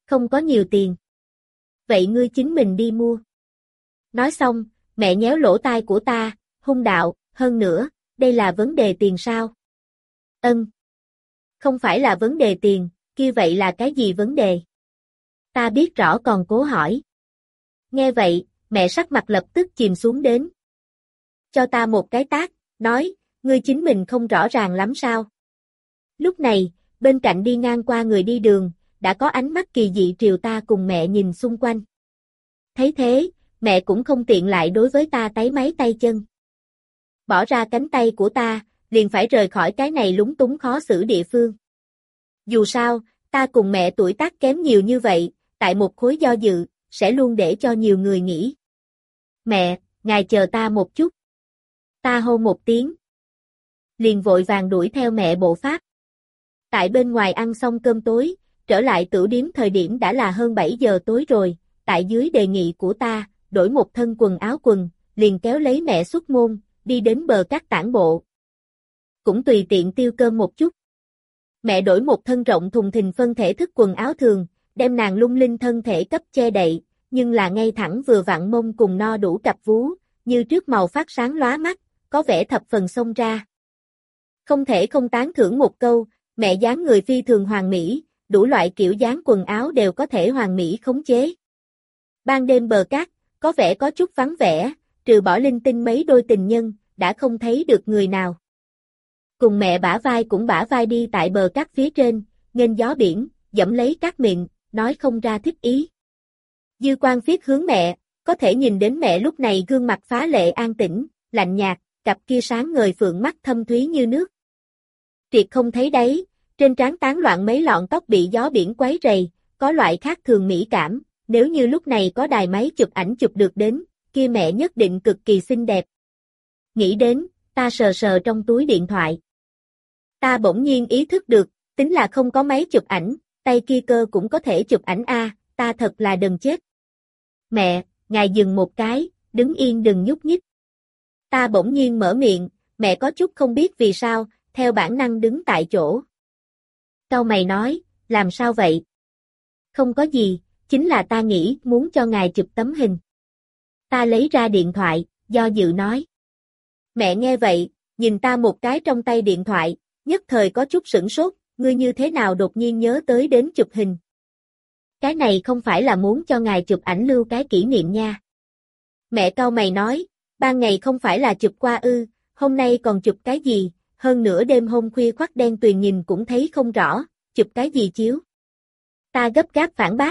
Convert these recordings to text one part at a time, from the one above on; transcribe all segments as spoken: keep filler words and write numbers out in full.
Không có nhiều tiền. Vậy ngươi chính mình đi mua. Nói xong, mẹ nhéo lỗ tai của ta, hung đạo, hơn nữa, đây là vấn đề tiền sao? Ân. Không phải là vấn đề tiền, kia vậy là cái gì vấn đề? Ta biết rõ còn cố hỏi. Nghe vậy, mẹ sắc mặt lập tức chìm xuống đến. Cho ta một cái tát, nói, ngươi chính mình không rõ ràng lắm sao? Lúc này, bên cạnh đi ngang qua người đi đường, đã có ánh mắt kỳ dị triều ta cùng mẹ nhìn xung quanh. Thấy thế, mẹ cũng không tiện lại đối với ta táy máy tay chân. Bỏ ra cánh tay của ta, liền phải rời khỏi cái này lúng túng khó xử địa phương. Dù sao, ta cùng mẹ tuổi tác kém nhiều như vậy, tại một khối do dự, sẽ luôn để cho nhiều người nghĩ. Mẹ, ngài chờ ta một chút. Ta hô một tiếng. Liền vội vàng đuổi theo mẹ bộ pháp. Tại bên ngoài ăn xong cơm tối, trở lại tửu điếm thời điểm đã là hơn bảy giờ tối rồi, tại dưới đề nghị của ta, đổi một thân quần áo quần, liền kéo lấy mẹ xuất môn, đi đến bờ cát tản bộ. Cũng tùy tiện tiêu cơm một chút. Mẹ đổi một thân rộng thùng thình phân thể thức quần áo thường, đem nàng lung linh thân thể cấp che đậy, nhưng là ngay thẳng vừa vặn mông cùng no đủ cặp vú, như trước màu phát sáng lóa mắt, có vẻ thập phần xông ra. Không thể không tán thưởng một câu, mẹ dáng người phi thường hoàn mỹ, đủ loại kiểu dáng quần áo đều có thể hoàn mỹ khống chế. Ban đêm bờ cát, có vẻ có chút vắng vẻ, trừ bỏ linh tinh mấy đôi tình nhân, đã không thấy được người nào. Cùng mẹ bả vai cũng bả vai đi tại bờ cát phía trên, nghênh gió biển, dẫm lấy cát mịn, nói không ra thích ý. Dư quan phiết hướng mẹ, có thể nhìn đến mẹ lúc này gương mặt phá lệ an tĩnh, lạnh nhạt, cặp kia sáng ngời phượng mắt thâm thúy như nước. Triệt không thấy đấy, trên trán tán loạn mấy lọn tóc bị gió biển quấy rầy, có loại khác thường mỹ cảm, nếu như lúc này có đài máy chụp ảnh chụp được đến, kia mẹ nhất định cực kỳ xinh đẹp. Nghĩ đến, ta sờ sờ trong túi điện thoại. Ta bỗng nhiên ý thức được, tính là không có máy chụp ảnh, tay kia cơ cũng có thể chụp ảnh a, ta thật là đần chết. Mẹ, ngài dừng một cái, đứng yên đừng nhúc nhích. Ta bỗng nhiên mở miệng, mẹ có chút không biết vì sao, theo bản năng đứng tại chỗ. Cau mày nói, làm sao vậy? Không có gì, chính là ta nghĩ muốn cho ngài chụp tấm hình. Ta lấy ra điện thoại, do dự nói. Mẹ nghe vậy, nhìn ta một cái trong tay điện thoại, nhất thời có chút sửng sốt, ngươi như thế nào đột nhiên nhớ tới đến chụp hình. Cái này không phải là muốn cho ngài chụp ảnh lưu cái kỷ niệm nha. Mẹ cau mày nói, ban ngày không phải là chụp qua ư, hôm nay còn chụp cái gì, hơn nữa đêm hôm khuya khoắt đen tuyền nhìn cũng thấy không rõ, chụp cái gì chiếu. Ta gấp gáp phản bác.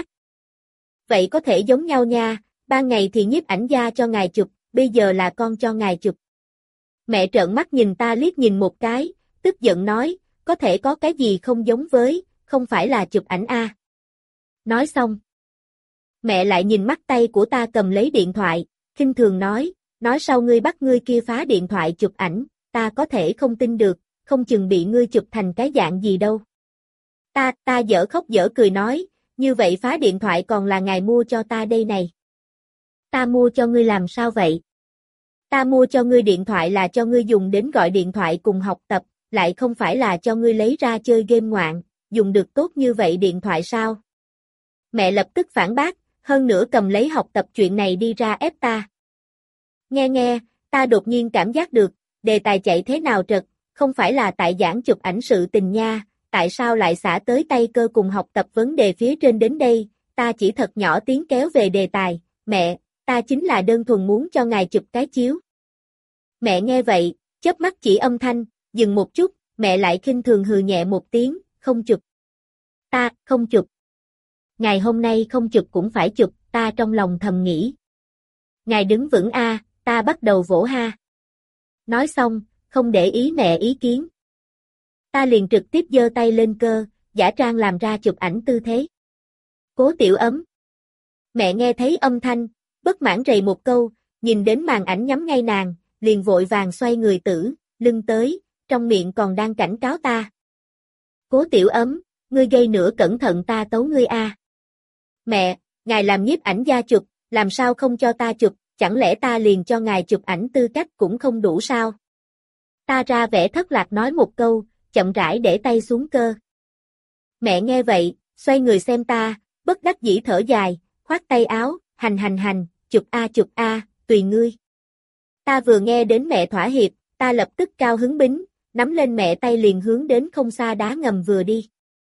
Vậy có thể giống nhau nha, ban ngày thì nhiếp ảnh gia cho ngài chụp, bây giờ là con cho ngài chụp. Mẹ trợn mắt nhìn ta liếc nhìn một cái, tức giận nói, có thể có cái gì không giống với, không phải là chụp ảnh a. Nói xong. Mẹ lại nhìn mắt tay của ta cầm lấy điện thoại, khinh thường nói, nói sau ngươi bắt ngươi kia phá điện thoại chụp ảnh, ta có thể không tin được, không chừng bị ngươi chụp thành cái dạng gì đâu. Ta, ta dở khóc dở cười nói, như vậy phá điện thoại còn là ngài mua cho ta đây này. Ta mua cho ngươi làm sao vậy? Ta mua cho ngươi điện thoại là cho ngươi dùng đến gọi điện thoại cùng học tập, lại không phải là cho ngươi lấy ra chơi game ngoạn, dùng được tốt như vậy điện thoại sao? Mẹ lập tức phản bác, hơn nữa cầm lấy học tập chuyện này đi ra ép ta. Nghe nghe, ta đột nhiên cảm giác được, đề tài chạy thế nào trật, không phải là tại giảng chụp ảnh sự tình nha, tại sao lại xả tới tay cơ cùng học tập vấn đề phía trên đến đây, ta chỉ thật nhỏ tiếng kéo về đề tài, mẹ, ta chính là đơn thuần muốn cho ngài chụp cái chiếu. Mẹ nghe vậy, chớp mắt chỉ âm thanh, dừng một chút, mẹ lại khinh thường hừ nhẹ một tiếng, không chụp. Ta, không chụp. Ngày hôm nay không chụp cũng phải chụp, ta trong lòng thầm nghĩ. Ngài đứng vững a, ta bắt đầu vỗ ha. Nói xong, không để ý mẹ ý kiến. Ta liền trực tiếp giơ tay lên cơ, giả trang làm ra chụp ảnh tư thế. Cố Tiểu Ấm. Mẹ nghe thấy âm thanh, bất mãn rầy một câu, nhìn đến màn ảnh nhắm ngay nàng, liền vội vàng xoay người tử, lưng tới, trong miệng còn đang cảnh cáo ta. Cố Tiểu Ấm, ngươi gây nữa cẩn thận ta tấu ngươi a. Mẹ, ngài làm nhiếp ảnh gia chụp, làm sao không cho ta chụp, chẳng lẽ ta liền cho ngài chụp ảnh tư cách cũng không đủ sao? Ta ra vẻ thất lạc nói một câu, chậm rãi để tay xuống cơ. Mẹ nghe vậy, xoay người xem ta, bất đắc dĩ thở dài, khoát tay áo, hành hành hành, chụp a chụp a, tùy ngươi. Ta vừa nghe đến mẹ thỏa hiệp, ta lập tức cao hứng bính, nắm lên mẹ tay liền hướng đến không xa đá ngầm vừa đi.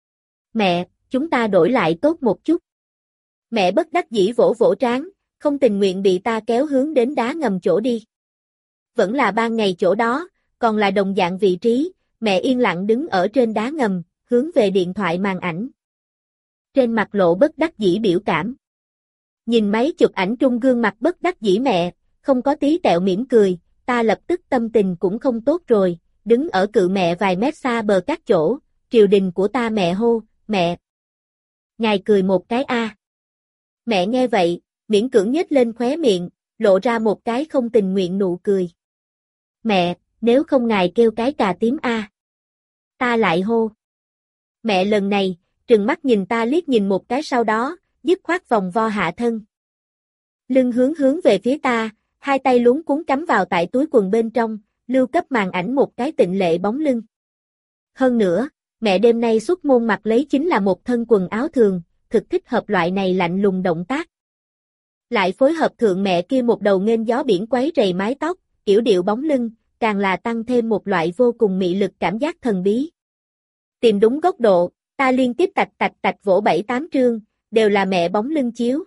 Mẹ, chúng ta đổi lại tốt một chút. Mẹ bất đắc dĩ vỗ vỗ trán, không tình nguyện bị ta kéo hướng đến đá ngầm chỗ đi. Vẫn là ban ngày chỗ đó, còn là đồng dạng vị trí, mẹ yên lặng đứng ở trên đá ngầm, hướng về điện thoại màn ảnh. Trên mặt lộ bất đắc dĩ biểu cảm. Nhìn máy chụp ảnh trung gương mặt bất đắc dĩ mẹ, không có tí tẹo mỉm cười, ta lập tức tâm tình cũng không tốt rồi, đứng ở cự mẹ vài mét xa bờ các chỗ, triều đình của ta mẹ hô, mẹ. Ngài cười một cái a. Mẹ nghe vậy, miễn cưỡng nhếch lên khóe miệng, lộ ra một cái không tình nguyện nụ cười. Mẹ, nếu không ngài kêu cái cà tím a. Ta lại hô. Mẹ lần này, trừng mắt nhìn ta liếc nhìn một cái sau đó, dứt khoát vòng vo hạ thân. Lưng hướng hướng về phía ta, hai tay luống cuống cắm vào tại túi quần bên trong, lưu cấp màn ảnh một cái tịnh lệ bóng lưng. Hơn nữa, mẹ đêm nay xuất môn mặc lấy chính là một thân quần áo thường, thực thích hợp loại này lạnh lùng động tác. Lại phối hợp thượng mẹ kia một đầu nghênh gió biển quấy rầy mái tóc, yểu điệu bóng lưng, càng là tăng thêm một loại vô cùng mị lực cảm giác thần bí. Tìm đúng góc độ, ta liên tiếp tạch tạch tạch vỗ bảy tám trương, đều là mẹ bóng lưng chiếu.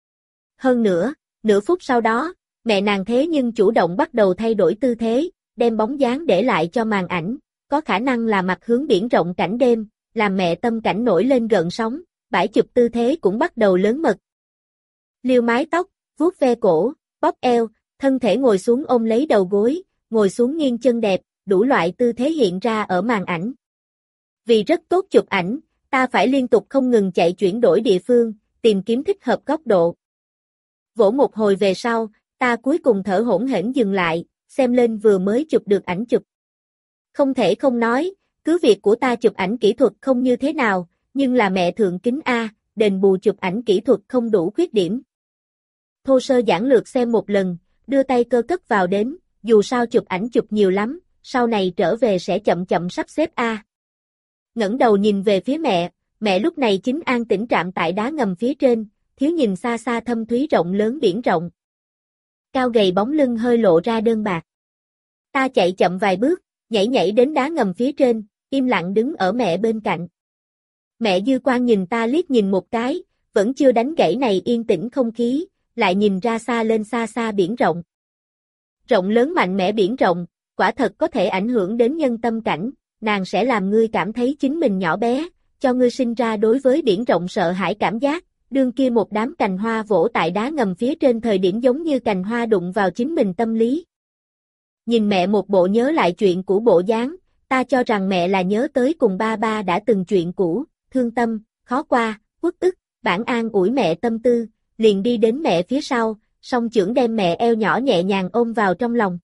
Hơn nữa, nửa phút sau đó, mẹ nàng thế nhưng chủ động bắt đầu thay đổi tư thế, đem bóng dáng để lại cho màn ảnh, có khả năng là mặt hướng biển rộng cảnh đêm, làm mẹ tâm cảnh nổi lên gợn sóng, bãi chụp tư thế cũng bắt đầu lớn mật. Liêu mái tóc, vuốt ve cổ, bóp eo, thân thể ngồi xuống ôm lấy đầu gối, ngồi xuống nghiêng chân đẹp, đủ loại tư thế hiện ra ở màn ảnh. Vì rất tốt chụp ảnh, ta phải liên tục không ngừng chạy chuyển đổi địa phương, tìm kiếm thích hợp góc độ. Vỗ một hồi về sau, ta cuối cùng thở hổn hển dừng lại, xem lên vừa mới chụp được ảnh chụp. Không thể không nói, cứ việc của ta chụp ảnh kỹ thuật không như thế nào, nhưng là mẹ thượng kính A, đền bù chụp ảnh kỹ thuật không đủ khuyết điểm. Thô sơ giản lược xem một lần, đưa tay cơ cất vào đến, dù sao chụp ảnh chụp nhiều lắm, sau này trở về sẽ chậm chậm sắp xếp A. Ngẩng đầu nhìn về phía mẹ, mẹ lúc này chính an tĩnh trạm tại đá ngầm phía trên, thiếu nhìn xa xa thâm thúy rộng lớn biển rộng. Cao gầy bóng lưng hơi lộ ra đơn bạc. Ta chạy chậm vài bước, nhảy nhảy đến đá ngầm phía trên, im lặng đứng ở mẹ bên cạnh. Mẹ dư quan nhìn ta liếc nhìn một cái, vẫn chưa đánh gãy này yên tĩnh không khí, lại nhìn ra xa lên xa xa biển rộng. Rộng lớn mạnh mẽ biển rộng, quả thật có thể ảnh hưởng đến nhân tâm cảnh, nàng sẽ làm ngươi cảm thấy chính mình nhỏ bé, cho ngươi sinh ra đối với biển rộng sợ hãi cảm giác, đương kia một đám cành hoa vỗ tại đá ngầm phía trên thời điểm giống như cành hoa đụng vào chính mình tâm lý. Nhìn mẹ một bộ nhớ lại chuyện cũ bộ dáng, ta cho rằng mẹ là nhớ tới cùng ba ba đã từng chuyện cũ, thương tâm, khó qua, uất ức, bản an ủi mẹ tâm tư, liền đi đến mẹ phía sau, song chưởng đem mẹ eo nhỏ nhẹ nhàng ôm vào trong lòng.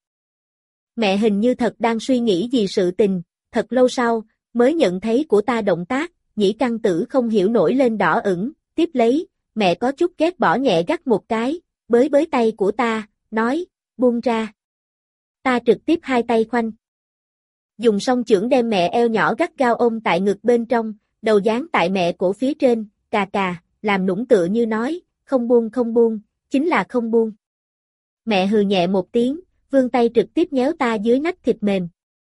Mẹ hình như thật đang suy nghĩ gì sự tình, thật lâu sau, mới nhận thấy của ta động tác, nhĩ căn tử không hiểu nổi lên đỏ ửng, tiếp lấy, mẹ có chút ghét bỏ nhẹ gắt một cái, bới bới tay của ta, nói, buông ra. Ta trực tiếp hai tay khoanh. Dùng song chưởng đem mẹ eo nhỏ gắt gao ôm tại ngực bên trong, đầu dán tại mẹ cổ phía trên, cà cà, làm nũng tựa như nói, không buông không buông, chính là không buông. Mẹ hừ nhẹ một tiếng, vươn tay trực tiếp nhéo ta dưới nách thịt mềm.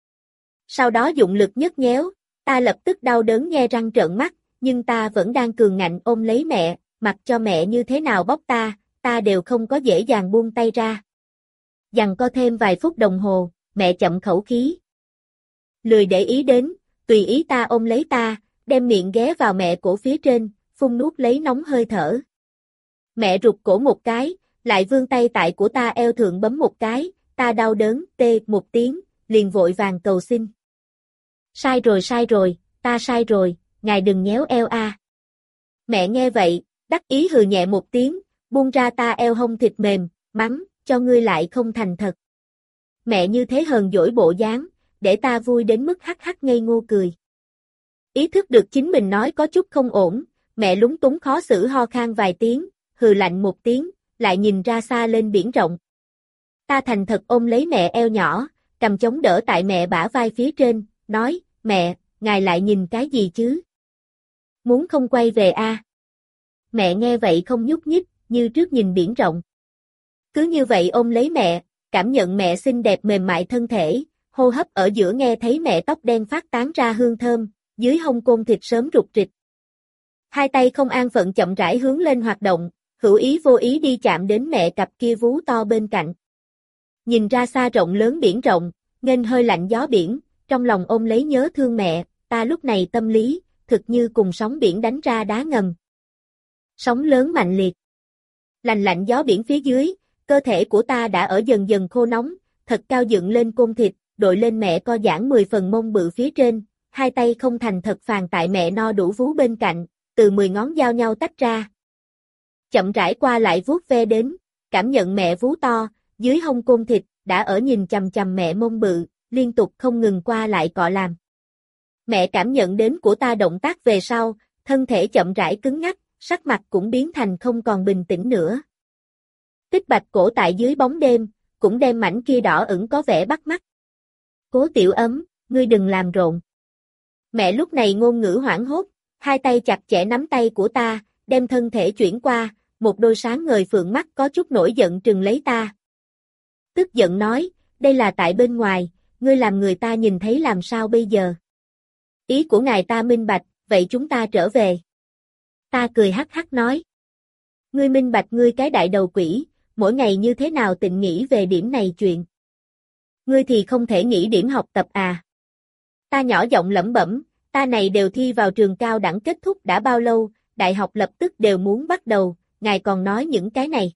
Sau đó dụng lực nhấc nhéo, ta lập tức đau đớn nhe răng trợn mắt, nhưng ta vẫn đang cường ngạnh ôm lấy mẹ, mặc cho mẹ như thế nào bóc ta, ta đều không có dễ dàng buông tay ra. Giằng co thêm vài phút đồng hồ, mẹ chậm khẩu khí. Lười để ý đến, tùy ý ta ôm lấy ta, đem miệng ghé vào mẹ cổ phía trên, phun nuốt lấy nóng hơi thở. Mẹ rụt cổ một cái, lại vươn tay tại của ta eo thượng bấm một cái, ta đau đớn, tê một tiếng, liền vội vàng cầu xin. Sai rồi sai rồi, ta sai rồi, ngài đừng nhéo eo a. Mẹ nghe vậy, đắc ý hừ nhẹ một tiếng, buông ra ta eo hông thịt mềm, mắng, cho ngươi lại không thành thật. Mẹ như thế hờn dỗi bộ dáng, để ta vui đến mức hắc hắc ngây ngô cười. Ý thức được chính mình nói có chút không ổn, mẹ lúng túng khó xử ho khan vài tiếng, hừ lạnh một tiếng, lại nhìn ra xa lên biển rộng. Ta thành thật ôm lấy mẹ eo nhỏ, cầm chống đỡ tại mẹ bả vai phía trên, nói, mẹ, ngài lại nhìn cái gì chứ? Muốn không quay về a? À? Mẹ nghe vậy không nhúc nhích, như trước nhìn biển rộng. Cứ như vậy ôm lấy mẹ, cảm nhận mẹ xinh đẹp mềm mại thân thể, hô hấp ở giữa nghe thấy mẹ tóc đen phát tán ra hương thơm, dưới hông côn thịt sớm rục rịch. Hai tay không an phận chậm rãi hướng lên hoạt động, hữu ý vô ý đi chạm đến mẹ cặp kia vú to bên cạnh. Nhìn ra xa rộng lớn biển rộng, nghênh hơi lạnh gió biển, trong lòng ôm lấy nhớ thương mẹ, ta lúc này tâm lý, thực như cùng sóng biển đánh ra đá ngầm. Sóng lớn mạnh liệt. Lành lạnh gió biển phía dưới, cơ thể của ta đã ở dần dần khô nóng, thật cao dựng lên côn thịt, đội lên mẹ co giãn mười phần mông bự phía trên, hai tay không thành thật phàn tại mẹ no đủ vú bên cạnh, từ mười ngón giao nhau tách ra. Chậm rãi qua lại vuốt ve đến, cảm nhận mẹ vú to, dưới hông côn thịt, đã ở nhìn chằm chằm mẹ mông bự, liên tục không ngừng qua lại cọ làm. Mẹ cảm nhận đến của ta động tác về sau, thân thể chậm rãi cứng ngắc, sắc mặt cũng biến thành không còn bình tĩnh nữa. Tích bạch cổ tại dưới bóng đêm, cũng đem mảnh kia đỏ ửng có vẻ bắt mắt. Cố Tiểu Ấm, ngươi đừng làm rộn. Mẹ lúc này ngôn ngữ hoảng hốt, hai tay chặt chẽ nắm tay của ta, đem thân thể chuyển qua, một đôi sáng ngời phượng mắt có chút nổi giận trừng lấy ta. Tức giận nói, đây là tại bên ngoài, ngươi làm người ta nhìn thấy làm sao bây giờ? Ý của ngài ta minh bạch, vậy chúng ta trở về. Ta cười hắc hắc nói. Ngươi minh bạch ngươi cái đại đầu quỷ, mỗi ngày như thế nào tịnh nghĩ về điểm này chuyện. Ngươi thì không thể nghĩ điểm học tập à. Ta nhỏ giọng lẩm bẩm, ta này đều thi vào trường cao đẳng kết thúc đã bao lâu, đại học lập tức đều muốn bắt đầu, ngài còn nói những cái này.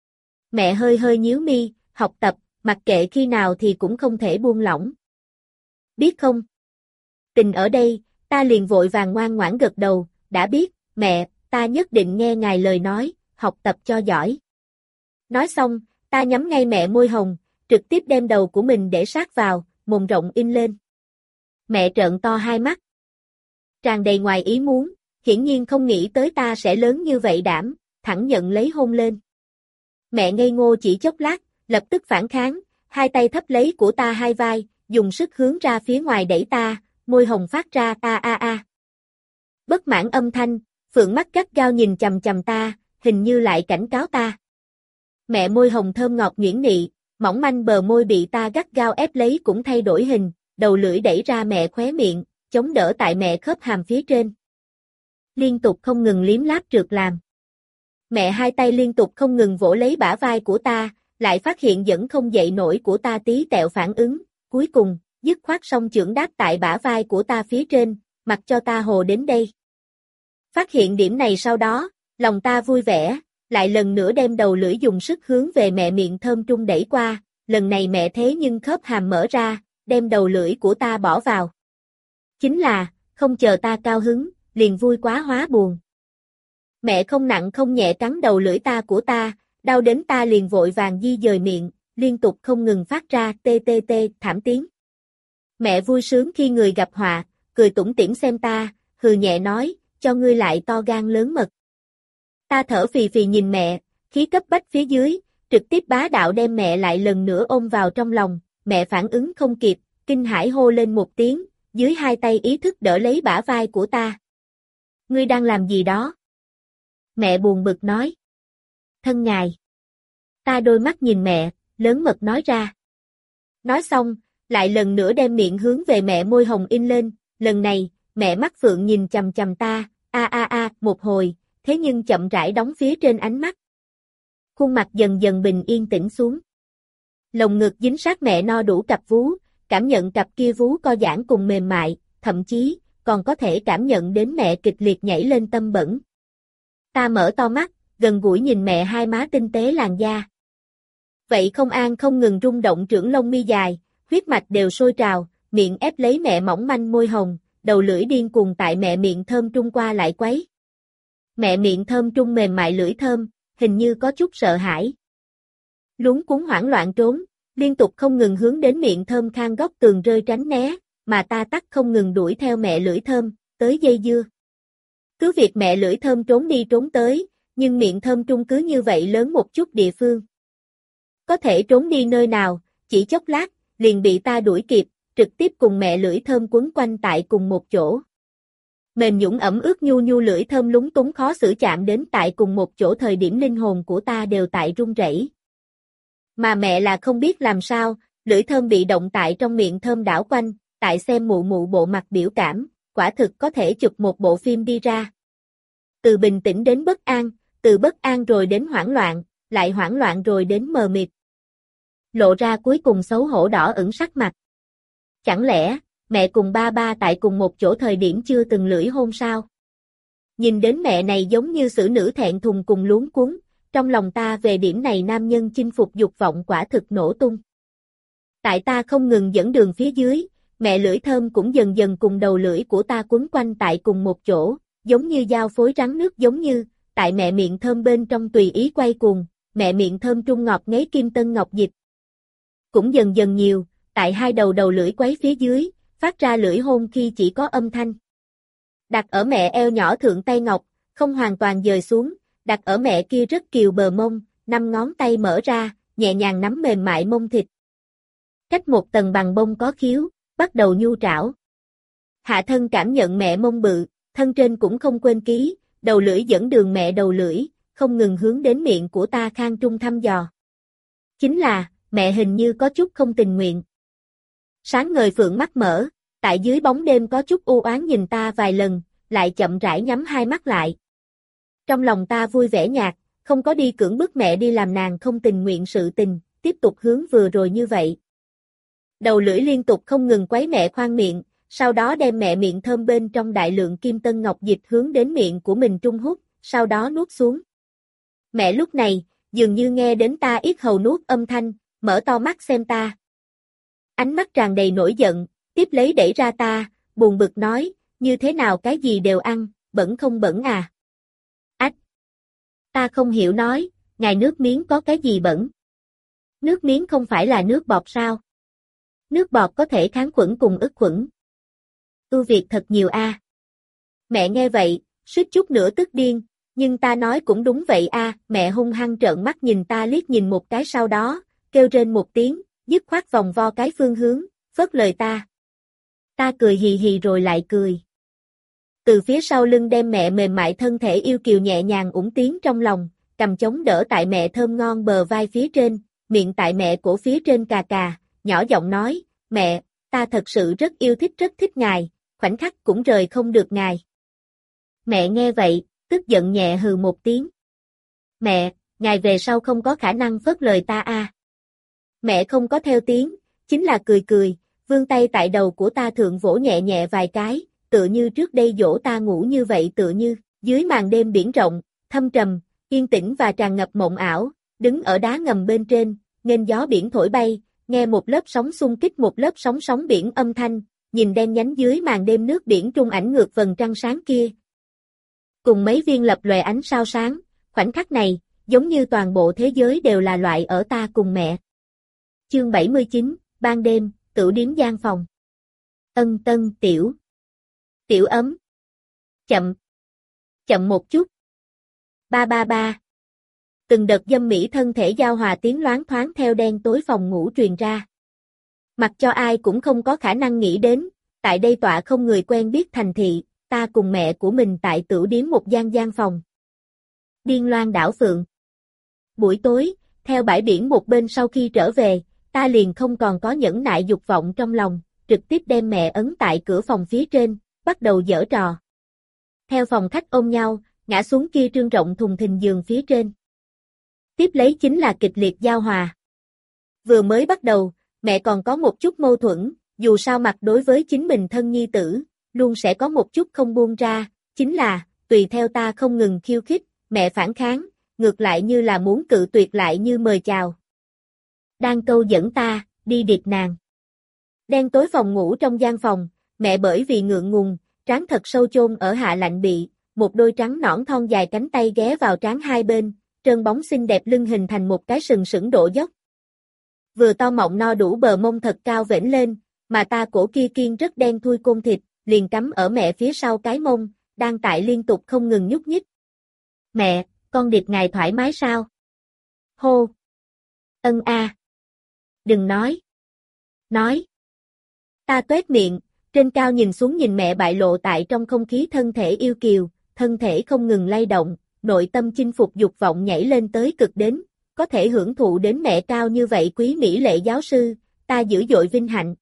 Mẹ hơi hơi nhíu mi, học tập, mặc kệ khi nào thì cũng không thể buông lỏng. Biết không? Tình ở đây, ta liền vội vàng ngoan ngoãn gật đầu, đã biết, mẹ, ta nhất định nghe ngài lời nói, học tập cho giỏi. Nói xong, ta nhắm ngay mẹ môi hồng, trực tiếp đem đầu của mình để sát vào, mồm rộng in lên. Mẹ trợn to hai mắt. Tràn đầy ngoài ý muốn, hiển nhiên không nghĩ tới ta sẽ lớn như vậy đảm, thẳng nhận lấy hôn lên. Mẹ ngây ngô chỉ chốc lát, lập tức phản kháng, hai tay thấp lấy của ta hai vai, dùng sức hướng ra phía ngoài đẩy ta, môi hồng phát ra ta a a. Bất mãn âm thanh, phượng mắt gắt gao nhìn chằm chằm ta, hình như lại cảnh cáo ta. Mẹ môi hồng thơm ngọt nhuyễn nị, mỏng manh bờ môi bị ta gắt gao ép lấy cũng thay đổi hình, đầu lưỡi đẩy ra mẹ khóe miệng, chống đỡ tại mẹ khớp hàm phía trên. Liên tục không ngừng liếm láp trượt làm. Mẹ hai tay liên tục không ngừng vỗ lấy bả vai của ta, lại phát hiện vẫn không dậy nổi của ta tí tẹo phản ứng, cuối cùng, dứt khoát song chưởng đáp tại bả vai của ta phía trên, mặc cho ta hồ đến đây. Phát hiện điểm này sau đó, lòng ta vui vẻ, lại lần nữa đem đầu lưỡi dùng sức hướng về mẹ miệng thơm trung đẩy qua, lần này mẹ thế nhưng khớp hàm mở ra, đem đầu lưỡi của ta bỏ vào. Chính là, không chờ ta cao hứng, liền vui quá hóa buồn. Mẹ không nặng không nhẹ cắn đầu lưỡi ta của ta, đau đến ta liền vội vàng di dời miệng, liên tục không ngừng phát ra tê tê tê thảm tiếng. Mẹ vui sướng khi người gặp họa, cười tủm tỉm xem ta, hừ nhẹ nói, cho ngươi lại to gan lớn mật. Ta thở phì phì nhìn mẹ, khí cấp bách phía dưới, trực tiếp bá đạo đem mẹ lại lần nữa ôm vào trong lòng, mẹ phản ứng không kịp, kinh hãi hô lên một tiếng, dưới hai tay ý thức đỡ lấy bả vai của ta. Ngươi đang làm gì đó? Mẹ buồn bực nói. Thân ngài. Ta đôi mắt nhìn mẹ, lớn mật nói ra. Nói xong, lại lần nữa đem miệng hướng về mẹ môi hồng in lên, lần này, mẹ mắt phượng nhìn chằm chằm ta, a a a, một hồi, thế nhưng chậm rãi đóng phía trên ánh mắt. Khuôn mặt dần dần bình yên tĩnh xuống. Lồng ngực dính sát mẹ no đủ cặp vú, cảm nhận cặp kia vú co giãn cùng mềm mại, thậm chí, còn có thể cảm nhận đến mẹ kịch liệt nhảy lên tâm bẩn. Ta mở to mắt, gần gũi nhìn mẹ hai má tinh tế làn da. Vậy không an không ngừng rung động trưởng lông mi dài, huyết mạch đều sôi trào, miệng ép lấy mẹ mỏng manh môi hồng, đầu lưỡi điên cuồng tại mẹ miệng thơm trung qua lại quấy. Mẹ miệng thơm trung mềm mại lưỡi thơm, hình như có chút sợ hãi. Luống cuống hoảng loạn trốn, liên tục không ngừng hướng đến miệng thơm khang góc tường rơi tránh né, mà ta tắt không ngừng đuổi theo mẹ lưỡi thơm, tới dây dưa. Cứ việc mẹ lưỡi thơm trốn đi trốn tới, nhưng miệng thơm trung cứ như vậy lớn một chút địa phương. Có thể trốn đi nơi nào, chỉ chốc lát, liền bị ta đuổi kịp, trực tiếp cùng mẹ lưỡi thơm quấn quanh tại cùng một chỗ. Mềm nhũn ẩm ướt nhu nhu lưỡi thơm lúng túng khó xử chạm đến tại cùng một chỗ, thời điểm linh hồn của ta đều tại run rẩy. Mà mẹ là không biết làm sao, lưỡi thơm bị động tại trong miệng thơm đảo quanh, tại xem mụ mụ bộ mặt biểu cảm, quả thực có thể chụp một bộ phim đi ra. Từ bình tĩnh đến bất an, từ bất an rồi đến hoảng loạn, lại hoảng loạn rồi đến mờ mịt. Lộ ra cuối cùng xấu hổ đỏ ửng sắc mặt. Chẳng lẽ, mẹ cùng ba ba tại cùng một chỗ thời điểm chưa từng lưỡi hôn sao? Nhìn đến mẹ này giống như xử nữ thẹn thùng cùng luống cuống, trong lòng ta về điểm này nam nhân chinh phục dục vọng quả thực nổ tung. Tại ta không ngừng dẫn đường phía dưới, mẹ lưỡi thơm cũng dần dần cùng đầu lưỡi của ta quấn quanh tại cùng một chỗ, giống như dao phối rắn nước, giống như, tại mẹ miệng thơm bên trong tùy ý quay cuồng, mẹ miệng thơm trung ngọt ngấy kim tân ngọc dịch. Cũng dần dần nhiều, tại hai đầu đầu lưỡi quấy phía dưới, phát ra lưỡi hôn khi chỉ có âm thanh. Đặt ở mẹ eo nhỏ thượng tay ngọc, không hoàn toàn dời xuống, đặt ở mẹ kia rất kiều bờ mông, năm ngón tay mở ra, nhẹ nhàng nắm mềm mại mông thịt. Cách một tầng bằng bông có khiếu, bắt đầu nhu trảo. Hạ thân cảm nhận mẹ mông bự, thân trên cũng không quên ký, đầu lưỡi dẫn đường mẹ đầu lưỡi, không ngừng hướng đến miệng của ta khang trung thăm dò. Chính là, mẹ hình như có chút không tình nguyện. Sáng ngời phượng mắt mở, tại dưới bóng đêm có chút u oán nhìn ta vài lần, lại chậm rãi nhắm hai mắt lại. Trong lòng ta vui vẻ nhạt, không có đi cưỡng bức mẹ đi làm nàng không tình nguyện sự tình, tiếp tục hướng vừa rồi như vậy. Đầu lưỡi liên tục không ngừng quấy mẹ khoang miệng, sau đó đem mẹ miệng thơm bên trong đại lượng kim tân ngọc dịch hướng đến miệng của mình trung hút, sau đó nuốt xuống. Mẹ lúc này, dường như nghe đến ta yết hầu nuốt âm thanh, mở to mắt xem ta. Ánh mắt tràn đầy nổi giận, tiếp lấy đẩy ra ta, buồn bực nói, như thế nào cái gì đều ăn, bẩn không bẩn à? Ách! Ta không hiểu nói, ngài nước miếng có cái gì bẩn? Nước miếng không phải là nước bọt sao? Nước bọt có thể kháng khuẩn cùng ức khuẩn. Ưu việt thật nhiều a. À. Mẹ nghe vậy, suýt chút nữa tức điên, nhưng ta nói cũng đúng vậy a. À. Mẹ hung hăng trợn mắt nhìn ta liếc nhìn một cái, sau đó, kêu rên một tiếng, dứt khoát vòng vo cái phương hướng, phớt lời ta. Ta cười hì hì rồi lại cười. Từ phía sau lưng đem mẹ mềm mại thân thể yêu kiều nhẹ nhàng ủng tiến trong lòng, cầm chống đỡ tại mẹ thơm ngon bờ vai phía trên, miệng tại mẹ cổ phía trên cà cà, nhỏ giọng nói, mẹ, ta thật sự rất yêu thích rất thích ngài, khoảnh khắc cũng rời không được ngài. Mẹ nghe vậy, tức giận nhẹ hừ một tiếng. Mẹ, ngài về sau không có khả năng phớt lời ta a. À. Mẹ không có theo tiếng, chính là cười cười, vươn tay tại đầu của ta thượng vỗ nhẹ nhẹ vài cái, tựa như trước đây dỗ ta ngủ như vậy, tựa như, dưới màn đêm biển rộng, thâm trầm, yên tĩnh và tràn ngập mộng ảo, đứng ở đá ngầm bên trên, nghênh gió biển thổi bay, nghe một lớp sóng xung kích một lớp sóng sóng biển âm thanh, nhìn đen nhánh dưới màn đêm nước biển trung ảnh ngược vầng trăng sáng kia. Cùng mấy viên lập lòe ánh sao sáng, khoảnh khắc này, giống như toàn bộ thế giới đều là loại ở ta cùng mẹ. Chương bảy mươi chín, ban đêm, tửu điếm gian phòng. Ân tân tiểu. Tiểu ấm. Chậm. Chậm một chút. Ba ba ba. Từng đợt dâm mỹ thân thể giao hòa tiếng loáng thoáng theo đen tối phòng ngủ truyền ra. Mặc cho ai cũng không có khả năng nghĩ đến, tại đây tọa không người quen biết thành thị, ta cùng mẹ của mình tại tửu điếm một gian gian phòng. Điên loan đảo Phượng. Buổi tối, theo bãi biển một bên sau khi trở về, ta liền không còn có nhẫn nại dục vọng trong lòng, trực tiếp đem mẹ ấn tại cửa phòng phía trên, bắt đầu giở trò. Theo phòng khách ôm nhau, ngã xuống kia trương rộng thùng thình giường phía trên. Tiếp lấy chính là kịch liệt giao hòa. Vừa mới bắt đầu, mẹ còn có một chút mâu thuẫn, dù sao mặt đối với chính mình thân nhi tử, luôn sẽ có một chút không buông ra, chính là, tùy theo ta không ngừng khiêu khích, mẹ phản kháng, ngược lại như là muốn cự tuyệt lại như mời chào. Đang câu dẫn ta, đi điệp nàng. Đen tối phòng ngủ trong gian phòng, mẹ bởi vì ngượng ngùng, trán thật sâu chôn ở hạ lạnh bị, một đôi trắng nõn thon dài cánh tay ghé vào trán hai bên, trơn bóng xinh đẹp lưng hình thành một cái sừng sững độ dốc. Vừa to mọng no đủ bờ mông thật cao vểnh lên, mà ta cổ kia kiên rất đen thui côn thịt, liền cắm ở mẹ phía sau cái mông, đang tại liên tục không ngừng nhúc nhích. Mẹ, con điệp ngài thoải mái sao? Hô! Ân a! Đừng nói! Nói! Ta tuét miệng, Trên cao nhìn xuống nhìn mẹ bại lộ tại trong không khí thân thể yêu kiều, thân thể không ngừng lay động, nội tâm chinh phục dục vọng nhảy lên tới cực đến, có thể hưởng thụ đến mẹ cao như vậy quý mỹ lệ giáo sư, ta dữ dội vinh hạnh.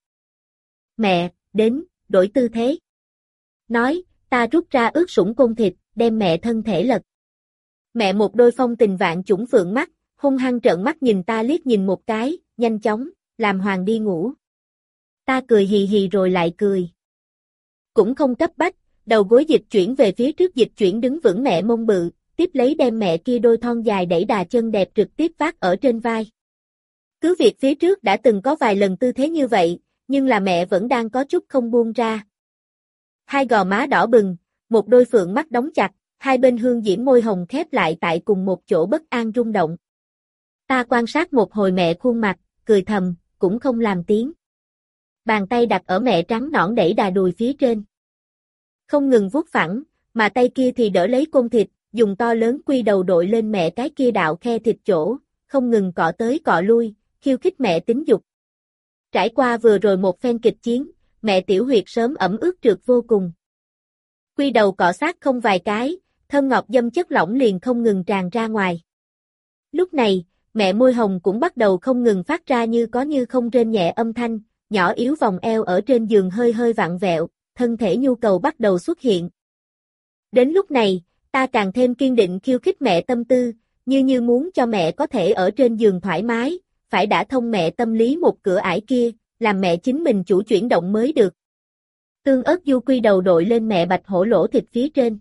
Mẹ, đến, đổi tư thế. Nói, ta rút ra ướt sũng côn thịt, đem mẹ thân thể lật. Mẹ một đôi phong tình vạn chủng phượng mắt, hung hăng trợn mắt nhìn ta liếc nhìn một cái, nhanh chóng, làm hoàng đi ngủ. Ta cười hì hì rồi lại cười. Cũng không cấp bách, đầu gối dịch chuyển về phía trước dịch chuyển đứng vững mẹ mông bự, tiếp lấy đem mẹ kia đôi thon dài đẩy đà chân đẹp trực tiếp vác ở trên vai. Cứ việc phía trước đã từng có vài lần tư thế như vậy, nhưng là mẹ vẫn đang có chút không buông ra. Hai gò má đỏ bừng, một đôi phượng mắt đóng chặt, hai bên hương diễm môi hồng khép lại tại cùng một chỗ bất an rung động. Ta quan sát một hồi mẹ khuôn mặt, cười thầm, cũng không làm tiếng. Bàn tay đặt ở mẹ trắng nõn đẩy đà đùi phía trên. Không ngừng vuốt phẳng, mà tay kia thì đỡ lấy côn thịt, dùng to lớn quy đầu đội lên mẹ cái kia đạo khe thịt chỗ, không ngừng cọ tới cọ lui, khiêu khích mẹ tính dục. Trải qua vừa rồi một phen kịch chiến, mẹ tiểu huyệt sớm ẩm ướt trượt vô cùng. Quy đầu cọ sát không vài cái, thơm ngọt dâm chất lỏng liền không ngừng tràn ra ngoài. Lúc này, mẹ môi hồng cũng bắt đầu không ngừng phát ra như có như không rên nhẹ âm thanh, nhỏ yếu vòng eo ở trên giường hơi hơi vặn vẹo, thân thể nhu cầu bắt đầu xuất hiện. Đến lúc này, ta càng thêm kiên định khiêu khích mẹ tâm tư, như như muốn cho mẹ có thể ở trên giường thoải mái, phải đã thông mẹ tâm lý một cửa ải kia, làm mẹ chính mình chủ chuyển động mới được. Tương ớt du quy đầu đội lên mẹ bạch hổ lỗ thịt phía trên.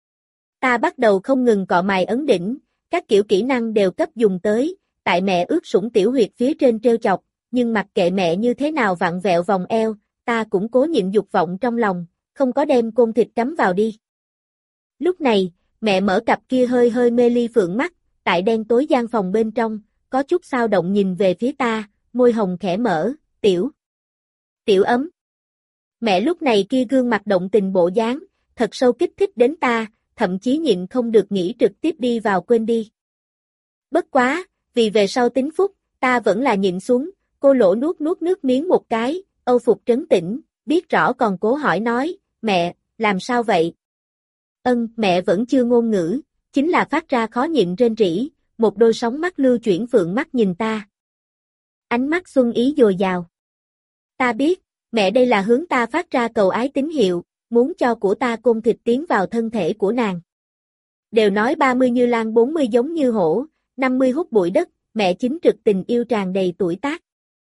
Ta bắt đầu không ngừng cọ mài ấn đỉnh, các kiểu kỹ năng đều cấp dùng tới, tại mẹ ướt sũng tiểu huyệt phía trên treo chọc, nhưng mặc kệ mẹ như thế nào vặn vẹo vòng eo, ta cũng cố nhịn dục vọng trong lòng, không có đem côn thịt cắm vào đi. Lúc này, mẹ mở cặp kia hơi hơi mê ly phượng mắt, tại đen tối gian phòng bên trong, có chút xao động nhìn về phía ta, môi hồng khẽ mở, tiểu. Tiểu ấm. Mẹ lúc này kia gương mặt động tình bộ dáng, thật sâu kích thích đến ta, thậm chí nhịn không được nghĩ trực tiếp đi vào quên đi. Bất quá, vì về sau tính phúc, ta vẫn là nhịn xuống, cô lỗ nuốt nuốt nước miếng một cái, âu phục trấn tĩnh, biết rõ còn cố hỏi nói, mẹ, làm sao vậy? Ân, mẹ vẫn chưa ngôn ngữ, chính là phát ra khó nhịn rên rỉ, một đôi sóng mắt lưu chuyển phượng mắt nhìn ta. Ánh mắt xuân ý dồi dào. Ta biết, mẹ đây là hướng ta phát ra cầu ái tín hiệu, muốn cho của ta côn thịt tiến vào thân thể của nàng. Đều nói ba mươi như lan bốn mươi giống như hổ, năm mươi hút bụi đất, mẹ chính trực tình yêu tràn đầy tuổi tác.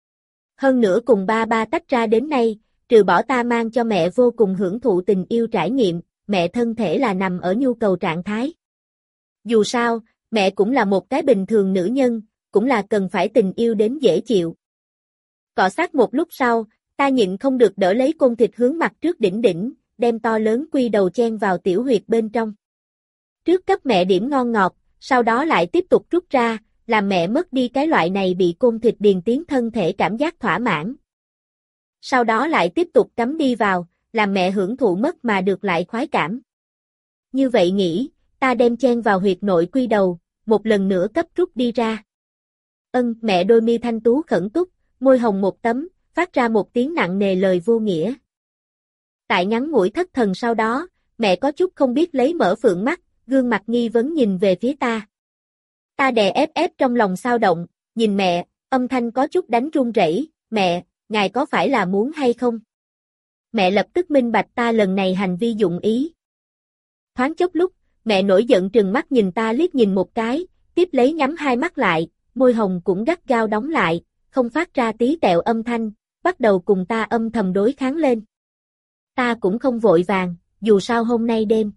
Hơn nữa cùng ba ba tách ra đến nay, trừ bỏ ta mang cho mẹ vô cùng hưởng thụ tình yêu trải nghiệm, mẹ thân thể là nằm ở nhu cầu trạng thái. Dù sao, mẹ cũng là một cái bình thường nữ nhân, cũng là cần phải tình yêu đến dễ chịu. Cọ sát một lúc sau, ta nhịn không được đỡ lấy côn thịt hướng mặt trước đỉnh đỉnh, đem to lớn quy đầu chen vào tiểu huyệt bên trong. Trước cấp mẹ điểm ngon ngọt, sau đó lại tiếp tục rút ra, làm mẹ mất đi cái loại này bị côn thịt điền tiến thân thể cảm giác thỏa mãn. Sau đó lại tiếp tục cắm đi vào, làm mẹ hưởng thụ mất mà được lại khoái cảm. Như vậy nghĩ, ta đem chen vào huyệt nội quy đầu, một lần nữa cấp rút đi ra. Ân, mẹ đôi mi thanh tú khẩn túc, môi hồng một tấm, phát ra một tiếng nặng nề lời vô nghĩa. Tại ngắn ngủi thất thần sau đó, mẹ có chút không biết lấy mở phượng mắt, gương mặt nghi vấn nhìn về phía ta. Ta đè ép ép trong lòng xao động, nhìn mẹ, âm thanh có chút đánh run rẩy, mẹ, ngài có phải là muốn hay không? Mẹ lập tức minh bạch ta lần này hành vi dụng ý. Thoáng chốc lúc, mẹ nổi giận trừng mắt nhìn ta liếc nhìn một cái, tiếp lấy nhắm hai mắt lại, môi hồng cũng gắt gao đóng lại, không phát ra tí tẹo âm thanh, bắt đầu cùng ta âm thầm đối kháng lên. Ta cũng không vội vàng, dù sao hôm nay đêm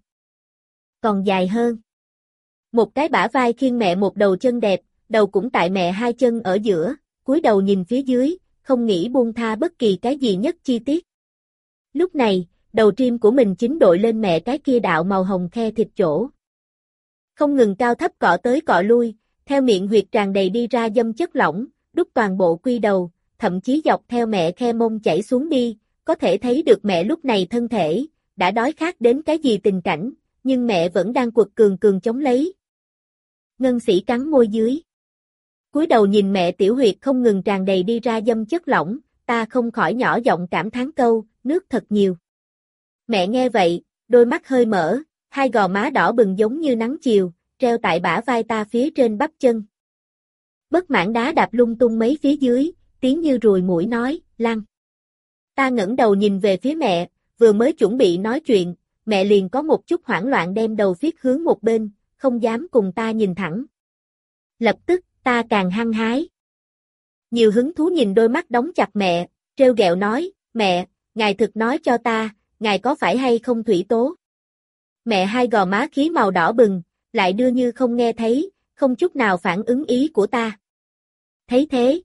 còn dài hơn. Một cái bả vai khiêng mẹ một đầu chân đẹp, đầu cũng tại mẹ hai chân ở giữa, cúi đầu nhìn phía dưới, không nghĩ buông tha bất kỳ cái gì nhất chi tiết. Lúc này, đầu trim của mình chính đội lên mẹ cái kia đạo màu hồng khe thịt chỗ. Không ngừng cao thấp cọ tới cọ lui, theo miệng huyệt tràn đầy đi ra dâm chất lỏng, đút toàn bộ quy đầu, thậm chí dọc theo mẹ khe mông chảy xuống đi, có thể thấy được mẹ lúc này thân thể, đã đói khát đến cái gì tình cảnh, nhưng mẹ vẫn đang quật cường cường chống lấy. Ngân Sĩ cắn môi dưới. Cúi đầu nhìn mẹ tiểu huyệt không ngừng tràn đầy đi ra dâm chất lỏng, ta không khỏi nhỏ giọng cảm thán câu, nước thật nhiều. Mẹ nghe vậy, đôi mắt hơi mở, hai gò má đỏ bừng giống như nắng chiều, treo tại bả vai ta phía trên bắp chân. Bất mãn đá đạp lung tung mấy phía dưới, tiếng như ruồi muỗi nói, lăn. Ta ngẩng đầu nhìn về phía mẹ, vừa mới chuẩn bị nói chuyện, mẹ liền có một chút hoảng loạn đem đầu phiết hướng một bên, không dám cùng ta nhìn thẳng. Lập tức, ta càng hăng hái. Nhiều hứng thú nhìn đôi mắt đóng chặt mẹ, trêu ghẹo nói, mẹ, ngài thực nói cho ta, ngài có phải hay không thủy tố? Mẹ hai gò má khí màu đỏ bừng, lại đưa như không nghe thấy, không chút nào phản ứng ý của ta. Thấy thế,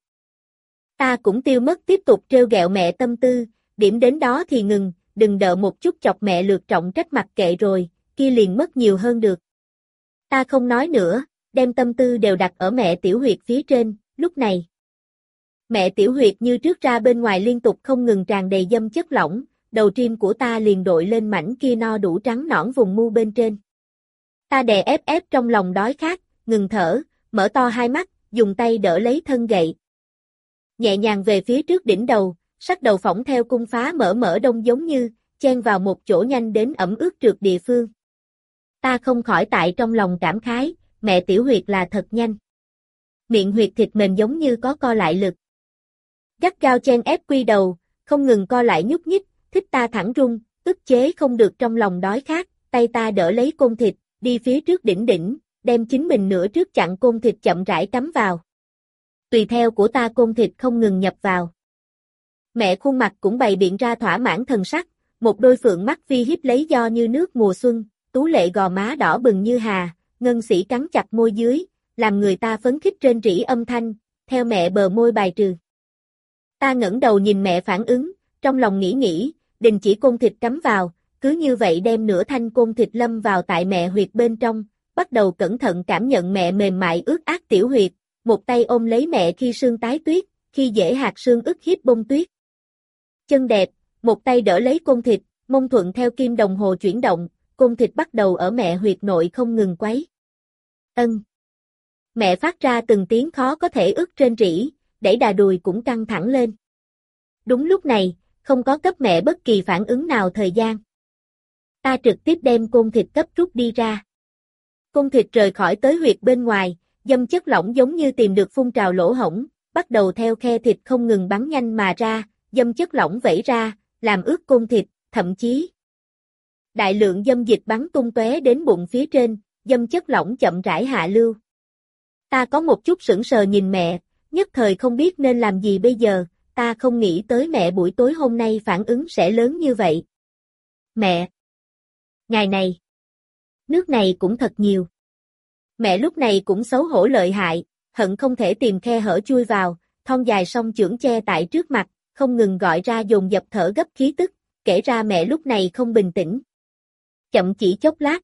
ta cũng tiêu mất tiếp tục trêu ghẹo mẹ tâm tư, điểm đến đó thì ngừng, đừng đợi một chút chọc mẹ lược trọng trách mặc kệ rồi, kia liền mất nhiều hơn được. Ta không nói nữa, đem tâm tư đều đặt ở mẹ tiểu huyệt phía trên, lúc này. Mẹ tiểu huyệt như trước ra bên ngoài liên tục không ngừng tràn đầy dâm chất lỏng, đầu tim của ta liền đội lên mảnh kia no đủ trắng nõn vùng mu bên trên. Ta đè ép ép trong lòng đói khát, ngừng thở, mở to hai mắt, dùng tay đỡ lấy thân gậy. Nhẹ nhàng về phía trước đỉnh đầu, sắc đầu phỏng theo cung phá mở mở đông giống như, chen vào một chỗ nhanh đến ẩm ướt trượt địa phương. Ta không khỏi tại trong lòng cảm khái, mẹ tiểu huyệt là thật nhanh. Miệng huyệt thịt mềm giống như có co lại lực. Gắt gao chen ép quy đầu, không ngừng co lại nhúc nhích, thích ta thẳng rung, ức chế không được trong lòng đói khát, tay ta đỡ lấy côn thịt, đi phía trước đỉnh đỉnh, đem chính mình nửa trước chặn côn thịt chậm rãi cắm vào. Tùy theo của ta côn thịt không ngừng nhập vào. Mẹ khuôn mặt cũng bày biện ra thỏa mãn thần sắc, một đôi phượng mắt vi hiếp lấy do như nước mùa xuân, tú lệ gò má đỏ bừng như hà, ngân sĩ cắn chặt môi dưới, làm người ta phấn khích rên rỉ âm thanh, theo mẹ bờ môi bài trừ. Ta ngẩng đầu nhìn mẹ phản ứng, trong lòng nghĩ nghĩ, đình chỉ côn thịt cắm vào, cứ như vậy đem nửa thanh côn thịt lâm vào tại mẹ huyệt bên trong, bắt đầu cẩn thận cảm nhận mẹ mềm mại ướt át tiểu huyệt, một tay ôm lấy mẹ khi sương tái tuyết, khi dễ hạt sương ức hiếp bông tuyết. Chân đẹp, một tay đỡ lấy côn thịt, mông thuận theo kim đồng hồ chuyển động, côn thịt bắt đầu ở mẹ huyệt nội không ngừng quấy. Ân. Mẹ phát ra từng tiếng khó có thể ức rên rỉ, đẩy đà đùi cũng căng thẳng lên. Đúng lúc này, không có cấp mẹ bất kỳ phản ứng nào thời gian. Ta trực tiếp đem côn thịt cấp rút đi ra. Côn thịt rời khỏi tới huyệt bên ngoài, dâm chất lỏng giống như tìm được phun trào lỗ hổng, bắt đầu theo khe thịt không ngừng bắn nhanh mà ra, dâm chất lỏng vẩy ra, làm ướt côn thịt, thậm chí đại lượng dâm dịch bắn tung tóe đến bụng phía trên, dâm chất lỏng chậm rãi hạ lưu. Ta có một chút sững sờ nhìn mẹ, nhất thời không biết nên làm gì bây giờ, ta không nghĩ tới mẹ buổi tối hôm nay phản ứng sẽ lớn như vậy. Mẹ! Ngày này! Nước này cũng thật nhiều. Mẹ lúc này cũng xấu hổ lợi hại, hận không thể tìm khe hở chui vào, thon dài song chưởng che tại trước mặt, không ngừng gọi ra dồn dập thở gấp khí tức, kể ra mẹ lúc này không bình tĩnh. Chậm chỉ chốc lát.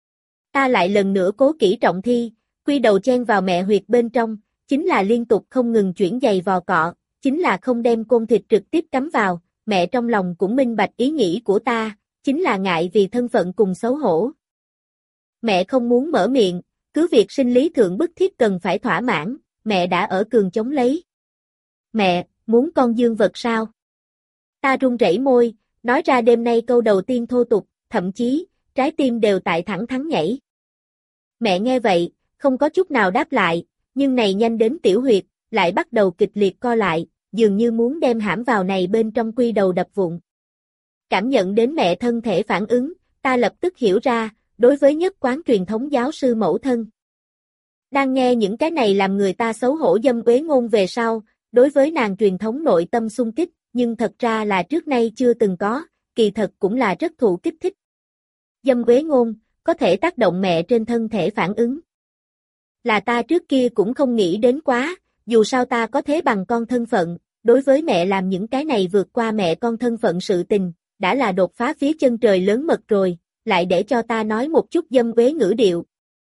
Ta lại lần nữa cố kỹ trọng thi, quy đầu chen vào mẹ huyệt bên trong, chính là liên tục không ngừng chuyển giày vò cọ, chính là không đem côn thịt trực tiếp cắm vào, mẹ trong lòng cũng minh bạch ý nghĩ của ta, chính là ngại vì thân phận cùng xấu hổ. Mẹ không muốn mở miệng, cứ việc sinh lý thượng bức thiết cần phải thỏa mãn, mẹ đã ở cường chống lấy. Mẹ, muốn con dương vật sao? Ta run rẩy môi, nói ra đêm nay câu đầu tiên thô tục, thậm chí, trái tim đều tại thẳng thắn nhảy. Mẹ nghe vậy, không có chút nào đáp lại, nhưng này nhanh đến tiểu huyệt, lại bắt đầu kịch liệt co lại, dường như muốn đem hãm vào này bên trong quy đầu đập vụn. Cảm nhận đến mẹ thân thể phản ứng, ta lập tức hiểu ra, đối với nhất quán truyền thống giáo sư mẫu thân. Đang nghe những cái này làm người ta xấu hổ dâm uế ngôn về sau, đối với nàng truyền thống nội tâm xung kích, nhưng thật ra là trước nay chưa từng có, kỳ thật cũng là rất thụ kích thích. Dâm uế ngôn, có thể tác động mẹ trên thân thể phản ứng. Là ta trước kia cũng không nghĩ đến quá, dù sao ta có thế bằng con thân phận, đối với mẹ làm những cái này vượt qua mẹ con thân phận sự tình, đã là đột phá phía chân trời lớn mật rồi, lại để cho ta nói một chút dâm uế ngữ điệu.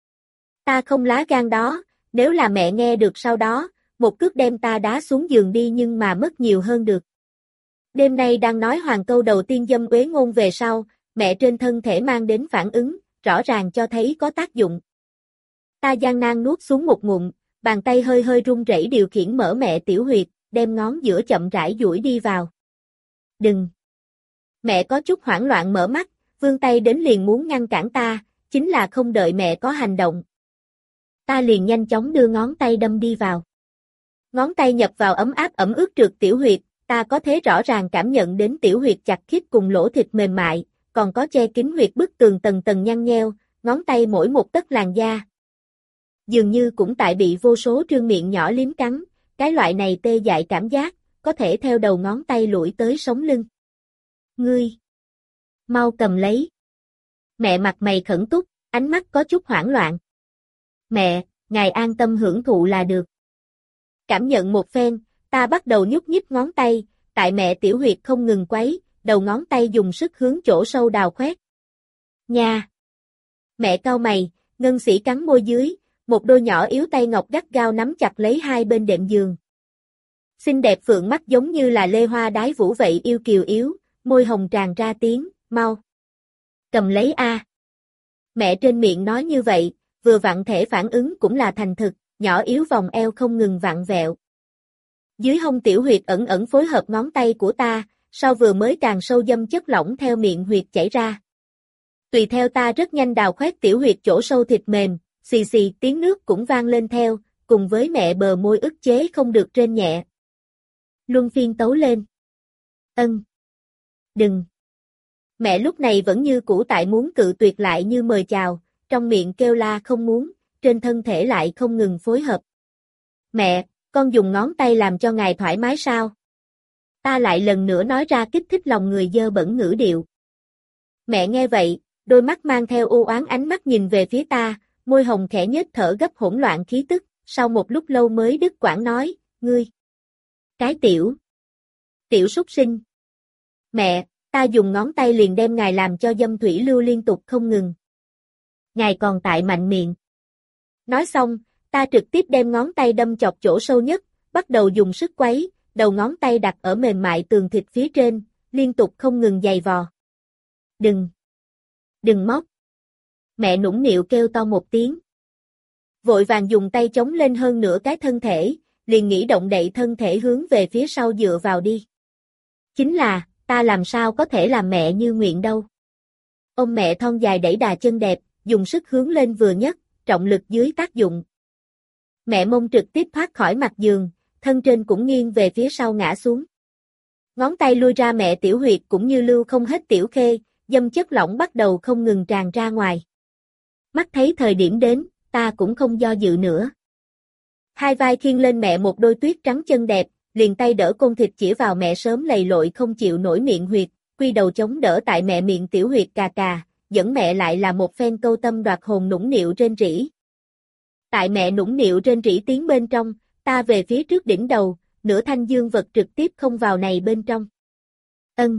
Ta không lá gan đó, nếu là mẹ nghe được sau đó, một cước đem ta đá xuống giường đi nhưng mà mất nhiều hơn được. Đêm nay đang nói hoàng câu đầu tiên dâm uế ngôn về sau, mẹ trên thân thể mang đến phản ứng, rõ ràng cho thấy có tác dụng. Ta gian nan nuốt xuống một ngụm, bàn tay hơi hơi run rẩy điều khiển mở mẹ tiểu huyệt, đem ngón giữa chậm rãi duỗi đi vào. Đừng! Mẹ có chút hoảng loạn mở mắt, vươn tay đến liền muốn ngăn cản ta, chính là không đợi mẹ có hành động. Ta liền nhanh chóng đưa ngón tay đâm đi vào. Ngón tay nhập vào ấm áp ẩm ướt trượt tiểu huyệt, ta có thể rõ ràng cảm nhận đến tiểu huyệt chặt khít cùng lỗ thịt mềm mại, còn có che kín huyệt bức tường tầng tầng nhăn nheo, ngón tay mỗi một tấc làn da. Dường như cũng tại bị vô số trương miệng nhỏ liếm cắn, cái loại này tê dại cảm giác, có thể theo đầu ngón tay lủi tới sống lưng. Ngươi! Mau cầm lấy! Mẹ mặt mày khẩn túc, ánh mắt có chút hoảng loạn. Mẹ, ngài an tâm hưởng thụ là được. Cảm nhận một phen, ta bắt đầu nhúc nhích ngón tay, tại mẹ tiểu huyệt không ngừng quấy, đầu ngón tay dùng sức hướng chỗ sâu đào khoét. Nha! Mẹ cau mày, ngân sĩ cắn môi dưới, một đôi nhỏ yếu tay ngọc gắt gao nắm chặt lấy hai bên đệm giường. Xinh đẹp phượng mắt giống như là lê hoa đái vũ vậy yêu kiều yếu, môi hồng tràn ra tiếng, mau. Cầm lấy a. Mẹ trên miệng nói như vậy, vừa vặn thể phản ứng cũng là thành thực, nhỏ yếu vòng eo không ngừng vặn vẹo. Dưới hông tiểu huyệt ẩn ẩn phối hợp ngón tay của ta, sau vừa mới càng sâu dâm chất lỏng theo miệng huyệt chảy ra. Tùy theo ta rất nhanh đào khoét tiểu huyệt chỗ sâu thịt mềm, xì xì tiếng nước cũng vang lên theo, cùng với mẹ bờ môi ức chế không được rên nhẹ. Luân phiên tấu lên. Ân. Đừng. Mẹ lúc này vẫn như cũ tại muốn cự tuyệt lại như mời chào, trong miệng kêu la không muốn, trên thân thể lại không ngừng phối hợp. Mẹ, con dùng ngón tay làm cho ngài thoải mái sao? Ta lại lần nữa nói ra kích thích lòng người dơ bẩn ngữ điệu. Mẹ nghe vậy, đôi mắt mang theo u oán ánh mắt nhìn về phía ta, môi hồng khẽ nhếch thở gấp hỗn loạn khí tức, sau một lúc lâu mới đứt quãng nói, ngươi. Cái tiểu. Tiểu súc sinh. Mẹ, ta dùng ngón tay liền đem ngài làm cho dâm thủy lưu liên tục không ngừng. Ngài còn tại mạnh miệng. Nói xong, ta trực tiếp đem ngón tay đâm chọc chỗ sâu nhất, bắt đầu dùng sức quấy, đầu ngón tay đặt ở mềm mại tường thịt phía trên, liên tục không ngừng giày vò. Đừng! Đừng móc! Mẹ nũng nịu kêu to một tiếng. Vội vàng dùng tay chống lên hơn nửa cái thân thể, liền nghĩ động đậy thân thể hướng về phía sau dựa vào đi. Chính là, ta làm sao có thể làm mẹ như nguyện đâu. Ôm mẹ thon dài đẩy đà chân đẹp, dùng sức hướng lên vừa nhất, trọng lực dưới tác dụng. Mẹ mông trực tiếp thoát khỏi mặt giường, thân trên cũng nghiêng về phía sau ngã xuống. Ngón tay lui ra mẹ tiểu huyệt cũng như lưu không hết tiểu khê, dâm chất lỏng bắt đầu không ngừng tràn ra ngoài. Mắt thấy thời điểm đến, ta cũng không do dự nữa. Hai vai khiêng lên mẹ một đôi tuyết trắng chân đẹp, liền tay đỡ côn thịt chỉ vào mẹ sớm lầy lội không chịu nổi miệng huyệt, quy đầu chống đỡ tại mẹ miệng tiểu huyệt cà cà, dẫn mẹ lại là một phen câu tâm đoạt hồn nũng nịu rên rỉ. Tại mẹ nũng nịu rên rỉ tiếng bên trong, ta về phía trước đỉnh đầu, nửa thanh dương vật trực tiếp không vào này bên trong. Ân.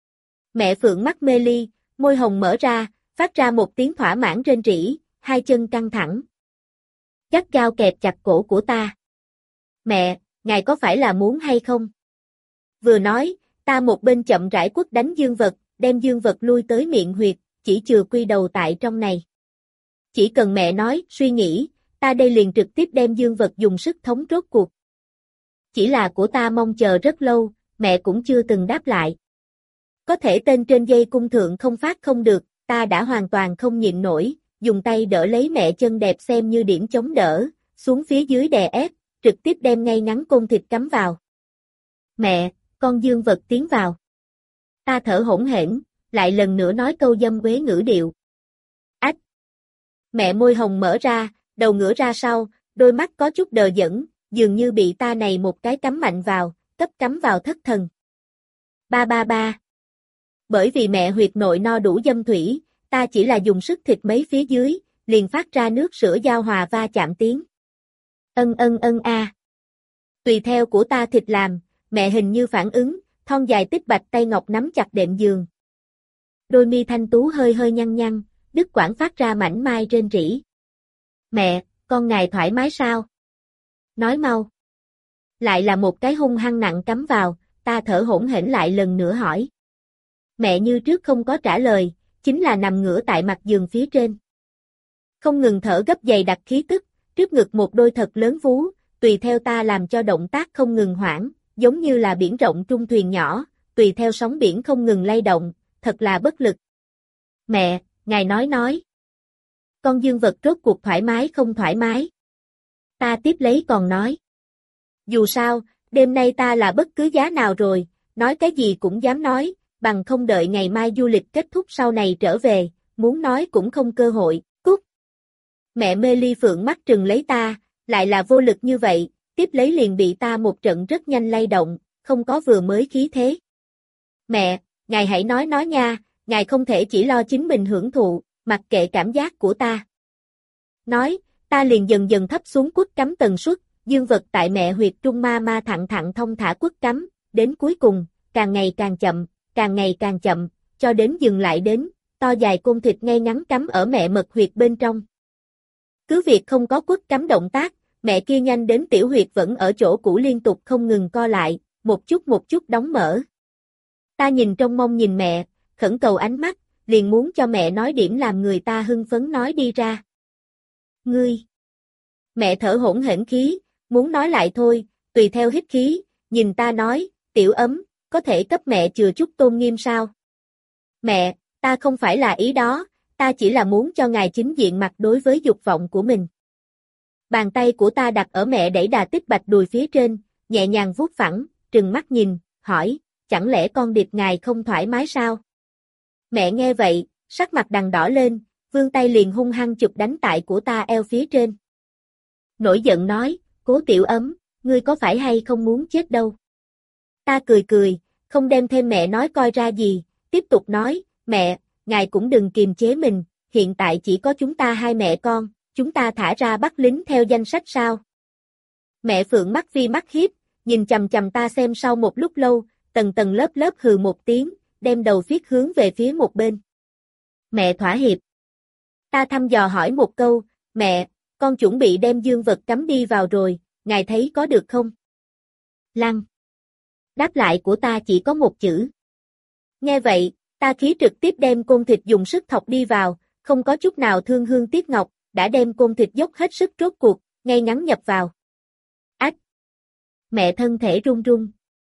Mẹ phượng mắt mê ly, môi hồng mở ra, phát ra một tiếng thỏa mãn rên rỉ, hai chân căng thẳng. Gắt gao kẹp chặt cổ của ta. Mẹ, ngài có phải là muốn hay không? Vừa nói, ta một bên chậm rãi quất đánh dương vật, đem dương vật lui tới miệng huyệt, chỉ chừa quy đầu tại trong này. Chỉ cần mẹ nói, suy nghĩ, ta đây liền trực tiếp đem dương vật dùng sức thống rốt cuộc. Chỉ là của ta mong chờ rất lâu, mẹ cũng chưa từng đáp lại. Có thể tên trên dây cung thượng không phát không được, ta đã hoàn toàn không nhịn nổi, dùng tay đỡ lấy mẹ chân đẹp xem như điểm chống đỡ, xuống phía dưới đè ép, trực tiếp đem ngay ngắn côn thịt cắm vào. Mẹ, con dương vật tiến vào. Ta thở hổn hển, lại lần nữa nói câu dâm quế ngữ điệu. Ách! Mẹ môi hồng mở ra, đầu ngửa ra sau, đôi mắt có chút đờ đẫn, dường như bị ta này một cái cắm mạnh vào, cấp cắm vào thất thần. Ba ba ba. Bởi vì mẹ huyệt nội no đủ dâm thủy, ta chỉ là dùng sức thịt mấy phía dưới, liền phát ra nước sữa giao hòa va chạm tiếng. Ân ân ân a. Tùy theo của ta thịt làm, mẹ hình như phản ứng, thon dài tích bạch tay ngọc nắm chặt đệm giường. Đôi mi thanh tú hơi hơi nhăn nhăn, đứt quãng phát ra mảnh mai rên rỉ. Mẹ, con ngài thoải mái sao? Nói mau. Lại là một cái hung hăng nặng cắm vào, ta thở hổn hển lại lần nữa hỏi. Mẹ như trước không có trả lời, chính là nằm ngửa tại mặt giường phía trên. Không ngừng thở gấp dày đặc khí tức, trước ngực một đôi thật lớn vú, tùy theo ta làm cho động tác không ngừng hoãn, giống như là biển rộng trung thuyền nhỏ, tùy theo sóng biển không ngừng lay động, thật là bất lực. Mẹ, ngài nói nói. Con dương vật rốt cuộc thoải mái không thoải mái? Ta tiếp lấy còn nói. Dù sao, đêm nay ta là bất cứ giá nào rồi, nói cái gì cũng dám nói, bằng không đợi ngày mai du lịch kết thúc sau này trở về, muốn nói cũng không cơ hội, cút. Mẹ mê ly phượng mắt trừng lấy ta, lại là vô lực như vậy, tiếp lấy liền bị ta một trận rất nhanh lay động, không có vừa mới khí thế. Mẹ, ngài hãy nói nói nha, ngài không thể chỉ lo chính mình hưởng thụ, mặc kệ cảm giác của ta. Nói, ta liền dần dần thấp xuống quất cắm tần suất, dương vật tại mẹ huyệt trung ma ma thẳng thẳng thông thả quất cắm, đến cuối cùng, càng ngày càng chậm, càng ngày càng chậm, cho đến dừng lại đến, to dài côn thịt ngay ngắn cắm ở mẹ mật huyệt bên trong. Cứ việc không có quất cắm động tác, mẹ kia nhanh đến tiểu huyệt vẫn ở chỗ cũ liên tục không ngừng co lại, một chút một chút đóng mở. Ta nhìn trong mong nhìn mẹ, khẩn cầu ánh mắt, liền muốn cho mẹ nói điểm làm người ta hưng phấn nói đi ra. Ngươi! Mẹ thở hổn hển khí, muốn nói lại thôi, tùy theo hít khí, nhìn ta nói, tiểu ấm, có thể cấp mẹ chừa chút tôn nghiêm sao? Mẹ, ta không phải là ý đó, ta chỉ là muốn cho ngài chính diện mặt đối với dục vọng của mình. Bàn tay của ta đặt ở mẹ đẩy đà tích bạch đùi phía trên, nhẹ nhàng vuốt phẳng, trừng mắt nhìn, hỏi, chẳng lẽ con điệp ngài không thoải mái sao? Mẹ nghe vậy, sắc mặt đằng đỏ lên, vươn tay liền hung hăng chụp đánh tại của ta eo phía trên. Nổi giận nói, Cố tiểu ấm, ngươi có phải hay không muốn chết đâu? Ta cười cười, không đem thêm mẹ nói coi ra gì, tiếp tục nói, mẹ, ngài cũng đừng kiềm chế mình, hiện tại chỉ có chúng ta hai mẹ con, chúng ta thả ra bắt lính theo danh sách sao? Mẹ Phượng mắt vi mắt hiếp, nhìn chằm chằm ta xem sau một lúc lâu, tầng tầng lớp lớp hừ một tiếng, đem đầu phiết hướng về phía một bên. Mẹ thỏa hiệp. Ta thăm dò hỏi một câu, mẹ, con chuẩn bị đem dương vật cắm đi vào rồi, ngài thấy có được không? Lăng. Đáp lại của ta chỉ có một chữ. Nghe vậy, ta khí trực tiếp đem côn thịt dùng sức thọc đi vào, không có chút nào thương hương tiếc ngọc, đã đem côn thịt dốc hết sức rốt cuộc, ngay ngắn nhập vào. Ách! Mẹ thân thể run run.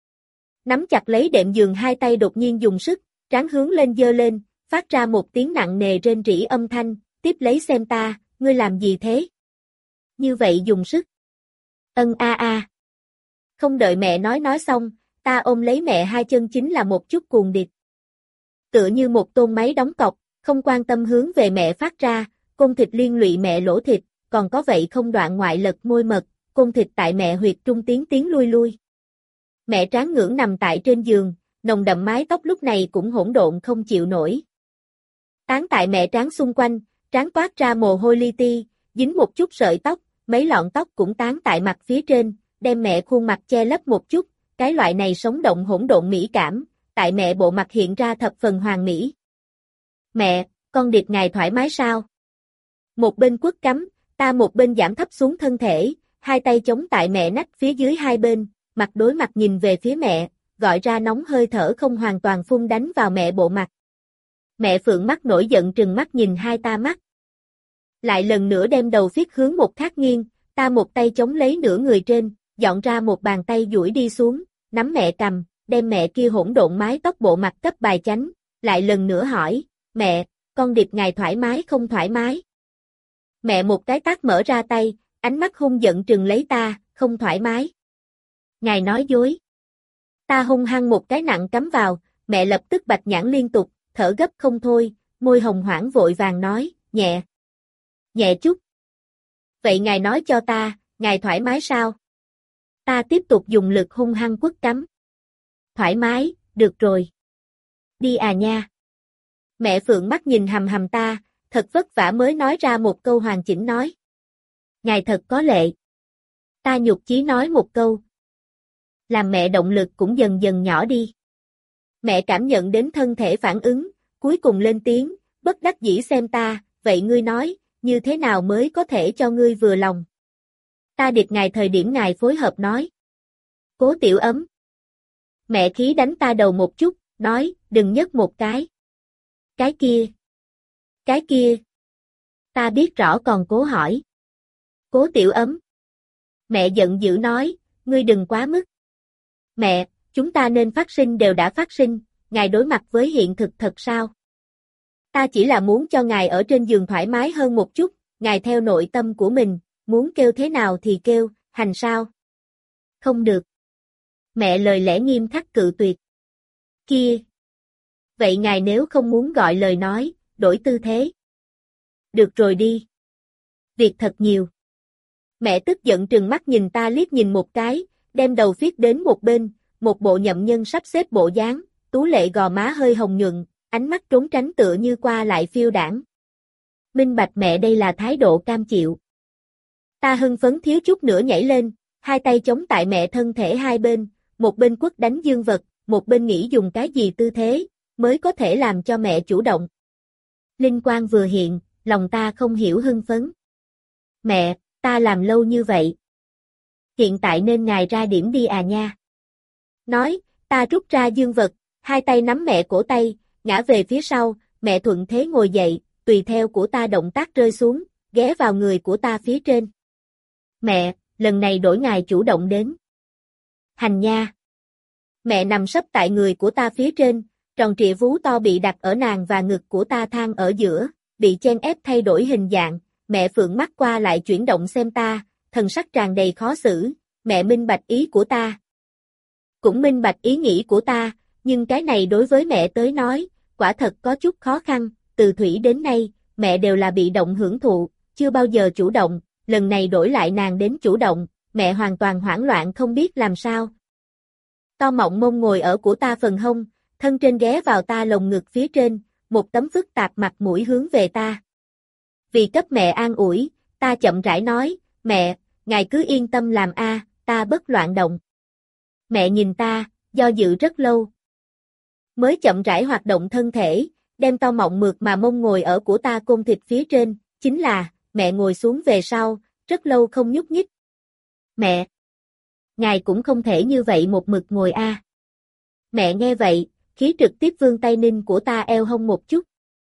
Nắm chặt lấy đệm giường hai tay đột nhiên dùng sức, trán hướng lên giơ lên, phát ra một tiếng nặng nề rên rỉ âm thanh, tiếp lấy xem ta, ngươi làm gì thế? Như vậy dùng sức. Ân a a. Không đợi mẹ nói nói xong, ta ôm lấy mẹ hai chân chính là một chút cuồng điệp. Tựa như một tôn máy đóng cọc, không quan tâm hướng về mẹ phát ra, côn thịt liên lụy mẹ lỗ thịt, còn có vậy không đoạn ngoại lật môi mật, côn thịt tại mẹ huyệt trung tiến tiến lui lui. Mẹ tráng ngưỡng nằm tại trên giường, nồng đậm mái tóc lúc này cũng hỗn độn không chịu nổi. Tán tại mẹ tráng xung quanh, trán toát ra mồ hôi li ti, dính một chút sợi tóc, mấy lọn tóc cũng tán tại mặt phía trên, đem mẹ khuôn mặt che lấp một chút, cái loại này sống động hỗn độn mỹ cảm, tại mẹ bộ mặt hiện ra thập phần hoàn mỹ. Mẹ, con điệp ngài thoải mái sao? Một bên quất cắm, ta một bên giảm thấp xuống thân thể, hai tay chống tại mẹ nách phía dưới hai bên, mặt đối mặt nhìn về phía mẹ, gọi ra nóng hơi thở không hoàn toàn phun đánh vào mẹ bộ mặt. Mẹ Phượng mắt nổi giận trừng mắt nhìn hai ta mắt. Lại lần nữa đem đầu phiết hướng một khác nghiêng, ta một tay chống lấy nửa người trên, dọn ra một bàn tay duỗi đi xuống, nắm mẹ cầm, đem mẹ kia hỗn độn mái tóc bộ mặt cấp bài chánh, lại lần nữa hỏi, mẹ, con điệp ngài thoải mái không thoải mái? Mẹ một cái tát mở ra tay, ánh mắt hung giận trừng lấy ta, không thoải mái. Ngài nói dối. Ta hung hăng một cái nặng cắm vào, mẹ lập tức bạch nhãn liên tục, thở gấp không thôi, môi hồng hoảng vội vàng nói, nhẹ. Nhẹ chút. Vậy ngài nói cho ta, ngài thoải mái sao? Ta tiếp tục dùng lực hung hăng quất cắm. Thoải mái, được rồi. Đi à nha. Mẹ Phượng mắt nhìn hầm hầm ta, thật vất vả mới nói ra một câu hoàn chỉnh nói. Ngài thật có lệ. Ta nhục chí nói một câu. Làm mẹ động lực cũng dần dần nhỏ đi. Mẹ cảm nhận đến thân thể phản ứng, cuối cùng lên tiếng, bất đắc dĩ xem ta, vậy ngươi nói, như thế nào mới có thể cho ngươi vừa lòng? Ta điệp ngài thời điểm ngài phối hợp nói. Cố tiểu ấm. Mẹ khí đánh ta đầu một chút, nói, đừng nhấc một cái. Cái kia. Cái kia. Ta biết rõ còn cố hỏi. Cố tiểu ấm. Mẹ giận dữ nói, ngươi đừng quá mức. Mẹ, chúng ta nên phát sinh đều đã phát sinh, ngài đối mặt với hiện thực thật sao? Ta chỉ là muốn cho ngài ở trên giường thoải mái hơn một chút, ngài theo nội tâm của mình, muốn kêu thế nào thì kêu, hành sao? Không được. Mẹ lời lẽ nghiêm khắc cự tuyệt. Kia. Vậy ngài nếu không muốn gọi lời nói, đổi tư thế. Được rồi đi. Việc thật nhiều. Mẹ tức giận trừng mắt nhìn ta liếc nhìn một cái, đem đầu viết đến một bên, một bộ nhậm nhân sắp xếp bộ dáng, tú lệ gò má hơi hồng nhuận, ánh mắt trốn tránh tựa như qua lại phiêu đãng. Minh bạch mẹ đây là thái độ cam chịu. Ta hưng phấn thiếu chút nữa nhảy lên, hai tay chống tại mẹ thân thể hai bên, một bên quất đánh dương vật, một bên nghĩ dùng cái gì tư thế, mới có thể làm cho mẹ chủ động. Linh quang vừa hiện, lòng ta không hiểu hưng phấn. Mẹ, ta làm lâu như vậy. Hiện tại nên ngài ra điểm đi à nha. Nói, ta rút ra dương vật, hai tay nắm mẹ cổ tay, ngã về phía sau, mẹ thuận thế ngồi dậy, tùy theo của ta động tác rơi xuống, ghé vào người của ta phía trên. Mẹ, lần này đổi ngài chủ động đến. Hành nha. Mẹ nằm sấp tại người của ta phía trên, tròn trịa vú to bị đặt ở nàng và ngực của ta thang ở giữa, bị chen ép thay đổi hình dạng, mẹ phượng mắt qua lại chuyển động xem ta, thần sắc tràn đầy khó xử, mẹ minh bạch ý của ta. Cũng minh bạch ý nghĩ của ta, nhưng cái này đối với mẹ tới nói, quả thật có chút khó khăn, từ thủy đến nay, mẹ đều là bị động hưởng thụ, chưa bao giờ chủ động, lần này đổi lại nàng đến chủ động, mẹ hoàn toàn hoảng loạn không biết làm sao. To mọng mông ngồi ở của ta phần hông, thân trên ghé vào ta lồng ngực phía trên, một tấm phức tạp mặt mũi hướng về ta. Vì cấp mẹ an ủi, ta chậm rãi nói, mẹ, ngài cứ yên tâm làm a, ta bất loạn động. Mẹ nhìn ta, do dự rất lâu. Mới chậm rãi hoạt động thân thể, đem to mọng mượt mà mông ngồi ở của ta côn thịt phía trên, chính là, mẹ ngồi xuống về sau, rất lâu không nhúc nhích. Mẹ! Ngài cũng không thể như vậy một mực ngồi a. Mẹ nghe vậy, khí trực tiếp vươn tay ninh của ta eo hông một chút.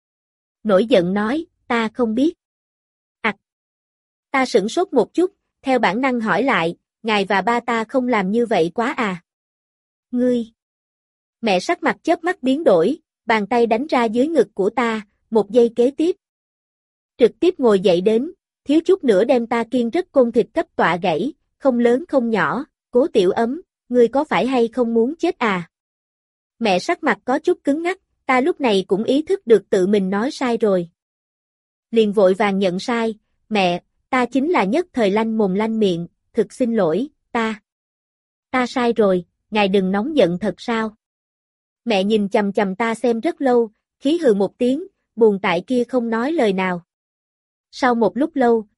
Nổi giận nói, ta không biết. Ảc! Ta sửng sốt một chút, theo bản năng hỏi lại, ngài và ba ta không làm như vậy quá à? Ngươi! Mẹ sắc mặt chớp mắt biến đổi, bàn tay đánh ra dưới ngực của ta, một giây kế tiếp. Trực tiếp ngồi dậy đến, thiếu chút nữa đem ta kiên rất côn thịt cấp tọa gãy, không lớn không nhỏ, Cố Tiểu Ấm, ngươi có phải hay không muốn chết à? Mẹ sắc mặt có chút cứng ngắc, ta lúc này cũng ý thức được tự mình nói sai rồi. Liền vội vàng nhận sai, mẹ, ta chính là nhất thời lanh mồm lanh miệng, thực xin lỗi, ta. Ta sai rồi, ngài đừng nóng giận thật sao? Mẹ nhìn chằm chằm ta xem rất lâu, khí hừ một tiếng, buồn tại kia không nói lời nào. Sau một lúc lâu,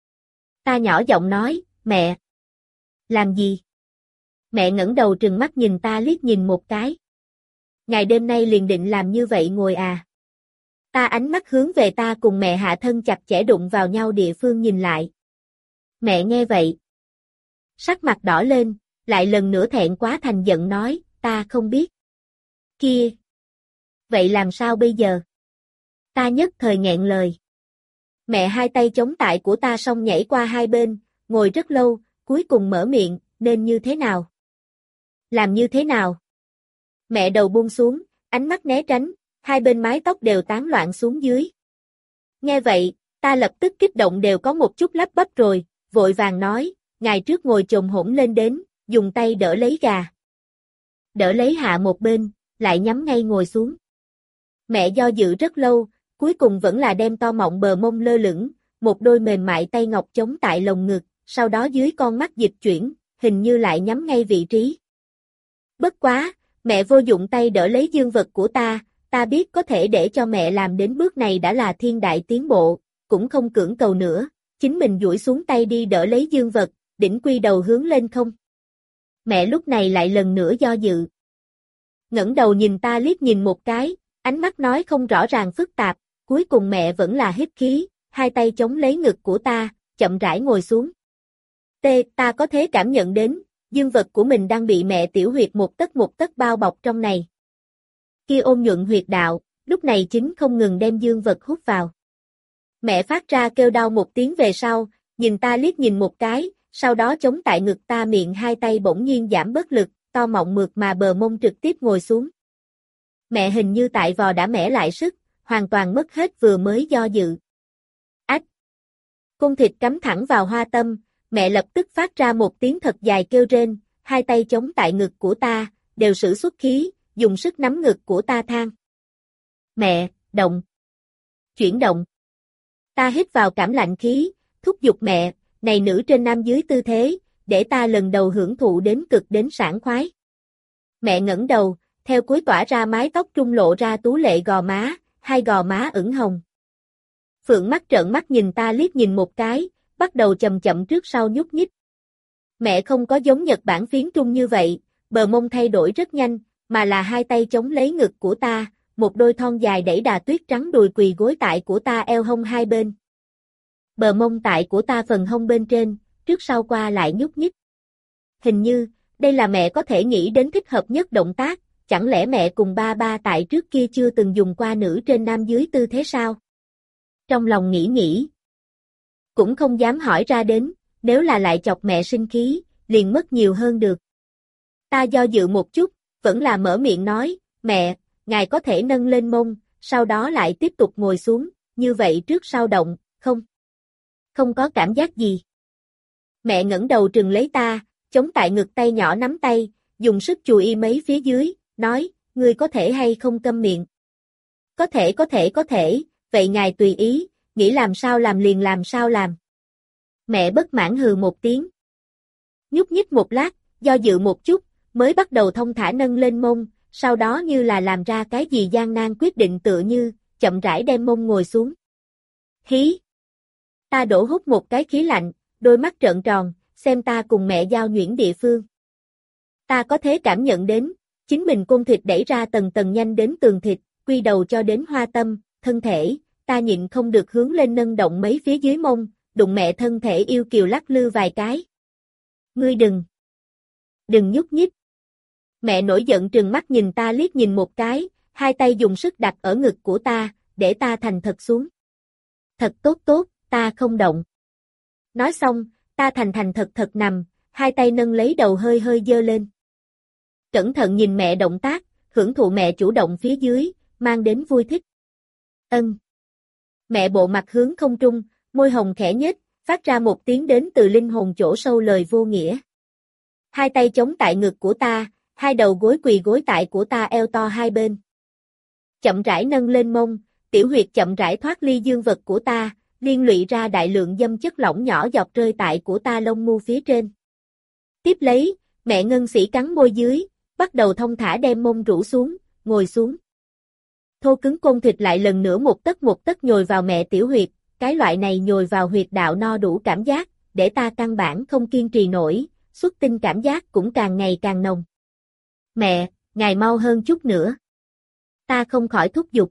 ta nhỏ giọng nói, mẹ. Làm gì? Mẹ ngẩng đầu trừng mắt nhìn ta liếc nhìn một cái. Ngày đêm nay liền định làm như vậy ngồi à? Ta ánh mắt hướng về ta cùng mẹ hạ thân chặt chẽ đụng vào nhau địa phương nhìn lại. Mẹ nghe vậy. Sắc mặt đỏ lên, lại lần nữa thẹn quá thành giận nói, ta không biết. Kia! Vậy làm sao bây giờ? Ta nhất thời nghẹn lời. Mẹ hai tay chống tại của ta xong nhảy qua hai bên, ngồi rất lâu, cuối cùng mở miệng, nên như thế nào? Làm như thế nào? Mẹ đầu buông xuống, ánh mắt né tránh, hai bên mái tóc đều tán loạn xuống dưới. Nghe vậy, ta lập tức kích động đều có một chút lắp bắp rồi, vội vàng nói, ngài trước ngồi chồm hổm lên đến, dùng tay đỡ lấy gà. Đỡ lấy hạ một bên, lại nhắm ngay ngồi xuống. Mẹ do dự rất lâu, cuối cùng vẫn là đem to mọng bờ mông lơ lửng, một đôi mềm mại tay ngọc chống tại lồng ngực, sau đó dưới con mắt dịch chuyển, hình như lại nhắm ngay vị trí. Bất quá, mẹ vô dụng tay đỡ lấy dương vật của ta, ta biết có thể để cho mẹ làm đến bước này đã là thiên đại tiến bộ, cũng không cưỡng cầu nữa, chính mình duỗi xuống tay đi đỡ lấy dương vật, đỉnh quy đầu hướng lên không. Mẹ lúc này lại lần nữa do dự. Ngẩng đầu nhìn ta liếc nhìn một cái, ánh mắt nói không rõ ràng phức tạp, cuối cùng mẹ vẫn là hít khí, hai tay chống lấy ngực của ta, chậm rãi ngồi xuống. Tê, ta có thể cảm nhận đến, dương vật của mình đang bị mẹ tiểu huyệt một tấc một tấc bao bọc trong này. Kia ôn nhuận huyệt đạo, lúc này chính không ngừng đem dương vật hút vào. Mẹ phát ra kêu đau một tiếng về sau, nhìn ta liếc nhìn một cái, sau đó chống tại ngực ta miệng hai tay bỗng nhiên giảm bớt lực, to mọng mượt mà bờ mông trực tiếp ngồi xuống. Mẹ hình như tại vò đã mẻ lại sức, hoàn toàn mất hết vừa mới do dự. Ách! Cung thịt cắm thẳng vào hoa tâm, mẹ lập tức phát ra một tiếng thật dài kêu rên, hai tay chống tại ngực của ta, đều sử xuất khí, dùng sức nắm ngực của ta than. Mẹ, động! Chuyển động! Ta hít vào cảm lạnh khí, thúc giục mẹ, này nữ trên nam dưới tư thế, để ta lần đầu hưởng thụ đến cực đến sảng khoái. Mẹ ngẩng đầu, theo cuối tỏa ra mái tóc trung lộ ra tú lệ gò má, hai gò má ửng hồng. Phượng mắt trợn mắt nhìn ta liếc nhìn một cái, bắt đầu chậm chậm trước sau nhúc nhích. Mẹ không có giống Nhật Bản phiến trung như vậy, bờ mông thay đổi rất nhanh, mà là hai tay chống lấy ngực của ta, một đôi thon dài đẩy đà tuyết trắng đùi quỳ gối tại của ta eo hông hai bên. Bờ mông tại của ta phần hông bên trên, trước sau qua lại nhúc nhích. Hình như, đây là mẹ có thể nghĩ đến thích hợp nhất động tác, chẳng lẽ mẹ cùng ba ba tại trước kia chưa từng dùng qua nữ trên nam dưới tư thế sao? Trong lòng nghĩ nghĩ. Cũng không dám hỏi ra đến, nếu là lại chọc mẹ sinh khí, liền mất nhiều hơn được. Ta do dự một chút, vẫn là mở miệng nói, mẹ, ngài có thể nâng lên mông, sau đó lại tiếp tục ngồi xuống, như vậy trước sau động, không? Không có cảm giác gì. Mẹ ngẩng đầu trừng lấy ta, chống tại ngực tay nhỏ nắm tay, dùng sức chùi y mấy phía dưới, nói, ngươi có thể hay không câm miệng? Có thể có thể có thể, vậy ngài tùy ý, nghĩ làm sao làm liền làm sao làm. Mẹ bất mãn hừ một tiếng. Nhúc nhích một lát, do dự một chút, mới bắt đầu thông thả nâng lên mông, sau đó như là làm ra cái gì gian nan quyết định tựa như, chậm rãi đem mông ngồi xuống. Hí! Ta đổ hút một cái khí lạnh, đôi mắt trợn tròn, xem ta cùng mẹ giao nhuyễn địa phương. Ta có thể cảm nhận đến, chính mình cung thịt đẩy ra tầng tầng nhanh đến tường thịt, quy đầu cho đến hoa tâm, thân thể, ta nhịn không được hướng lên nâng động mấy phía dưới mông, đụng mẹ thân thể yêu kiều lắc lư vài cái. Ngươi đừng! Đừng nhúc nhích! Mẹ nổi giận trừng mắt nhìn ta liếc nhìn một cái, hai tay dùng sức đặt ở ngực của ta, để ta thành thật xuống. Thật tốt tốt, ta không động. Nói xong, ta thành thành thật thật nằm, hai tay nâng lấy đầu hơi hơi dơ lên. Cẩn thận nhìn mẹ động tác, hưởng thụ mẹ chủ động phía dưới, mang đến vui thích. Ân. Mẹ bộ mặt hướng không trung, môi hồng khẽ nhếch, phát ra một tiếng đến từ linh hồn chỗ sâu lời vô nghĩa. Hai tay chống tại ngực của ta, hai đầu gối quỳ gối tại của ta eo to hai bên. Chậm rãi nâng lên mông, tiểu huyệt chậm rãi thoát ly dương vật của ta, liên lụy ra đại lượng dâm chất lỏng nhỏ giọt rơi tại của ta lông mu phía trên. Tiếp lấy, mẹ ngân sĩ cắn môi dưới, bắt đầu thông thả đem mông rũ xuống, ngồi xuống. Thô cứng côn thịt lại lần nữa một tấc một tấc nhồi vào mẹ tiểu huyệt, cái loại này nhồi vào huyệt đạo no đủ cảm giác, để ta căn bản không kiên trì nổi, xuất tinh cảm giác cũng càng ngày càng nồng. Mẹ, ngài mau hơn chút nữa. Ta không khỏi thúc giục.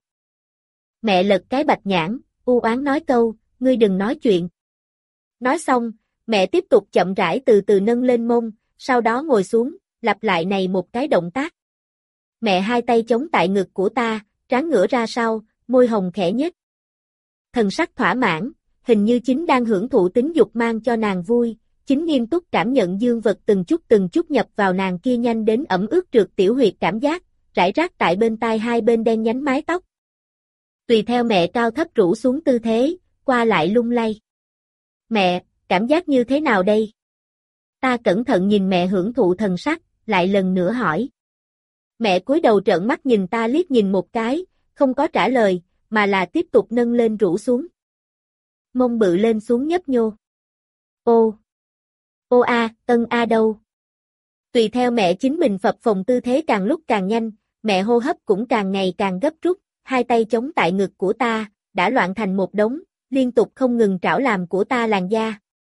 Mẹ lật cái bạch nhãn, u oán nói câu, ngươi đừng nói chuyện. Nói xong, mẹ tiếp tục chậm rãi từ từ nâng lên mông, sau đó ngồi xuống, lặp lại này một cái động tác. Mẹ hai tay chống tại ngực của ta, trán ngửa ra sau, môi hồng khẽ nhếch. Thần sắc thỏa mãn, hình như chính đang hưởng thụ tính dục mang cho nàng vui, chính nghiêm túc cảm nhận dương vật từng chút từng chút nhập vào nàng kia nhanh đến ẩm ướt trượt tiểu huyệt cảm giác, rải rác tại bên tai hai bên đen nhánh mái tóc. Tùy theo mẹ cao thấp rũ xuống tư thế, qua lại lung lay. Mẹ, cảm giác như thế nào đây? Ta cẩn thận nhìn mẹ hưởng thụ thần sắc, lại lần nữa hỏi. Mẹ cúi đầu trợn mắt nhìn ta liếc nhìn một cái, không có trả lời, mà là tiếp tục nâng lên rũ xuống. Mông bự lên xuống nhấp nhô. Ô! Ô a, ân a đâu? Tùy theo mẹ chính mình phập phồng tư thế càng lúc càng nhanh, mẹ hô hấp cũng càng ngày càng gấp rút, hai tay chống tại ngực của ta, đã loạn thành một đống, liên tục không ngừng trảo làm của ta làn da.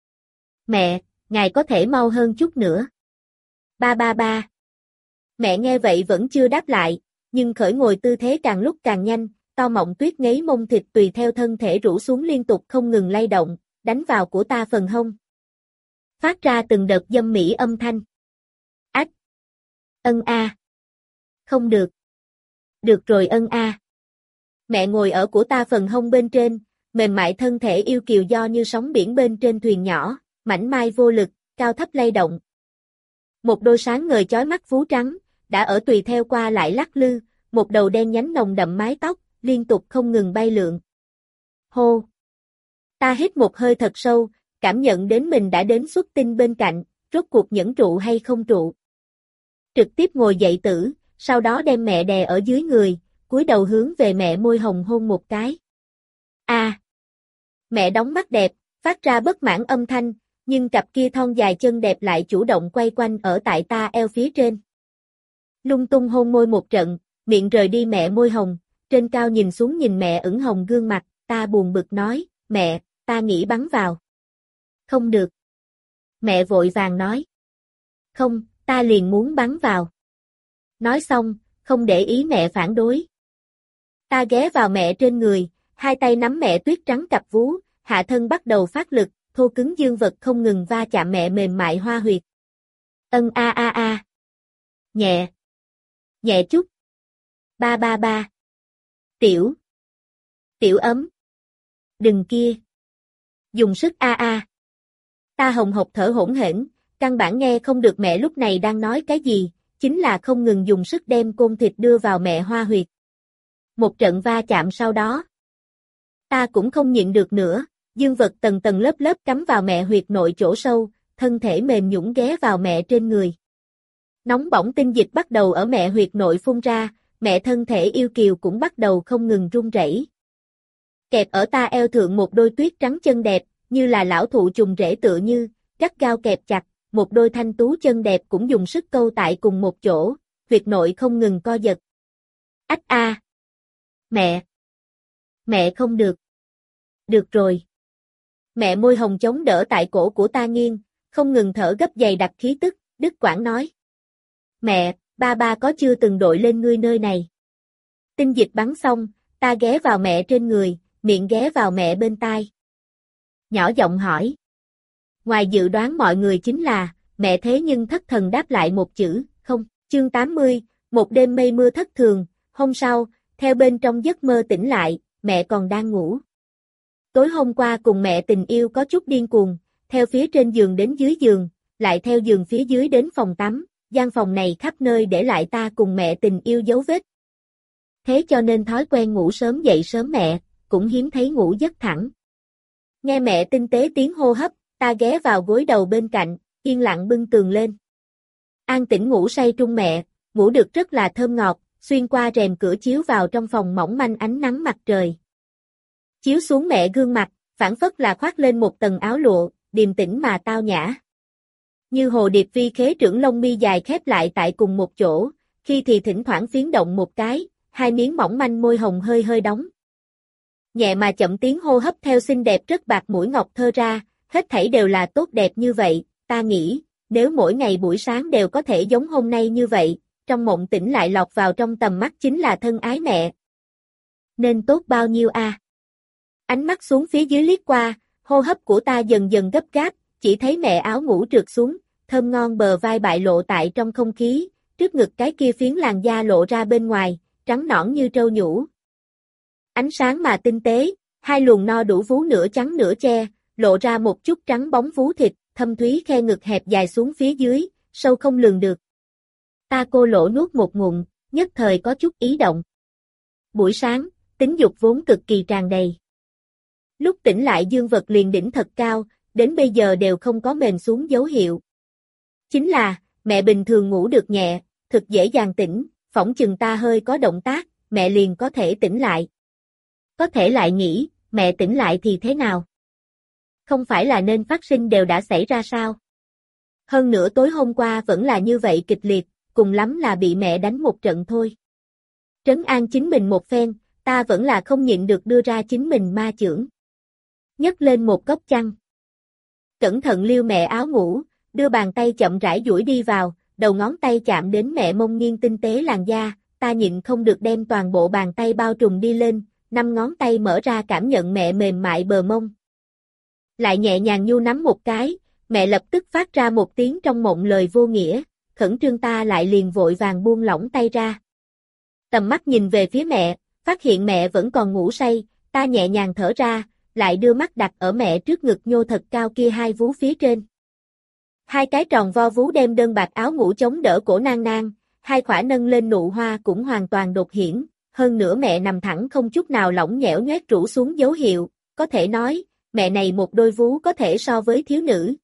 Mẹ, ngài có thể mau hơn chút nữa. Ba ba ba. Mẹ nghe vậy vẫn chưa đáp lại, nhưng khởi ngồi tư thế càng lúc càng nhanh, to mọng tuyết ngấy mông thịt tùy theo thân thể rũ xuống liên tục không ngừng lay động, đánh vào của ta phần hông. Phát ra từng đợt dâm mỹ âm thanh. Ách! Ân a! Không được! Được rồi ân a! Mẹ ngồi ở của ta phần hông bên trên, mềm mại thân thể yêu kiều do như sóng biển bên trên thuyền nhỏ, mảnh mai vô lực, cao thấp lay động. Một đôi sáng ngời chói mắt vú trắng, đã ở tùy theo qua lại lắc lư, một đầu đen nhánh nồng đậm mái tóc, liên tục không ngừng bay lượn. Hô! Ta hít một hơi thật sâu, cảm nhận đến mình đã đến xuất tinh bên cạnh, rốt cuộc nhẫn trụ hay không trụ. Trực tiếp ngồi dậy tử, sau đó đem mẹ đè ở dưới người, cúi đầu hướng về mẹ môi hồng hôn một cái. A! À, mẹ đóng mắt đẹp, phát ra bất mãn âm thanh, nhưng cặp kia thon dài chân đẹp lại chủ động quay quanh ở tại ta eo phía trên. Lung tung hôn môi một trận, miệng rời đi mẹ môi hồng, trên cao nhìn xuống nhìn mẹ ửng hồng gương mặt, ta buồn bực nói, mẹ, ta nghĩ bắn vào. Không được. Mẹ vội vàng nói. Không, ta liền muốn bắn vào. Nói xong, không để ý mẹ phản đối. Ta ghé vào mẹ trên người, hai tay nắm mẹ tuyết trắng cặp vú, hạ thân bắt đầu phát lực, thô cứng dương vật không ngừng va chạm mẹ mềm mại hoa huyệt. Ân a a a. Nhẹ. Nhẹ chút. Ba ba ba. Tiểu. Tiểu ấm. Đừng kia. Dùng sức a a. Ta hồng hộc thở hỗn hển, căn bản nghe không được mẹ lúc này đang nói cái gì, chính là không ngừng dùng sức đem côn thịt đưa vào mẹ hoa huyệt. Một trận va chạm sau đó. Ta cũng không nhịn được nữa, dương vật tầng tầng lớp lớp cắm vào mẹ huyệt nội chỗ sâu, thân thể mềm nhũn ghé vào mẹ trên người. Nóng bỏng tinh dịch bắt đầu ở mẹ huyệt nội phun ra, mẹ thân thể yêu kiều cũng bắt đầu không ngừng run rẩy. Kẹp ở ta eo thượng một đôi tuyết trắng chân đẹp, như là lão thụ trùng rễ tựa như, gắt gao kẹp chặt, một đôi thanh tú chân đẹp cũng dùng sức câu tại cùng một chỗ, huyệt nội không ngừng co giật. Ách a! Mẹ! Mẹ không được! Được rồi! Mẹ môi hồng chống đỡ tại cổ của ta nghiêng, không ngừng thở gấp dày đặc khí tức, đứt quãng nói. Mẹ, ba ba có chưa từng đội lên ngươi nơi này? Tinh dịch bắn xong, ta ghé vào mẹ trên người, miệng ghé vào mẹ bên tai. Nhỏ giọng hỏi. Ngoài dự đoán mọi người chính là, mẹ thế nhưng thất thần đáp lại một chữ, không, chương tám mươi, một đêm mây mưa thất thường, hôm sau, theo bên trong giấc mơ tỉnh lại, mẹ còn đang ngủ. Tối hôm qua cùng mẹ tình yêu có chút điên cuồng, theo phía trên giường đến dưới giường, lại theo giường phía dưới đến phòng tắm, gian phòng này khắp nơi để lại ta cùng mẹ tình yêu dấu vết. Thế cho nên thói quen ngủ sớm dậy sớm mẹ, cũng hiếm thấy ngủ giấc thẳng. Nghe mẹ tinh tế tiếng hô hấp, ta ghé vào gối đầu bên cạnh, yên lặng bưng tường lên. An tĩnh ngủ say trung mẹ, ngủ được rất là thơm ngọt, xuyên qua rèm cửa chiếu vào trong phòng mỏng manh ánh nắng mặt trời. Chiếu xuống mẹ gương mặt, phản phất là khoác lên một tầng áo lụa, điềm tĩnh mà tao nhã. Như hồ điệp vi khế trưởng lông mi dài khép lại tại cùng một chỗ, khi thì thỉnh thoảng phiến động một cái, hai miếng mỏng manh môi hồng hơi hơi đóng. Nhẹ mà chậm tiếng hô hấp theo xinh đẹp rất bạc mũi ngọc thơ ra, hết thảy đều là tốt đẹp như vậy, ta nghĩ, nếu mỗi ngày buổi sáng đều có thể giống hôm nay như vậy, trong mộng tỉnh lại lọt vào trong tầm mắt chính là thân ái mẹ. Nên tốt bao nhiêu a? À? Ánh mắt xuống phía dưới liếc qua, hô hấp của ta dần dần gấp gáp, chỉ thấy mẹ áo ngủ trượt xuống, thơm ngon bờ vai bại lộ tại trong không khí, trước ngực cái kia phiến làn da lộ ra bên ngoài, trắng nõn như trâu nhũ. Ánh sáng mà tinh tế, hai luồng no đủ vú nửa trắng nửa che, lộ ra một chút trắng bóng vú thịt, thâm thúy khe ngực hẹp dài xuống phía dưới, sâu không lường được. Ta cô lỗ nuốt một ngụm, nhất thời có chút ý động. Buổi sáng, tính dục vốn cực kỳ tràn đầy. Lúc tỉnh lại dương vật liền đỉnh thật cao, đến bây giờ đều không có mềm xuống dấu hiệu. Chính là, mẹ bình thường ngủ được nhẹ, thực dễ dàng tỉnh, phỏng chừng ta hơi có động tác, mẹ liền có thể tỉnh lại. Có thể lại nghĩ, mẹ tỉnh lại thì thế nào? Không phải là nên phát sinh đều đã xảy ra sao? Hơn nữa tối hôm qua vẫn là như vậy kịch liệt, cùng lắm là bị mẹ đánh một trận thôi. Trấn an chính mình một phen, ta vẫn là không nhịn được đưa ra chính mình ma chưởng. Nhấc lên một góc chăn. Cẩn thận liêu mẹ áo ngủ, đưa bàn tay chậm rãi duỗi đi vào, đầu ngón tay chạm đến mẹ mông nghiêng tinh tế làn da, ta nhịn không được đem toàn bộ bàn tay bao trùm đi lên, năm ngón tay mở ra cảm nhận mẹ mềm mại bờ mông. Lại nhẹ nhàng nhu nắm một cái, mẹ lập tức phát ra một tiếng trong mộng lời vô nghĩa, khẩn trương ta lại liền vội vàng buông lỏng tay ra. Tầm mắt nhìn về phía mẹ, phát hiện mẹ vẫn còn ngủ say, ta nhẹ nhàng thở ra, lại đưa mắt đặt ở mẹ trước ngực nhô thật cao kia hai vú phía trên. Hai cái tròn vo vú đem đơn bạc áo ngủ chống đỡ cổ nang nang, hai khỏa nâng lên nụ hoa cũng hoàn toàn đột hiển, hơn nữa mẹ nằm thẳng không chút nào lỏng nhẽo nhoét rũ xuống dấu hiệu, có thể nói, mẹ này một đôi vú có thể so với thiếu nữ.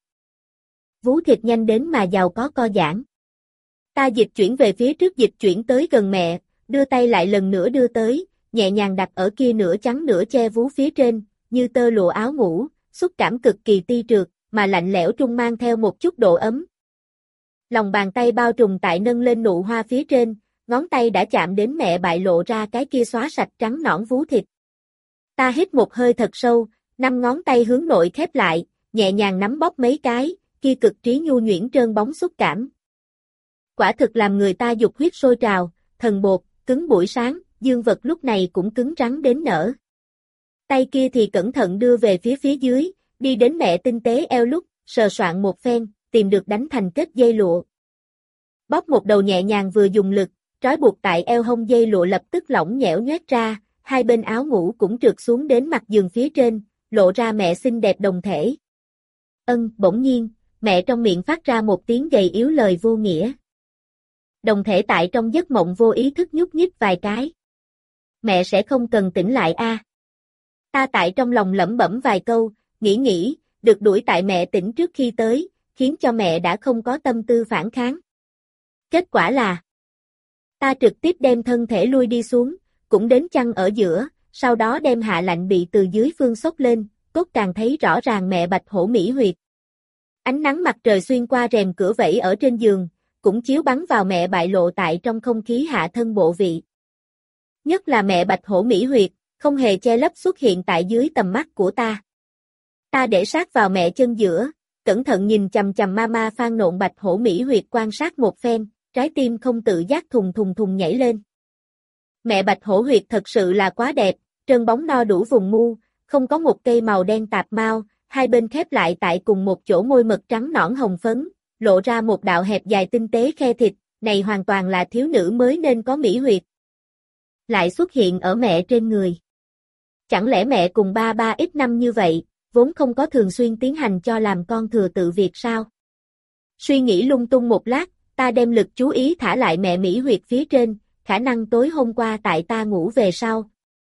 Vú thịt nhanh đến mà giàu có co giãn. Ta dịch chuyển về phía trước dịch chuyển tới gần mẹ, đưa tay lại lần nữa đưa tới, nhẹ nhàng đặt ở kia nửa trắng nửa che vú phía trên, như tơ lụa áo ngủ, xúc cảm cực kỳ ti trượt, mà lạnh lẽo trung mang theo một chút độ ấm. Lòng bàn tay bao trùm tại nâng lên nụ hoa phía trên, ngón tay đã chạm đến mẹ bại lộ ra cái kia xóa sạch trắng nõn vú thịt. Ta hít một hơi thật sâu, năm ngón tay hướng nội khép lại, nhẹ nhàng nắm bóp mấy cái, kia cực trí nhu nhuyễn trơn bóng xúc cảm. Quả thực làm người ta dục huyết sôi trào, thần bột, cứng buổi sáng, dương vật lúc này cũng cứng rắn đến nở. Tay kia thì cẩn thận đưa về phía phía dưới, đi đến mẹ tinh tế eo lúc, sờ soạn một phen, tìm được đánh thành kết dây lụa. Bóp một đầu nhẹ nhàng vừa dùng lực, trói buộc tại eo hông dây lụa lập tức lỏng nhẽo nhoét ra, hai bên áo ngủ cũng trượt xuống đến mặt giường phía trên, lộ ra mẹ xinh đẹp đồng thể. Ân, bỗng nhiên, mẹ trong miệng phát ra một tiếng gầy yếu lời vô nghĩa. Đồng thể tại trong giấc mộng vô ý thức nhúc nhích vài cái. Mẹ sẽ không cần tỉnh lại a. À. Ta tại trong lòng lẩm bẩm vài câu, nghĩ nghĩ, được đuổi tại mẹ tỉnh trước khi tới, khiến cho mẹ đã không có tâm tư phản kháng. Kết quả là, ta trực tiếp đem thân thể lui đi xuống, cũng đến chăn ở giữa, sau đó đem hạ lạnh bị từ dưới phương xốc lên, cốt càng thấy rõ ràng mẹ bạch hổ mỹ huyệt. Ánh nắng mặt trời xuyên qua rèm cửa vẫy ở trên giường, cũng chiếu bắn vào mẹ bại lộ tại trong không khí hạ thân bộ vị. Nhất là mẹ bạch hổ mỹ huyệt, không hề che lấp xuất hiện tại dưới tầm mắt của ta. Ta để sát vào mẹ chân giữa, cẩn thận nhìn chằm chằm mama phan nộn bạch hổ mỹ huyệt quan sát một phen, trái tim không tự giác thùng thùng thùng nhảy lên. Mẹ bạch hổ huyệt thật sự là quá đẹp, trơn bóng no đủ vùng mu, không có một cây màu đen tạp mau, hai bên khép lại tại cùng một chỗ môi mật trắng nõn hồng phấn, lộ ra một đạo hẹp dài tinh tế khe thịt, này hoàn toàn là thiếu nữ mới nên có mỹ huyệt. Lại xuất hiện ở mẹ trên người. Chẳng lẽ mẹ cùng ba ba ít năm như vậy, vốn không có thường xuyên tiến hành cho làm con thừa tự việc sao? Suy nghĩ lung tung một lát, ta đem lực chú ý thả lại mẹ mỹ huyệt phía trên, khả năng tối hôm qua tại ta ngủ về sau.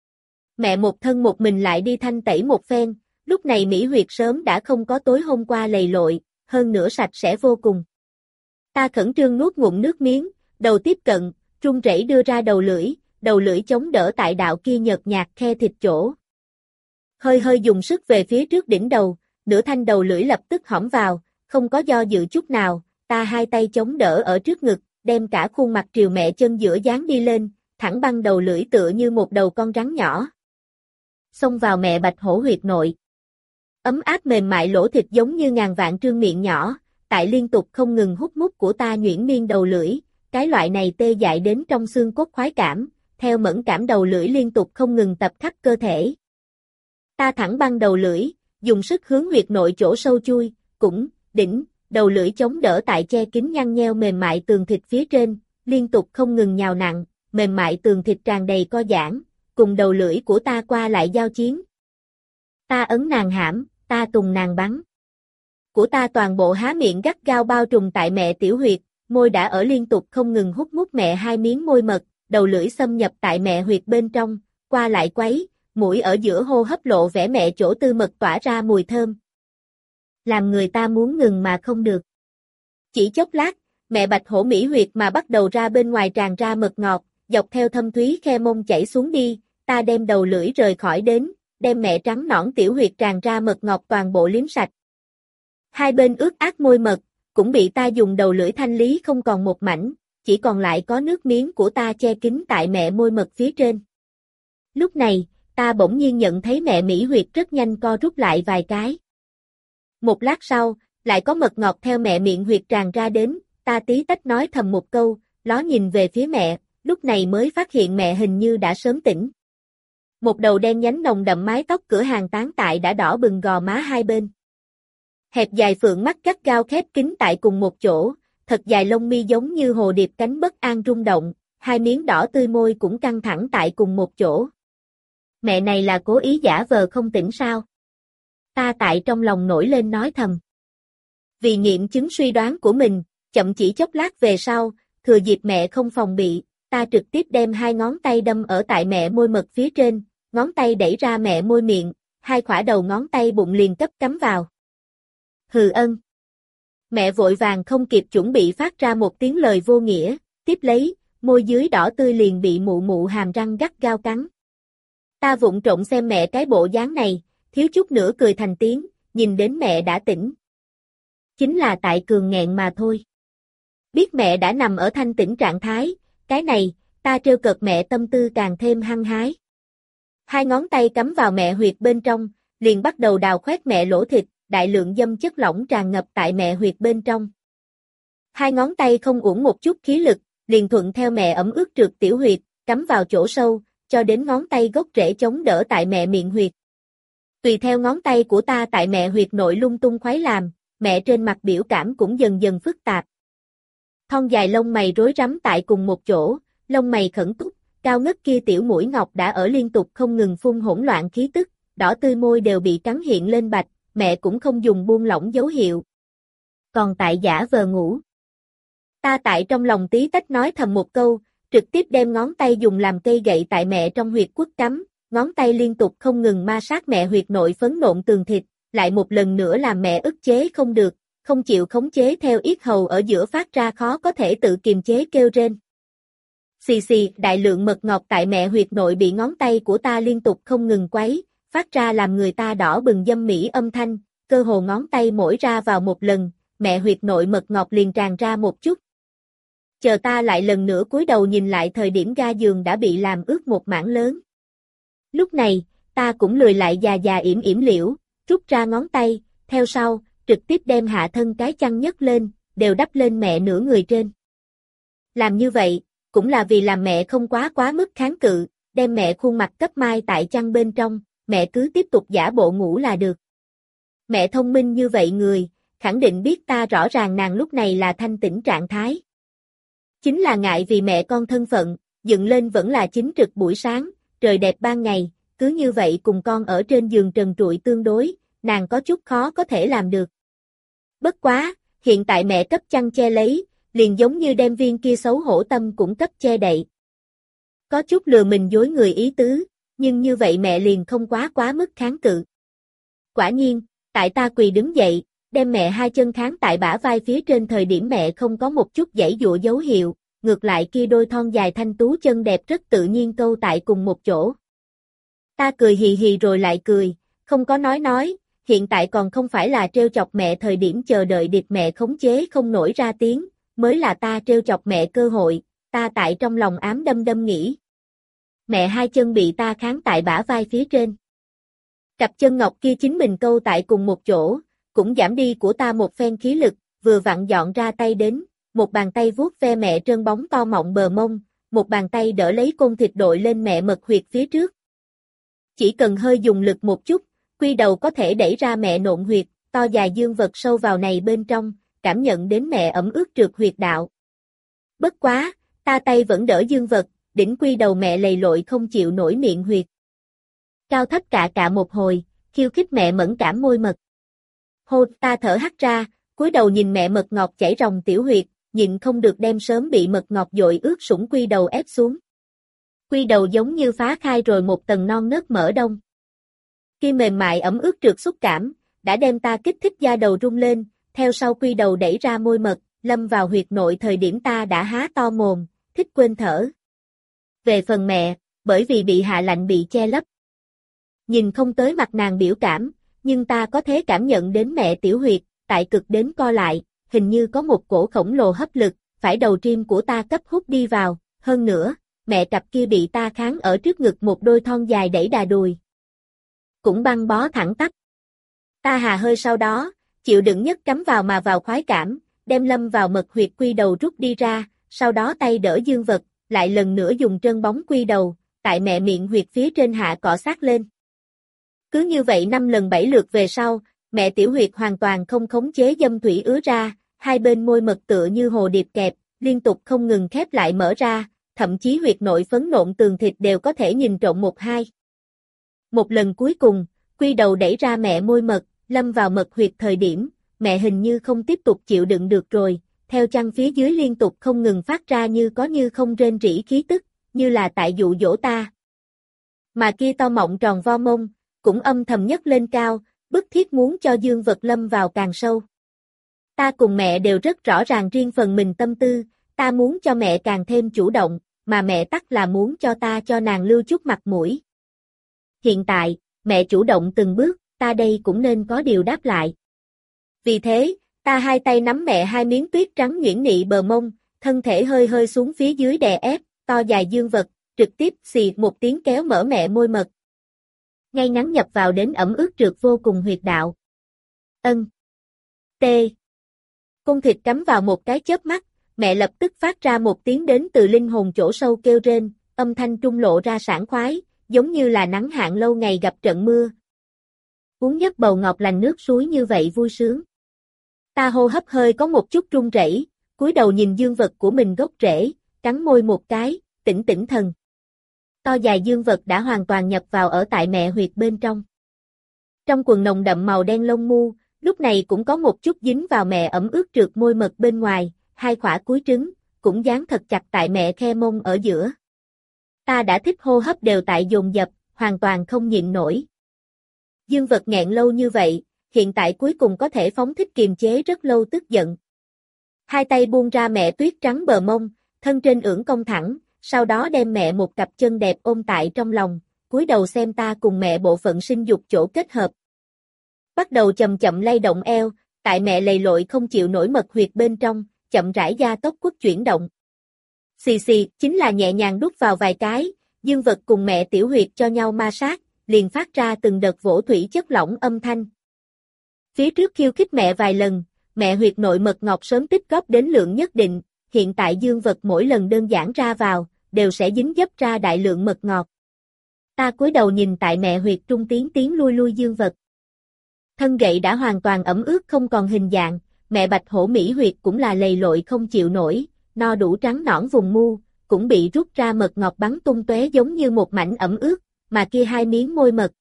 Mẹ một thân một mình lại đi thanh tẩy một phen, lúc này mỹ huyệt sớm đã không có tối hôm qua lầy lội, hơn nữa sạch sẽ vô cùng. Ta khẩn trương nuốt ngụm nước miếng, đầu tiếp cận, run rẩy đưa ra đầu lưỡi, đầu lưỡi chống đỡ tại đạo kia nhợt nhạt khe thịt chỗ. Hơi hơi dùng sức về phía trước đỉnh đầu, nửa thanh đầu lưỡi lập tức hõm vào, không có do dự chút nào, ta hai tay chống đỡ ở trước ngực, đem cả khuôn mặt triều mẹ chân giữa dán đi lên, thẳng băng đầu lưỡi tựa như một đầu con rắn nhỏ. Xông vào mẹ bạch hổ huyệt nội. Ấm áp mềm mại lỗ thịt giống như ngàn vạn trương miệng nhỏ, tại liên tục không ngừng hút mút của ta nhuyễn miên đầu lưỡi, cái loại này tê dại đến trong xương cốt khoái cảm, theo mẫn cảm đầu lưỡi liên tục không ngừng tập khắp cơ thể. Ta thẳng băng đầu lưỡi, dùng sức hướng huyệt nội chỗ sâu chui, cũng, đỉnh, đầu lưỡi chống đỡ tại che kín nhăn nheo mềm mại tường thịt phía trên, liên tục không ngừng nhào nặng, mềm mại tường thịt tràn đầy co giãn, cùng đầu lưỡi của ta qua lại giao chiến. Ta ấn nàng hãm, ta tùng nàng bắn. Của ta toàn bộ há miệng gắt gao bao trùm tại mẹ tiểu huyệt, môi đã ở liên tục không ngừng hút mút mẹ hai miếng môi mật, đầu lưỡi xâm nhập tại mẹ huyệt bên trong, qua lại quấy, mũi ở giữa hô hấp lộ vẻ mẹ chỗ tư mật tỏa ra mùi thơm. Làm người ta muốn ngừng mà không được. Chỉ chốc lát, mẹ bạch hổ mỹ huyệt mà bắt đầu ra bên ngoài tràn ra mật ngọt, dọc theo thâm thúy khe mông chảy xuống đi, ta đem đầu lưỡi rời khỏi đến, đem mẹ trắng nõn tiểu huyệt tràn ra mật ngọt toàn bộ liếm sạch. Hai bên ướt át môi mật, cũng bị ta dùng đầu lưỡi thanh lý không còn một mảnh, chỉ còn lại có nước miếng của ta che kín tại mẹ môi mật phía trên. Lúc này, ta bỗng nhiên nhận thấy mẹ mỹ huyệt rất nhanh co rút lại vài cái. Một lát sau, lại có mật ngọt theo mẹ miệng huyệt tràn ra đến, ta tí tách nói thầm một câu, ló nhìn về phía mẹ, lúc này mới phát hiện mẹ hình như đã sớm tỉnh. Một đầu đen nhánh nồng đậm mái tóc cửa hàng tán tại đã đỏ bừng gò má hai bên. Hẹp dài phượng mắt gắt gao khép kín tại cùng một chỗ, thật dài lông mi giống như hồ điệp cánh bất an rung động, hai miếng đỏ tươi môi cũng căng thẳng tại cùng một chỗ. Mẹ này là cố ý giả vờ không tỉnh sao? Ta tại trong lòng nổi lên nói thầm. Vì nghiệm chứng suy đoán của mình, chậm chỉ chốc lát về sau, thừa dịp mẹ không phòng bị, ta trực tiếp đem hai ngón tay đâm ở tại mẹ môi mật phía trên, ngón tay đẩy ra mẹ môi miệng, hai khỏa đầu ngón tay bụng liền cấp cắm vào. Hừ ân. Mẹ vội vàng không kịp chuẩn bị phát ra một tiếng lời vô nghĩa, tiếp lấy, môi dưới đỏ tươi liền bị mụ mụ hàm răng gắt gao cắn. Ta vụng trộm xem mẹ cái bộ dáng này, thiếu chút nữa cười thành tiếng, nhìn đến mẹ đã tỉnh. Chính là tại cường nghẹn mà thôi. Biết mẹ đã nằm ở thanh tỉnh trạng thái, cái này, ta trêu cợt mẹ tâm tư càng thêm hăng hái. Hai ngón tay cắm vào mẹ huyệt bên trong, liền bắt đầu đào khoét mẹ lỗ thịt, đại lượng dâm chất lỏng tràn ngập tại mẹ huyệt bên trong. Hai ngón tay không uổng một chút khí lực, liền thuận theo mẹ ẩm ướt trượt tiểu huyệt, cắm vào chỗ sâu, cho đến ngón tay gốc rễ chống đỡ tại mẹ miệng huyệt. Tùy theo ngón tay của ta tại mẹ huyệt nội lung tung khuấy làm, mẹ trên mặt biểu cảm cũng dần dần phức tạp. Thon dài lông mày rối rắm tại cùng một chỗ, lông mày khẩn túc, cao ngất kia tiểu mũi ngọc đã ở liên tục không ngừng phun hỗn loạn khí tức, đỏ tươi môi đều bị cắn hiện lên bạch, mẹ cũng không dùng buông lỏng dấu hiệu. Còn tại giả vờ ngủ. Ta tại trong lòng tí tách nói thầm một câu, trực tiếp đem ngón tay dùng làm cây gậy tại mẹ trong huyệt quất cắm, ngón tay liên tục không ngừng ma sát mẹ huyệt nội phấn nộn tường thịt, lại một lần nữa làm mẹ ức chế không được, không chịu khống chế theo yết hầu ở giữa phát ra khó có thể tự kiềm chế kêu rên. Xì xì, đại lượng mật ngọt tại mẹ huyệt nội bị ngón tay của ta liên tục không ngừng quấy, phát ra làm người ta đỏ bừng dâm mỹ âm thanh, cơ hồ ngón tay mỗi ra vào một lần, mẹ huyệt nội mật ngọt liền tràn ra một chút. Chờ ta lại lần nữa cúi đầu nhìn lại thời điểm ga giường đã bị làm ướt một mảng lớn. Lúc này, ta cũng lười lại già già yểm yểm liễu, rút ra ngón tay, theo sau, trực tiếp đem hạ thân cái chăn nhấc lên, đều đắp lên mẹ nửa người trên. Làm như vậy, cũng là vì làm mẹ không quá quá mức kháng cự, đem mẹ khuôn mặt cấp mai tại chăn bên trong, mẹ cứ tiếp tục giả bộ ngủ là được. Mẹ thông minh như vậy người, khẳng định biết ta rõ ràng nàng lúc này là thanh tỉnh trạng thái. Chính là ngại vì mẹ con thân phận, dựng lên vẫn là chính trực buổi sáng, trời đẹp ban ngày, cứ như vậy cùng con ở trên giường trần trụi tương đối, nàng có chút khó có thể làm được. Bất quá, hiện tại mẹ cấp chăn che lấy, liền giống như đem viên kia xấu hổ tâm cũng cấp che đậy. Có chút lừa mình dối người ý tứ, nhưng như vậy mẹ liền không quá quá mức kháng cự. Quả nhiên, tại ta quỳ đứng dậy, đem mẹ hai chân kháng tại bả vai phía trên thời điểm mẹ không có một chút giãy giụa dấu hiệu, ngược lại kia đôi thon dài thanh tú chân đẹp rất tự nhiên câu tại cùng một chỗ. Ta cười hì hì rồi lại cười, không có nói nói, hiện tại còn không phải là trêu chọc mẹ thời điểm chờ đợi điệp mẹ khống chế không nổi ra tiếng, mới là ta trêu chọc mẹ cơ hội, ta tại trong lòng ám đâm đâm nghĩ. Mẹ hai chân bị ta kháng tại bả vai phía trên. Cặp chân ngọc kia chính mình câu tại cùng một chỗ, cũng giảm đi của ta một phen khí lực, vừa vặn dọn ra tay đến, một bàn tay vuốt ve mẹ trơn bóng to mọng bờ mông, một bàn tay đỡ lấy côn thịt đội lên mẹ mật huyệt phía trước. Chỉ cần hơi dùng lực một chút, quy đầu có thể đẩy ra mẹ nộn huyệt, to dài dương vật sâu vào này bên trong, cảm nhận đến mẹ ẩm ướt trượt huyệt đạo. Bất quá, ta tay vẫn đỡ dương vật, đỉnh quy đầu mẹ lầy lội không chịu nổi miệng huyệt. Cao thấp cạ cạ một hồi, khiêu khích mẹ mẫn cảm môi mật. Hô, ta thở hắt ra, cúi đầu nhìn mẹ mật ngọt chảy ròng tiểu huyệt, nhịn không được đem sớm bị mật ngọt dội ướt sũng quy đầu ép xuống. Quy đầu giống như phá khai rồi một tầng non nớt mỡ đông. Kia mềm mại ẩm ướt trượt xúc cảm, đã đem ta kích thích da đầu rung lên, theo sau quy đầu đẩy ra môi mật, lâm vào huyệt nội thời điểm ta đã há to mồm, thích quên thở. Về phần mẹ, bởi vì bị hạ lạnh bị che lấp. Nhìn không tới mặt nàng biểu cảm, nhưng ta có thể cảm nhận đến mẹ tiểu huyệt, tại cực đến co lại, hình như có một cổ khổng lồ hấp lực, phải đầu tim của ta cấp hút đi vào, hơn nữa, mẹ cặp kia bị ta kháng ở trước ngực một đôi thon dài đẩy đà đùi. Cũng băng bó thẳng tắp. Ta hà hơi sau đó, chịu đựng nhất cắm vào mà vào khoái cảm, đem lâm vào mật huyệt quy đầu rút đi ra, sau đó tay đỡ dương vật, lại lần nữa dùng trơn bóng quy đầu, tại mẹ miệng huyệt phía trên hạ cọ sát lên. Cứ như vậy năm lần bảy lượt về sau, mẹ tiểu huyệt hoàn toàn không khống chế dâm thủy ứa ra, hai bên môi mật tựa như hồ điệp kẹp, liên tục không ngừng khép lại mở ra, thậm chí huyệt nội phấn nộn tường thịt đều có thể nhìn trộn một hai. Một lần cuối cùng, quy đầu đẩy ra mẹ môi mật, lâm vào mật huyệt thời điểm, mẹ hình như không tiếp tục chịu đựng được rồi, theo chăn phía dưới liên tục không ngừng phát ra như có như không rên rỉ khí tức, như là tại dụ dỗ ta. Mà kia to mọng tròn vo mông, cũng âm thầm nhấc lên cao, bức thiết muốn cho Dương Vật lâm vào càng sâu. Ta cùng mẹ đều rất rõ ràng riêng phần mình tâm tư, ta muốn cho mẹ càng thêm chủ động, mà mẹ tắc là muốn cho ta cho nàng lưu chút mặt mũi. Hiện tại, mẹ chủ động từng bước, ta đây cũng nên có điều đáp lại. Vì thế, ta hai tay nắm mẹ hai miếng tuyết trắng nhuyễn nị bờ mông, thân thể hơi hơi xuống phía dưới đè ép, to dài Dương Vật, trực tiếp xì một tiếng kéo mở mẹ môi mật. Ngay ngắn nhập vào đến ẩm ướt trượt vô cùng huyệt đạo. Ân. T. Cung thịt cắm vào một cái chớp mắt, mẹ lập tức phát ra một tiếng đến từ linh hồn chỗ sâu kêu rên, âm thanh trung lộ ra sảng khoái, giống như là nắng hạn lâu ngày gặp trận mưa. Uống giấc bầu ngọt lành nước suối như vậy vui sướng. Ta hô hấp hơi có một chút run rẩy, cúi đầu nhìn Dương Vật của mình gốc rễ, cắn môi một cái, tỉnh tỉnh thần. To dài Dương Vật đã hoàn toàn nhập vào ở tại mẹ huyệt bên trong. Trong quần nồng đậm màu đen lông mu, lúc này cũng có một chút dính vào mẹ ẩm ướt trượt môi mật bên ngoài, hai khỏa cuối trứng, cũng dán thật chặt tại mẹ khe mông ở giữa. Ta đã thích hô hấp đều tại dồn dập, hoàn toàn không nhịn nổi. Dương Vật nghẹn lâu như vậy, hiện tại cuối cùng có thể phóng thích kiềm chế rất lâu tức giận. Hai tay buông ra mẹ tuyết trắng bờ mông, thân trên ưỡn cong thẳng, sau đó đem mẹ một cặp chân đẹp ôm tại trong lòng, cúi đầu xem ta cùng mẹ bộ phận sinh dục chỗ kết hợp. Bắt đầu chậm chậm lay động eo, tại mẹ lầy lội không chịu nổi mật huyệt bên trong, chậm rãi gia tốc quất chuyển động. Xì xì, chính là nhẹ nhàng đút vào vài cái, Dương Vật cùng mẹ tiểu huyệt cho nhau ma sát, liền phát ra từng đợt vỗ thủy chất lỏng âm thanh. Phía trước khiêu khích mẹ vài lần, mẹ huyệt nội mật ngọt sớm tích góp đến lượng nhất định, hiện tại Dương Vật mỗi lần đơn giản ra vào, đều sẽ dính dấp ra đại lượng mật ngọt. Ta cúi đầu nhìn tại mẹ huyệt trung tiến tiến lui lui Dương Vật. Thân gậy đã hoàn toàn ẩm ướt không còn hình dạng, mẹ bạch hổ mỹ huyệt cũng là lầy lội không chịu nổi, no đủ trắng nõn vùng mu, cũng bị rút ra mật ngọt bắn tung tóe giống như một mảnh ẩm ướt, mà kia hai miếng môi mật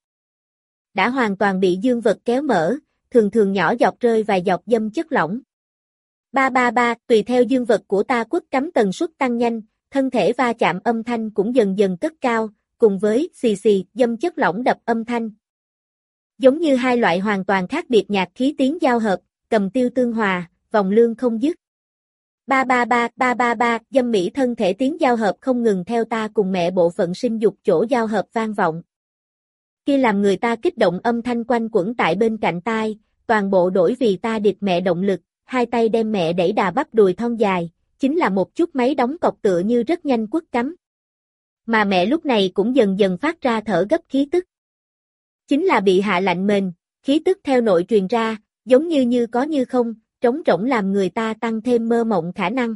đã hoàn toàn bị Dương Vật kéo mở, thường thường nhỏ giọt rơi vài giọt dâm chất lỏng. Ba ba ba, tùy theo Dương Vật của ta quất cắm tần suất tăng nhanh, thân thể va chạm âm thanh cũng dần dần cất cao, cùng với xì xì dâm chất lỏng đập âm thanh. Giống như hai loại hoàn toàn khác biệt nhạc khí tiếng giao hợp, cầm tiêu tương hòa, vòng lương không dứt. Ba ba ba, ba ba ba, dâm mỹ thân thể tiếng giao hợp không ngừng theo ta cùng mẹ bộ phận sinh dục chỗ giao hợp vang vọng. Kia làm người ta kích động âm thanh quanh quẩn tại bên cạnh tai, toàn bộ đổi vì ta địch mẹ động lực, hai tay đem mẹ đẩy đà bắp đùi thon dài, chính là một chút máy đóng cọc tựa như rất nhanh quất cắm. Mà mẹ lúc này cũng dần dần phát ra thở gấp khí tức. Chính là bị hạ lạnh mền, khí tức theo nội truyền ra, giống như như có như không, trống rỗng làm người ta tăng thêm mơ mộng khả năng.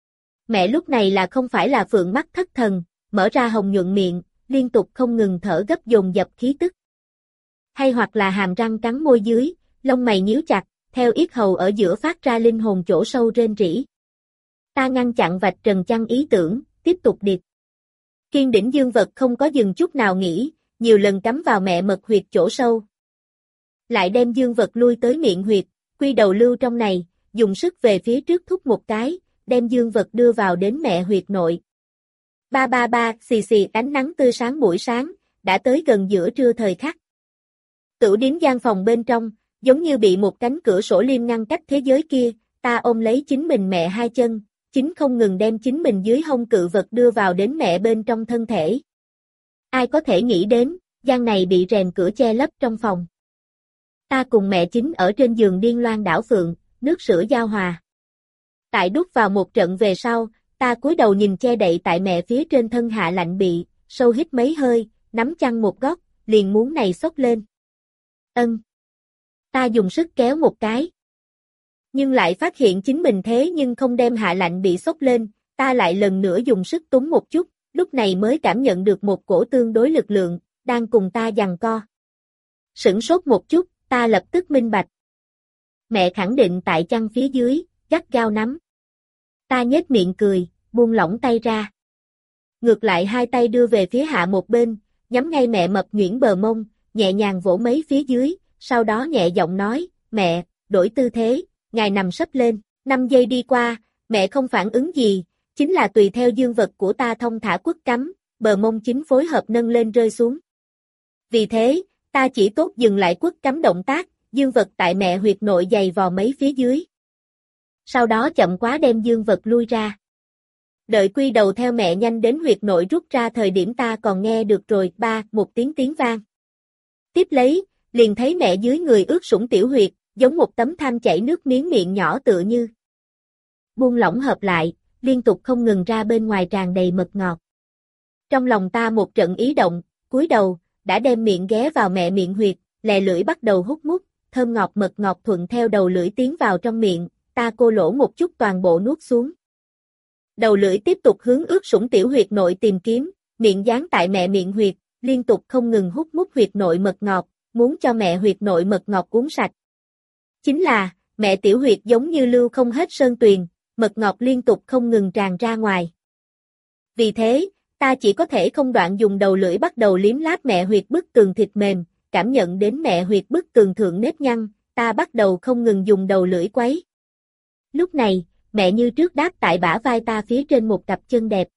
Mẹ lúc này là không phải là phượng mắt thất thần, mở ra hồng nhuận miệng, liên tục không ngừng thở gấp dồn dập khí tức. Hay hoặc là hàm răng cắn môi dưới, lông mày nhíu chặt, theo yết hầu ở giữa phát ra linh hồn chỗ sâu rên rỉ. Ta ngăn chặn vạch trần chăn ý tưởng, tiếp tục điệp. Kiên đỉnh Dương Vật không có dừng chút nào nghỉ, nhiều lần cắm vào mẹ mật huyệt chỗ sâu. Lại đem Dương Vật lui tới miệng huyệt, quy đầu lưu trong này, dùng sức về phía trước thúc một cái, đem Dương Vật đưa vào đến mẹ huyệt nội. Ba ba ba, xì xì ánh nắng tươi sáng buổi sáng, đã tới gần giữa trưa thời khắc. Tửu điếm gian phòng bên trong, giống như bị một cánh cửa sổ liêm ngăn cách thế giới kia, ta ôm lấy chính mình mẹ hai chân, chính không ngừng đem chính mình dưới hông cự vật đưa vào đến mẹ bên trong thân thể. Ai có thể nghĩ đến, gian này bị rèm cửa che lấp trong phòng. Ta cùng mẹ chính ở trên giường điên loan đảo phượng, nước sữa giao hòa. Tại đút vào một trận về sau, ta cúi đầu nhìn che đậy tại mẹ phía trên thân hạ lạnh bị, sâu hít mấy hơi, nắm chăn một góc, liền muốn này xốc lên. Ân. Ta dùng sức kéo một cái. Nhưng lại phát hiện chính mình thế nhưng không đem hạ lạnh bị xốc lên, ta lại lần nữa dùng sức túm một chút, lúc này mới cảm nhận được một cổ tương đối lực lượng, đang cùng ta giằng co. Sửng sốt một chút, ta lập tức minh bạch. Mẹ khẳng định tại chăn phía dưới, gắt gao nắm. Ta nhếch miệng cười, buông lỏng tay ra. Ngược lại hai tay đưa về phía hạ một bên, nhắm ngay mẹ mập nhuyễn bờ mông, nhẹ nhàng vỗ mấy phía dưới, sau đó nhẹ giọng nói, mẹ, đổi tư thế, ngài nằm sấp lên, năm giây đi qua, mẹ không phản ứng gì, chính là tùy theo dương vật của ta thông thả quất cắm, bờ mông chính phối hợp nâng lên rơi xuống. Vì thế, ta chỉ tốt dừng lại quất cắm động tác, dương vật tại mẹ huyệt nội dày vò mấy phía dưới. Sau đó chậm quá đem dương vật lui ra. Đợi quy đầu theo mẹ nhanh đến huyệt nội rút ra thời điểm ta còn nghe được rồi, ba, một tiếng tiếng vang. Tiếp lấy, liền thấy mẹ dưới người ướt sũng tiểu huyệt, giống một tấm tham chảy nước miếng miệng nhỏ tựa như buông lỏng hợp lại, liên tục không ngừng ra bên ngoài tràn đầy mật ngọt. Trong lòng ta một trận ý động, cúi đầu, đã đem miệng ghé vào mẹ miệng huyệt, lè lưỡi bắt đầu hút mút, thơm ngọt mật ngọt thuận theo đầu lưỡi tiến vào trong miệng, ta cô lỗ một chút toàn bộ nuốt xuống. Đầu lưỡi tiếp tục hướng ướt sũng tiểu huyệt nội tìm kiếm, miệng dán tại mẹ miệng huyệt, liên tục không ngừng hút mút huyệt nội mật ngọt, muốn cho mẹ huyệt nội mật ngọt uống sạch. Chính là, mẹ tiểu huyệt giống như lưu không hết sơn tuyền, mật ngọt liên tục không ngừng tràn ra ngoài. Vì thế, ta chỉ có thể không đoạn dùng đầu lưỡi bắt đầu liếm láp mẹ huyệt bức tường thịt mềm, cảm nhận đến mẹ huyệt bức tường thượng nếp nhăn, ta bắt đầu không ngừng dùng đầu lưỡi quấy. Lúc này, mẹ như trước đáp tại bả vai ta phía trên một cặp chân đẹp.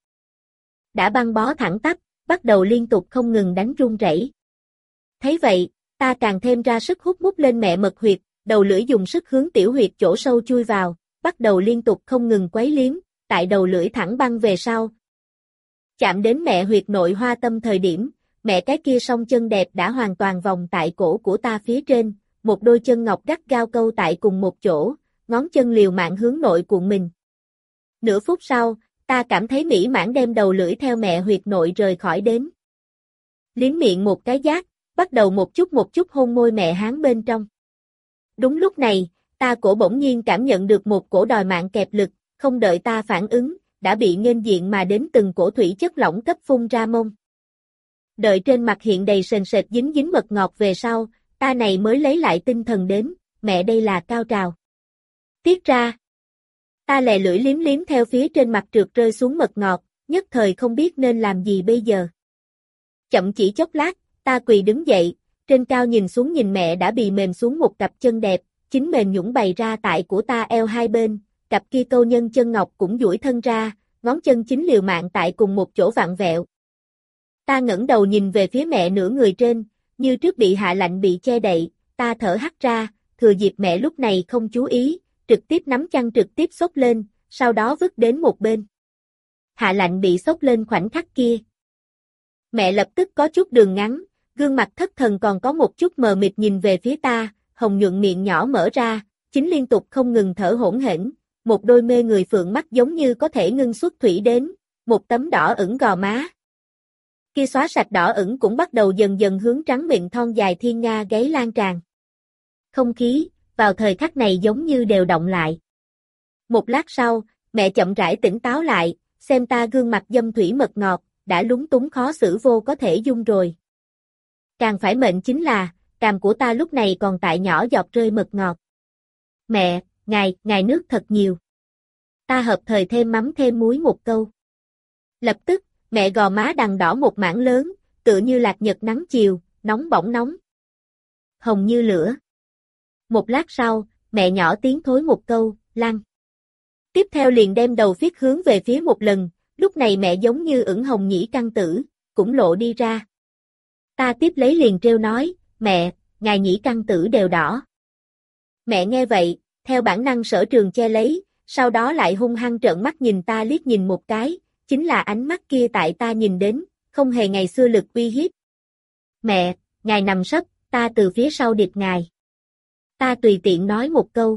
Đã băng bó thẳng tắp, bắt đầu liên tục không ngừng đánh run rẩy. Thấy vậy, ta càng thêm ra sức hút mút lên mẹ mật huyệt, đầu lưỡi dùng sức hướng tiểu huyệt chỗ sâu chui vào, bắt đầu liên tục không ngừng quấy liếm, tại đầu lưỡi thẳng băng về sau. Chạm đến mẹ huyệt nội hoa tâm thời điểm, mẹ cái kia song chân đẹp đã hoàn toàn vòng tại cổ của ta phía trên, một đôi chân ngọc gắt gao câu tại cùng một chỗ, ngón chân liều mạng hướng nội cuộn mình. Nửa phút sau, ta cảm thấy mỹ mãn đem đầu lưỡi theo mẹ huyệt nội rời khỏi đến. Liếm miệng một cái giác, bắt đầu một chút một chút hôn môi mẹ háng bên trong. Đúng lúc này, ta cổ bỗng nhiên cảm nhận được một cổ đòi mạng kẹp lực, không đợi ta phản ứng, đã bị nghênh diện mà đến từng cổ thủy chất lỏng cấp phun ra mông. Đợi trên mặt hiện đầy sền sệt dính dính mật ngọt về sau, ta này mới lấy lại tinh thần đến, mẹ đây là cao trào. Tiết ra. Ta lè lưỡi liếm liếm theo phía trên mặt trượt rơi xuống mật ngọt, nhất thời không biết nên làm gì bây giờ. Chậm chỉ chốc lát, ta quỳ đứng dậy, trên cao nhìn xuống nhìn mẹ đã bị mềm xuống một cặp chân đẹp, chính mềm nhũn bày ra tại của ta eo hai bên, cặp kia câu nhân chân ngọc cũng duỗi thân ra, ngón chân chính liều mạng tại cùng một chỗ vặn vẹo. Ta ngẩng đầu nhìn về phía mẹ nửa người trên, như trước bị hạ lạnh bị che đậy, ta thở hắt ra, thừa dịp mẹ lúc này không chú ý, trực tiếp nắm chăn trực tiếp xốc lên, sau đó vứt đến một bên. Hạ lạnh bị xốc lên khoảnh khắc kia. Mẹ lập tức có chút đường ngắn, gương mặt thất thần còn có một chút mờ mịt nhìn về phía ta, hồng nhuận miệng nhỏ mở ra, chính liên tục không ngừng thở hỗn hển, một đôi mê người phượng mắt giống như có thể ngưng xuất thủy đến, một tấm đỏ ửng gò má. Kia xóa sạch đỏ ửng cũng bắt đầu dần dần hướng trắng miệng thon dài thiên nga gáy lan tràn. Không khí, vào thời khắc này giống như đều động lại. Một lát sau, mẹ chậm rãi tỉnh táo lại, xem ta gương mặt dâm thủy mật ngọt, đã lúng túng khó xử vô có thể dung rồi. Càng phải mệnh chính là, cằm của ta lúc này còn tại nhỏ giọt rơi mật ngọt. Mẹ, ngài, ngài nước thật nhiều. Ta hợp thời thêm mắm thêm muối một câu. Lập tức, mẹ gò má đằng đỏ một mảng lớn, tựa như lạc nhật nắng chiều, nóng bỏng nóng. Hồng như lửa. Một lát sau, mẹ nhỏ tiếng thối một câu, lăn. Tiếp theo liền đem đầu viết hướng về phía một lần, lúc này mẹ giống như ửng hồng nhĩ căn tử, cũng lộ đi ra. Ta tiếp lấy liền trêu nói, mẹ, ngài nhĩ căn tử đều đỏ. Mẹ nghe vậy, theo bản năng sở trường che lấy, sau đó lại hung hăng trợn mắt nhìn ta liếc nhìn một cái, chính là ánh mắt kia tại ta nhìn đến, không hề ngày xưa lực uy hiếp. Mẹ, ngài nằm sấp, ta từ phía sau điệp ngài. Ta tùy tiện nói một câu.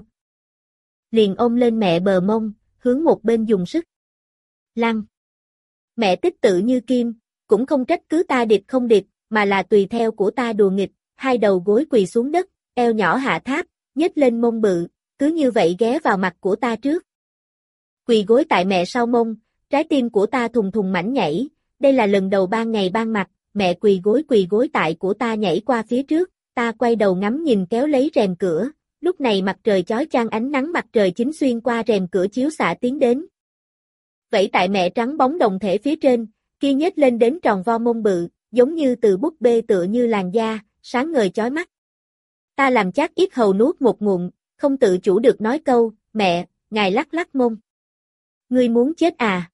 Liền ôm lên mẹ bờ mông, hướng một bên dùng sức. Lăn. Mẹ tích tự như kim, cũng không trách cứ ta điệp không điệp, mà là tùy theo của ta đùa nghịch, hai đầu gối quỳ xuống đất, eo nhỏ hạ tháp, nhếch lên mông bự, cứ như vậy ghé vào mặt của ta trước. Quỳ gối tại mẹ sau mông, trái tim của ta thùng thùng mảnh nhảy, đây là lần đầu ban ngày ban mặt, mẹ quỳ gối quỳ gối tại của ta nhảy qua phía trước, ta quay đầu ngắm nhìn kéo lấy rèm cửa, lúc này mặt trời chói chang ánh nắng mặt trời chính xuyên qua rèm cửa chiếu xạ tiến đến. Vậy tại mẹ trắng bóng đồng thể phía trên, kia nhếch lên đến tròn vo mông bự, giống như từ búp bê tựa như làn da, sáng ngời chói mắt. Ta làm chắc ít hầu nuốt một ngụm, không tự chủ được nói câu, mẹ, ngài lắc lắc mông. Ngươi muốn chết à?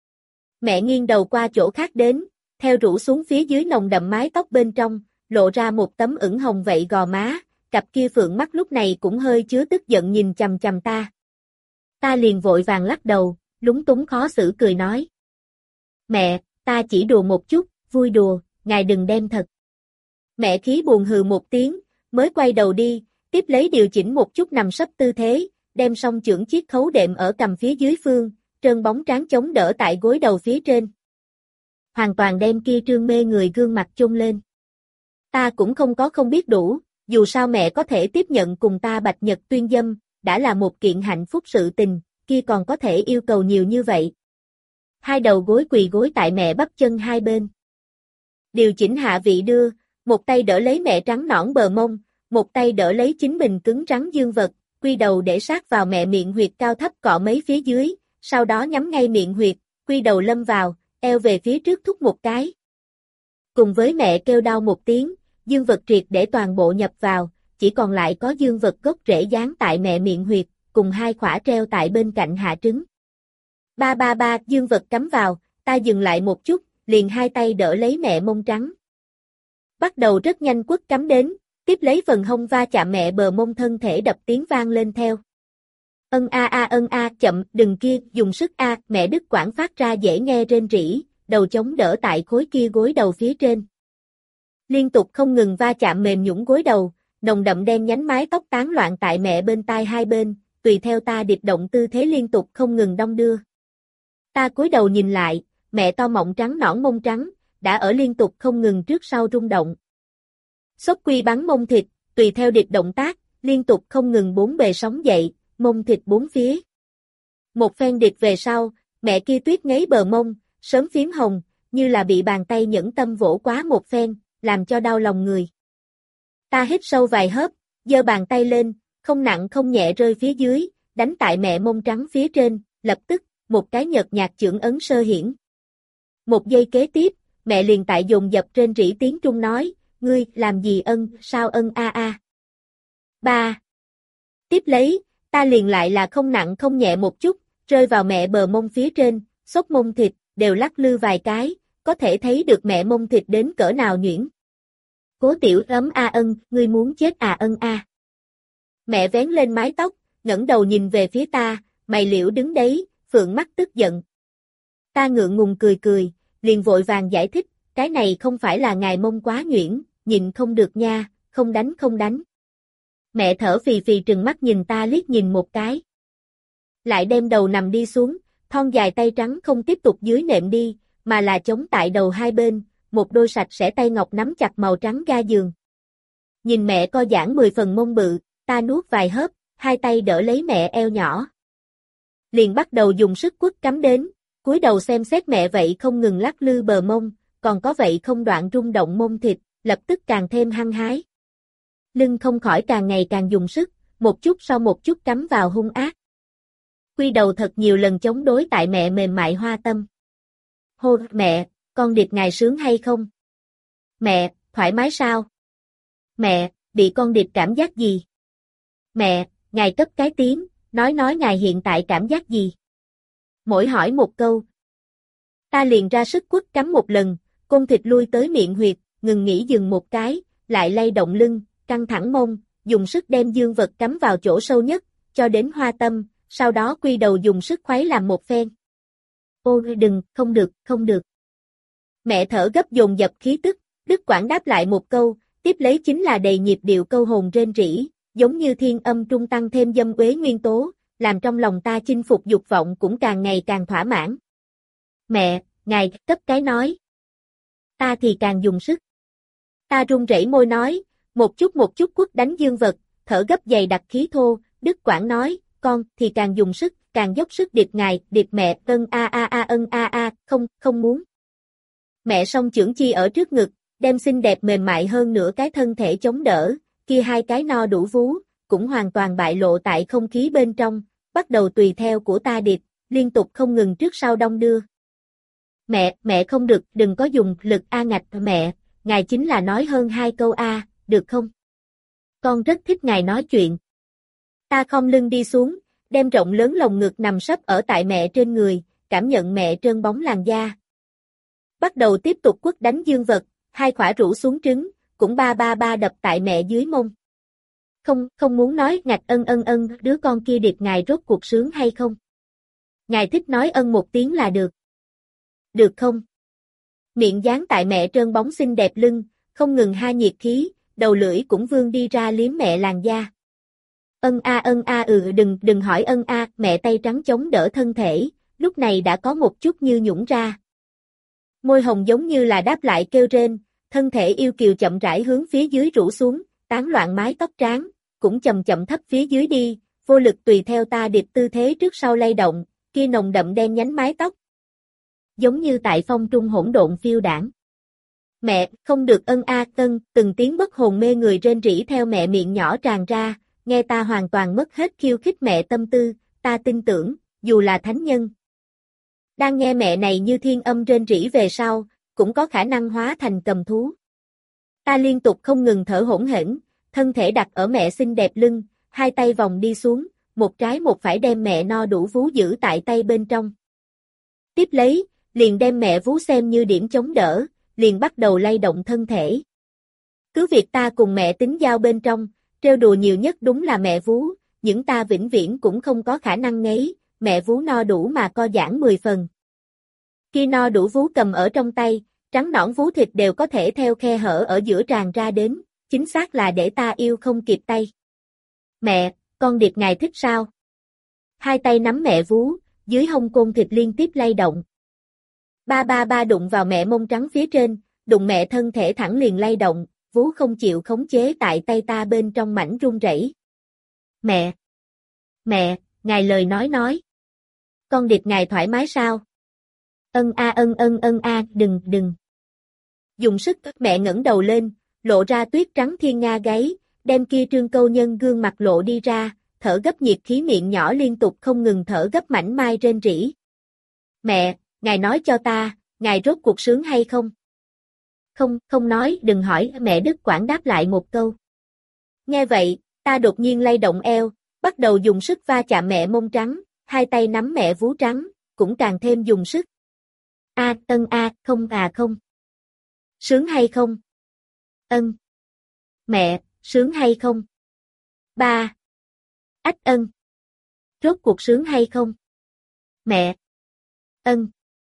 Mẹ nghiêng đầu qua chỗ khác đến, theo rũ xuống phía dưới nồng đậm mái tóc bên trong, lộ ra một tấm ửng hồng vậy gò má, cặp kia phượng mắt lúc này cũng hơi chứa tức giận nhìn chằm chằm ta. Ta liền vội vàng lắc đầu, lúng túng khó xử cười nói. Mẹ, ta chỉ đùa một chút, vui đùa, ngài đừng đem thật. Mẹ khí buồn hừ một tiếng, mới quay đầu đi, tiếp lấy điều chỉnh một chút nằm sấp tư thế, đem song chưởng chiếc khấu đệm ở cầm phía dưới phương, trơn bóng trán chống đỡ tại gối đầu phía trên. Hoàn toàn đem kia trương mê người gương mặt chôn lên. Ta cũng không có không biết đủ, dù sao mẹ có thể tiếp nhận cùng ta bạch nhật tuyên dâm, đã là một kiện hạnh phúc sự tình, kia còn có thể yêu cầu nhiều như vậy. Hai đầu gối quỳ gối tại mẹ bắp chân hai bên. Điều chỉnh hạ vị đưa, một tay đỡ lấy mẹ trắng nõn bờ mông, một tay đỡ lấy chính mình cứng rắn dương vật, quy đầu để sát vào mẹ miệng huyệt cao thấp cọ mấy phía dưới, sau đó nhắm ngay miệng huyệt, quy đầu lâm vào, eo về phía trước thúc một cái. Cùng với mẹ kêu đau một tiếng, dương vật triệt để toàn bộ nhập vào, chỉ còn lại có dương vật gốc rễ dán tại mẹ miệng huyệt, cùng hai khỏa treo tại bên cạnh hạ trứng. Ba ba ba, dương vật cắm vào, ta dừng lại một chút, liền hai tay đỡ lấy mẹ mông trắng. Bắt đầu rất nhanh quất cắm đến, tiếp lấy phần hông va chạm mẹ bờ mông thân thể đập tiếng vang lên theo. Ân a a ân a, chậm, đừng kia, dùng sức a, mẹ đứt quãng phát ra dễ nghe rên rỉ, đầu chống đỡ tại khối kia gối đầu phía trên. Liên tục không ngừng va chạm mềm nhũn gối đầu, nồng đậm đen nhánh mái tóc tán loạn tại mẹ bên tai hai bên, tùy theo ta điệp động tư thế liên tục không ngừng đong đưa. Ta cúi đầu nhìn lại, mẹ to mọng trắng nõn mông trắng, đã ở liên tục không ngừng trước sau rung động. Xốc quy bắn mông thịt, tùy theo điệp động tác, liên tục không ngừng bốn bề sóng dậy, mông thịt bốn phía. Một phen điệp về sau, mẹ kia tuyết ngấy bờ mông, sớm phím hồng, như là bị bàn tay nhẫn tâm vỗ quá một phen, làm cho đau lòng người. Ta hít sâu vài hớp, giơ bàn tay lên, không nặng không nhẹ rơi phía dưới, đánh tại mẹ mông trắng phía trên, lập tức, một cái nhợt nhạt chưởng ấn sơ hiển. Một giây kế tiếp, mẹ liền tại dồn dập trên rỉ tiếng Trung nói, ngươi, làm gì ân, sao ân a a. Ba. Tiếp lấy, ta liền lại là không nặng không nhẹ một chút, rơi vào mẹ bờ mông phía trên, xốc mông thịt, đều lắc lư vài cái, có thể thấy được mẹ mông thịt đến cỡ nào nhuyễn. Cố tiểu ấm a ân, ngươi muốn chết à ân a. Mẹ vén lên mái tóc, ngẩng đầu nhìn về phía ta, mày liễu đứng đấy, phượng mắt tức giận. Ta ngượng ngùng cười cười, liền vội vàng giải thích, cái này không phải là ngài mông quá nhuyễn, nhìn không được nha, không đánh không đánh. Mẹ thở phì phì trừng mắt nhìn ta liếc nhìn một cái. Lại đem đầu nằm đi xuống, thon dài tay trắng không tiếp tục dưới nệm đi, mà là chống tại đầu hai bên, một đôi sạch sẽ tay ngọc nắm chặt màu trắng ga giường. Nhìn mẹ co giãn mười phần mông bự, ta nuốt vài hớp, hai tay đỡ lấy mẹ eo nhỏ. Liền bắt đầu dùng sức quất cắm đến, cúi đầu xem xét mẹ vậy không ngừng lắc lư bờ mông, còn có vậy không đoạn rung động mông thịt, lập tức càng thêm hăng hái. Lưng không khỏi càng ngày càng dùng sức, một chút sau một chút cắm vào hung ác. Quy đầu thật nhiều lần chống đối tại mẹ mềm mại hoa tâm. Hô, mẹ, con điệp ngài sướng hay không? Mẹ, thoải mái sao? Mẹ, bị con điệp cảm giác gì? Mẹ, ngài cấp cái tiếng, nói nói ngài hiện tại cảm giác gì? Mỗi hỏi một câu, ta liền ra sức quất cắm một lần, côn thịt lui tới miệng huyệt, ngừng nghỉ dừng một cái, lại lay động lưng, căng thẳng mông, dùng sức đem dương vật cắm vào chỗ sâu nhất, cho đến hoa tâm, sau đó quy đầu dùng sức khuấy làm một phen. Ôi đừng, không được, không được. Mẹ thở gấp dồn dập khí tức, Đức Quảng đáp lại một câu, tiếp lấy chính là đầy nhịp điệu câu hồn rên rỉ, giống như thiên âm trung tăng thêm dâm uế nguyên tố, làm trong lòng ta chinh phục dục vọng cũng càng ngày càng thỏa mãn. Mẹ, ngài, cấp cái nói. Ta thì càng dùng sức. Ta run rẩy môi nói, một chút một chút quất đánh dương vật, thở gấp dày đặc khí thô, Đức Quảng nói, con thì càng dùng sức, càng dốc sức điệp ngài, điệp mẹ, ân a a a ân a a, không, không muốn. Mẹ song chưởng chi ở trước ngực, đem xinh đẹp mềm mại hơn nửa cái thân thể chống đỡ, kia hai cái no đủ vú, cũng hoàn toàn bại lộ tại không khí bên trong, bắt đầu tùy theo của ta điệp, liên tục không ngừng trước sau đong đưa. Mẹ, mẹ không được, đừng có dùng lực a ngạch, mẹ, ngài chính là nói hơn hai câu a, được không? Con rất thích ngài nói chuyện. Ta khom lưng đi xuống, đem rộng lớn lồng ngực nằm sấp ở tại mẹ trên người, cảm nhận mẹ trơn bóng làn da. Bắt đầu tiếp tục quất đánh dương vật, hai khỏa rũ xuống trứng, cũng ba ba ba đập tại mẹ dưới mông. Không, không muốn nói ngạch ân ân ân, đứa con kia điệp ngài rốt cuộc sướng hay không? Ngài thích nói ân một tiếng là được. Được không? Miệng dán tại mẹ trơn bóng xinh đẹp lưng, không ngừng ha nhiệt khí, đầu lưỡi cũng vươn đi ra liếm mẹ làn da. Ân a ân a ừ đừng đừng hỏi ân a, mẹ tay trắng chống đỡ thân thể, lúc này đã có một chút như nhũn ra. Môi hồng giống như là đáp lại kêu rên, thân thể yêu kiều chậm rãi hướng phía dưới rũ xuống, tán loạn mái tóc trắng, cũng chậm chậm thấp phía dưới đi, vô lực tùy theo ta điệp tư thế trước sau lay động, kia nồng đậm đen nhánh mái tóc. Giống như tại phong trung hỗn độn phiêu đảng. Mẹ, không được ân a tân, từng tiếng bất hồn mê người rên rỉ theo mẹ miệng nhỏ tràn ra, nghe ta hoàn toàn mất hết khiêu khích mẹ tâm tư, ta tin tưởng, dù là thánh nhân. Đang nghe mẹ này như thiên âm rên rỉ về sau, cũng có khả năng hóa thành cầm thú. Ta liên tục không ngừng thở hỗn hển, thân thể đặt ở mẹ xinh đẹp lưng, hai tay vòng đi xuống, một trái một phải đem mẹ no đủ vú giữ tại tay bên trong. Tiếp lấy, liền đem mẹ vú xem như điểm chống đỡ, liền bắt đầu lay động thân thể. Cứ việc ta cùng mẹ tính giao bên trong, trêu đùa nhiều nhất đúng là mẹ vú, những ta vĩnh viễn cũng không có khả năng ngấy, mẹ vú no đủ mà co giãn mười phần. Khi no đủ vú cầm ở trong tay, trắng nõn vú thịt đều có thể theo khe hở ở giữa tràn ra đến, chính xác là để ta yêu không kịp tay. Mẹ, con điệp ngài thích sao? Hai tay nắm mẹ vú, dưới hông côn thịt liên tiếp lay động. Ba ba ba đụng vào mẹ mông trắng phía trên, đụng mẹ thân thể thẳng liền lay động, vú không chịu khống chế tại tay ta bên trong mảnh run rẩy. Mẹ! Mẹ, ngài lời nói nói. Con điệp ngài thoải mái sao? Ân a ân ân ân a, đừng đừng. Dùng sức mẹ ngẩng đầu lên, lộ ra tuyết trắng thiên nga gáy, đem kia trương câu nhân gương mặt lộ đi ra, thở gấp nhiệt khí miệng nhỏ liên tục không ngừng thở gấp mảnh mai rên rỉ. Mẹ, ngài nói cho ta, ngài rốt cuộc sướng hay không? Không, không nói, đừng hỏi, mẹ đứt quãng đáp lại một câu. Nghe vậy, ta đột nhiên lay động eo, bắt đầu dùng sức va chạm mẹ mông trắng, hai tay nắm mẹ vú trắng, cũng càng thêm dùng sức. A, ân a, không à không. Sướng hay không? Ân. Mẹ, sướng hay không? Ba. Ách ân. Rốt cuộc sướng hay không? Mẹ. Ân.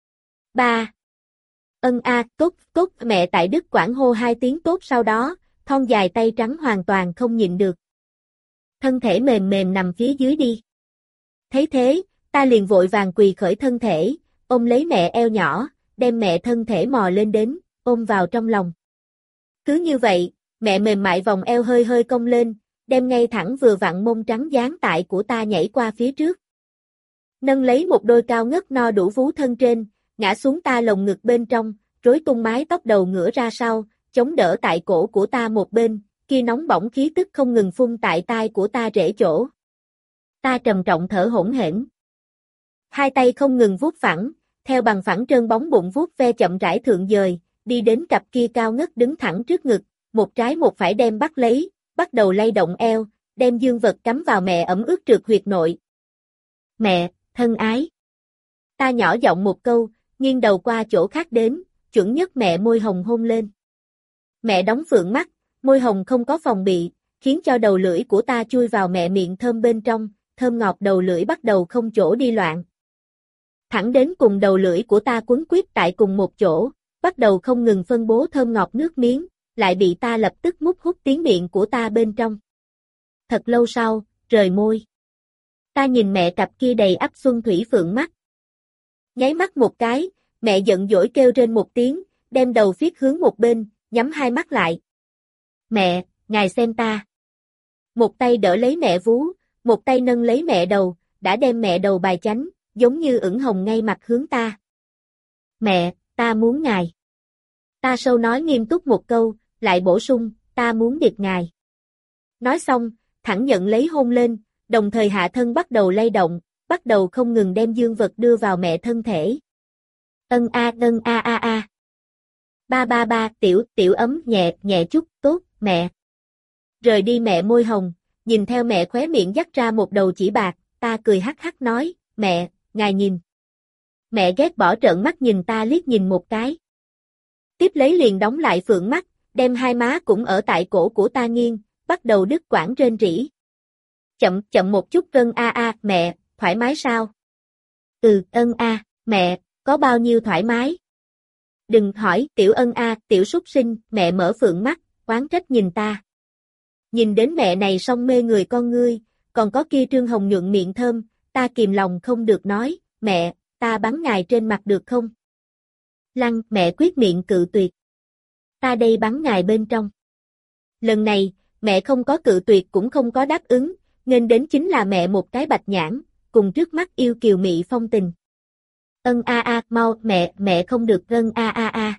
Ba. Ân a, tốt, tốt, mẹ tại Đức Quảng hô hai tiếng tốt sau đó, thon dài tay trắng hoàn toàn không nhịn được. Thân thể mềm mềm nằm phía dưới đi. Thấy thế, ta liền vội vàng quỳ khởi thân thể, ôm lấy mẹ eo nhỏ, đem mẹ thân thể mò lên đến, ôm vào trong lòng. Cứ như vậy, mẹ mềm mại vòng eo hơi hơi cong lên, đem ngay thẳng vừa vặn mông trắng dán tại của ta nhảy qua phía trước. Nâng lấy một đôi cao ngất no đủ vú thân trên, ngã xuống ta lồng ngực bên trong, rối tung mái tóc đầu ngửa ra sau, chống đỡ tại cổ của ta một bên, kia nóng bỏng khí tức không ngừng phun tại tai của ta rễ chỗ. Ta trầm trọng thở hỗn hển. Hai tay không ngừng vuốt phẳng, theo bằng phẳng trơn bóng bụng vuốt ve chậm rãi thượng dời, đi đến cặp kia cao ngất đứng thẳng trước ngực, một trái một phải đem bắt lấy, bắt đầu lay động eo, đem dương vật cắm vào mẹ ẩm ướt trượt huyệt nội. Mẹ, thân ái. Ta nhỏ giọng một câu, nghiêng đầu qua chỗ khác đến, chuẩn nhất mẹ môi hồng hôn lên. Mẹ đóng phượng mắt, môi hồng không có phòng bị, khiến cho đầu lưỡi của ta chui vào mẹ miệng thơm bên trong, thơm ngọt đầu lưỡi bắt đầu không chỗ đi loạn. Thẳng đến cùng đầu lưỡi của ta quấn quýt tại cùng một chỗ, bắt đầu không ngừng phân bố thơm ngọt nước miếng, lại bị ta lập tức mút hút tiếng miệng của ta bên trong. Thật lâu sau, rời môi. Ta nhìn mẹ cặp kia đầy ắp xuân thủy phượng mắt. Nháy mắt một cái, mẹ giận dỗi kêu trên một tiếng, đem đầu phiết hướng một bên, nhắm hai mắt lại. Mẹ, ngài xem ta. Một tay đỡ lấy mẹ vú, một tay nâng lấy mẹ đầu, đã đem mẹ đầu bài chánh, giống như ửng hồng ngay mặt hướng ta. Mẹ, ta muốn ngài. Ta sâu nói nghiêm túc một câu, lại bổ sung, ta muốn điệp ngài. Nói xong, thẳng nhận lấy hôn lên, đồng thời hạ thân bắt đầu lay động, bắt đầu không ngừng đem dương vật đưa vào mẹ thân thể. Ân a ân a a a. Ba ba ba, tiểu, tiểu ấm nhẹ, nhẹ chút, tốt, mẹ. Rời đi mẹ môi hồng, nhìn theo mẹ khóe miệng dắt ra một đầu chỉ bạc, ta cười hắc hắc nói, mẹ, ngài nhìn. Mẹ ghét bỏ trợn mắt nhìn ta liếc nhìn một cái. Tiếp lấy liền đóng lại phượng mắt, đem hai má cũng ở tại cổ của ta nghiêng, bắt đầu đứt quãng rên rỉ. Chậm, chậm một chút Ân a a, mẹ, thoải mái sao? Ừ, Ân a, mẹ, có bao nhiêu thoải mái? Đừng hỏi, tiểu Ân a, tiểu súc sinh, mẹ mở phượng mắt, oán trách nhìn ta. Nhìn đến mẹ này song mê người con ngươi, còn có kia trương hồng nhuận miệng thơm, ta kìm lòng không được nói, mẹ, ta bắn ngài trên mặt được không? Lăng, mẹ quyết miệng cự tuyệt. Ta đây bắn ngài bên trong. Lần này, mẹ không có cự tuyệt cũng không có đáp ứng, nên đến chính là mẹ một cái bạch nhãn, cùng trước mắt yêu kiều mị phong tình. Ân a a, mau, mẹ, mẹ không được Ân a a a.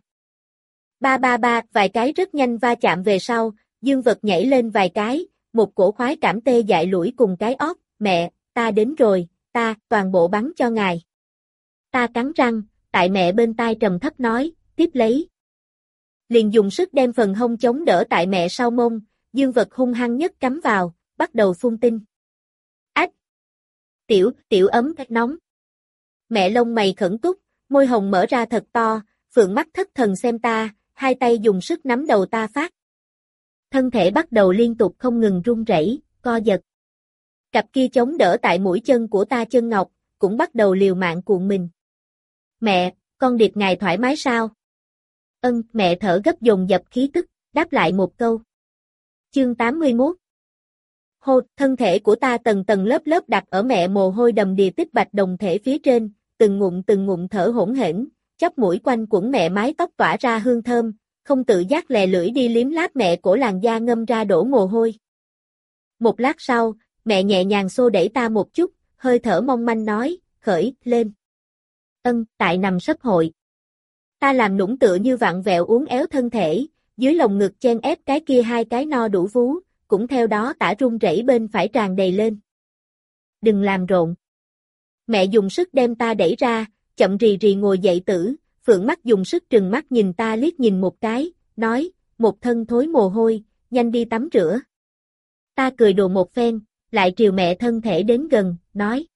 Ba ba ba, vài cái rất nhanh va chạm về sau, dương vật nhảy lên vài cái, một cổ khoái cảm tê dại lũi cùng cái ót, mẹ, ta đến rồi, ta, toàn bộ bắn cho ngài. Ta cắn răng, tại mẹ bên tai trầm thấp nói, tiếp lấy. Liền dùng sức đem phần hông chống đỡ tại mẹ sau mông, dương vật hung hăng nhất cắm vào, bắt đầu phun tinh. Ách! Tiểu, tiểu ấm, nóng. Mẹ lông mày khẩn túc, môi hồng mở ra thật to, phượng mắt thất thần xem ta, hai tay dùng sức nắm đầu ta phát. Thân thể bắt đầu liên tục không ngừng run rẩy, co giật. Cặp kia chống đỡ tại mũi chân của ta chân ngọc, cũng bắt đầu liều mạng cuộn mình. Mẹ, con điệp ngài thoải mái sao? Ân, mẹ thở gấp dồn dập khí tức, đáp lại một câu. Chương tám mươi mốt. Hô, thân thể của ta tầng tầng lớp lớp đặt ở mẹ mồ hôi đầm đìa tích bạch đồng thể phía trên, từng ngụm từng ngụm thở hỗn hển, chóp mũi quanh quẩn mẹ mái tóc tỏa ra hương thơm, không tự giác lè lưỡi đi liếm láp mẹ cổ làn da ngâm ra đổ mồ hôi. Một lát sau, mẹ nhẹ nhàng xô đẩy ta một chút, hơi thở mong manh nói, khởi, lên. Ân, tại nằm sấp hội. Ta làm nũng tựa như vặn vẹo uốn éo thân thể, dưới lồng ngực chen ép cái kia hai cái no đủ vú, cũng theo đó tả run rẩy bên phải tràn đầy lên. Đừng làm rộn. Mẹ dùng sức đem ta đẩy ra, chậm rì rì ngồi dậy tử, phượng mắt dùng sức trừng mắt nhìn ta liếc nhìn một cái, nói, một thân thối mồ hôi, nhanh đi tắm rửa. Ta cười đùa một phen, lại triều mẹ thân thể đến gần, nói.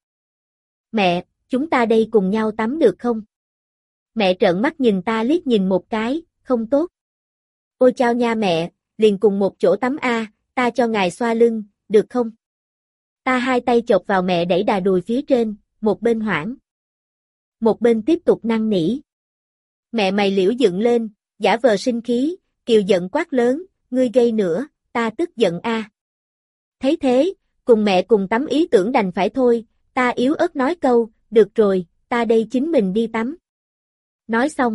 Mẹ, chúng ta đây cùng nhau tắm được không? Mẹ trợn mắt nhìn ta liếc nhìn một cái, không tốt. Ôi chao nha mẹ, liền cùng một chỗ tắm a, ta cho ngài xoa lưng, được không? Ta hai tay chộp vào mẹ đẩy đà đùi phía trên, một bên hoảng. Một bên tiếp tục năn nỉ. Mẹ mày liễu dựng lên, giả vờ sinh khí, kiều giận quát lớn, ngươi gây nữa, ta tức giận a. Thấy thế, cùng mẹ cùng tắm ý tưởng đành phải thôi, ta yếu ớt nói câu, được rồi, ta đây chính mình đi tắm. Nói xong.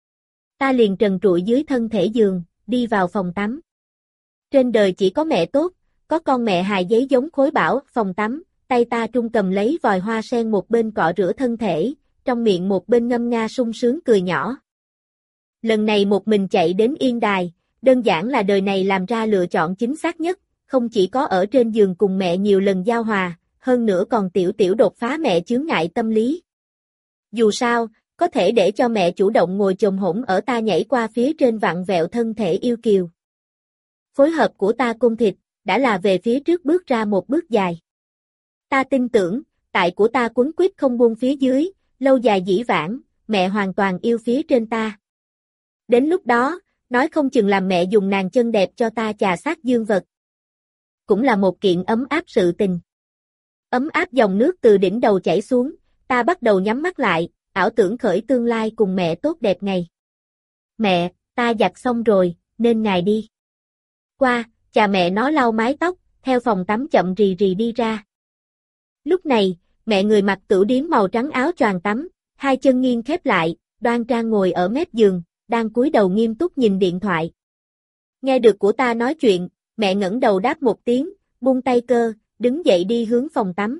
Ta liền trần trụi dưới thân thể giường, đi vào phòng tắm. Trên đời chỉ có mẹ tốt, có con mẹ hài giấy giống khối bảo, phòng tắm, tay ta trung cầm lấy vòi hoa sen một bên cọ rửa thân thể, trong miệng một bên ngâm nga sung sướng cười nhỏ. Lần này một mình chạy đến Yên Đài, đơn giản là đời này làm ra lựa chọn chính xác nhất, không chỉ có ở trên giường cùng mẹ nhiều lần giao hòa, hơn nữa còn tiểu tiểu đột phá mẹ chướng ngại tâm lý. Dù sao, có thể để cho mẹ chủ động ngồi chồm hổm ở ta nhảy qua phía trên vặn vẹo thân thể yêu kiều. Phối hợp của ta cung thịt, đã là về phía trước bước ra một bước dài. Ta tin tưởng, tại của ta quấn quýt không buông phía dưới, lâu dài dĩ vãng, mẹ hoàn toàn yêu phía trên ta. Đến lúc đó, nói không chừng làm mẹ dùng nàng chân đẹp cho ta chà sát dương vật. Cũng là một kiện ấm áp sự tình. Ấm áp dòng nước từ đỉnh đầu chảy xuống, ta bắt đầu nhắm mắt lại, ảo tưởng khởi tương lai cùng mẹ tốt đẹp ngày. Mẹ, ta giặt xong rồi, nên ngài đi. Qua, chà mẹ nó lau mái tóc, theo phòng tắm chậm rì rì đi ra. Lúc này, mẹ người mặc tửu điếm màu trắng áo choàng tắm, hai chân nghiêng khép lại, đoan trang ngồi ở mép giường, đang cúi đầu nghiêm túc nhìn điện thoại. Nghe được của ta nói chuyện, mẹ ngẩng đầu đáp một tiếng, buông tay cơ, đứng dậy đi hướng phòng tắm.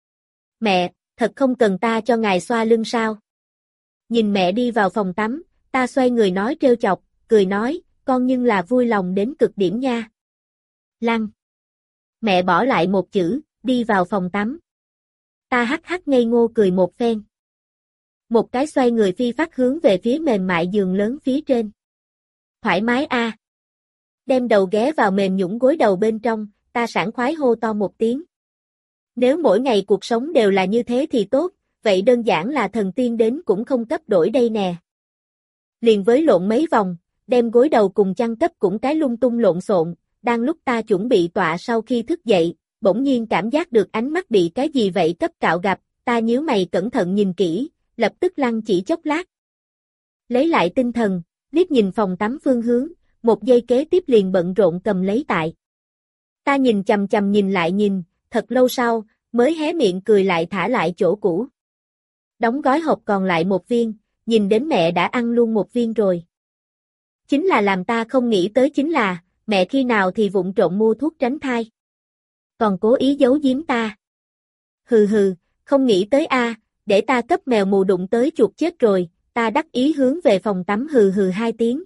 Mẹ, thật không cần ta cho ngài xoa lưng sao? Nhìn mẹ đi vào phòng tắm, ta xoay người nói trêu chọc, cười nói, con nhưng là vui lòng đến cực điểm nha. Lăng. Mẹ bỏ lại một chữ, đi vào phòng tắm. Ta hắc hắc ngây ngô cười một phen. Một cái xoay người phi phát hướng về phía mềm mại giường lớn phía trên. Thoải mái a. Đem đầu ghé vào mềm nhũn gối đầu bên trong, ta sảng khoái hô to một tiếng. Nếu mỗi ngày cuộc sống đều là như thế thì tốt, vậy đơn giản là thần tiên đến cũng không cấp đổi đây nè. Liền với lộn mấy vòng, đem gối đầu cùng chăn cấp cũng cái lung tung lộn xộn, đang lúc ta chuẩn bị tọa sau khi thức dậy, bỗng nhiên cảm giác được ánh mắt bị cái gì vậy cấp cạo gặp, ta nhíu mày cẩn thận nhìn kỹ, lập tức lăng chỉ chốc lát. Lấy lại tinh thần, liếc nhìn phòng tắm phương hướng, một giây kế tiếp liền bận rộn cầm lấy tại. Ta nhìn chằm chằm nhìn lại nhìn, thật lâu sau, mới hé miệng cười lại thả lại chỗ cũ. Đóng gói hộp còn lại một viên, nhìn đến mẹ đã ăn luôn một viên rồi. Chính là làm ta không nghĩ tới chính là, mẹ khi nào thì vụng trộm mua thuốc tránh thai. Còn cố ý giấu giếm ta. Hừ hừ, không nghĩ tới a, để ta cấp mèo mù đụng tới chuột chết rồi, ta đắc ý hướng về phòng tắm hừ hừ hai tiếng.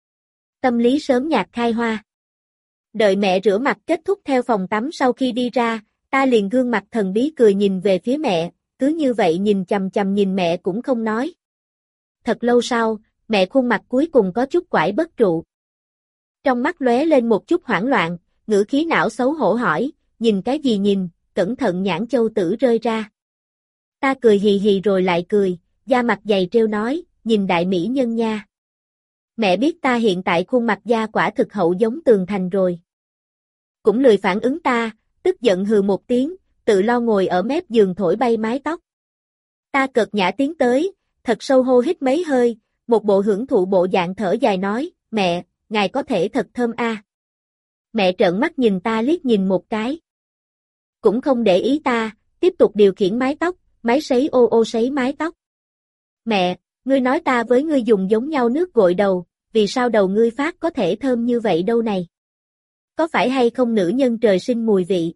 Tâm lý sớm nhạt khai hoa. Đợi mẹ rửa mặt kết thúc theo phòng tắm sau khi đi ra, ta liền gương mặt thần bí cười nhìn về phía mẹ, cứ như vậy nhìn chằm chằm nhìn mẹ cũng không nói. Thật lâu sau, mẹ khuôn mặt cuối cùng có chút quải bất trụ. Trong mắt lóe lên một chút hoảng loạn, ngữ khí não xấu hổ hỏi, nhìn cái gì nhìn, cẩn thận nhãn châu tử rơi ra. Ta cười hì hì rồi lại cười, da mặt dày trêu nói, nhìn đại mỹ nhân nha. Mẹ biết ta hiện tại khuôn mặt da quả thực hậu giống tường thành rồi. Cũng lười phản ứng ta, tức giận hừ một tiếng, tự lo ngồi ở mép giường thổi bay mái tóc. Ta cợt nhã tiến tới, thật sâu hô hít mấy hơi, một bộ hưởng thụ bộ dạng thở dài nói, mẹ, ngài có thể thật thơm a. À. Mẹ trợn mắt nhìn ta liếc nhìn một cái. Cũng không để ý ta, tiếp tục điều khiển mái tóc, máy sấy ô ô sấy mái tóc. Mẹ, ngươi nói ta với ngươi dùng giống nhau nước gội đầu, vì sao đầu ngươi phát có thể thơm như vậy đâu này? Có phải hay không nữ nhân trời sinh mùi vị?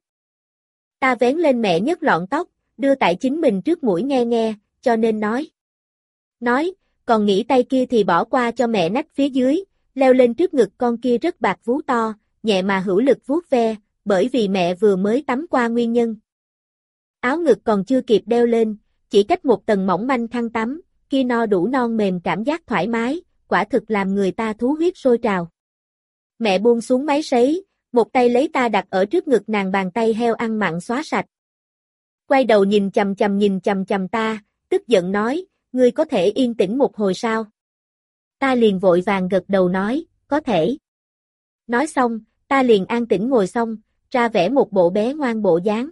Ta vén lên mẹ nhấc lọn tóc, đưa tại chính mình trước mũi nghe nghe, cho nên nói. Nói, còn nghĩ tay kia thì bỏ qua cho mẹ nách phía dưới, leo lên trước ngực con kia rất bạc vú to, nhẹ mà hữu lực vuốt ve, bởi vì mẹ vừa mới tắm qua nguyên nhân. Áo ngực còn chưa kịp đeo lên, chỉ cách một tầng mỏng manh khăn tắm, kia no đủ non mềm cảm giác thoải mái, quả thực làm người ta thú huyết sôi trào. Mẹ buông xuống máy sấy, một tay lấy ta đặt ở trước ngực nàng bàn tay heo ăn mặn xóa sạch. Quay đầu nhìn chằm chằm nhìn chằm chằm ta, tức giận nói, ngươi có thể yên tĩnh một hồi sao? Ta liền vội vàng gật đầu nói, có thể. Nói xong, ta liền an tĩnh ngồi xong, ra vẽ một bộ bé ngoan bộ dáng.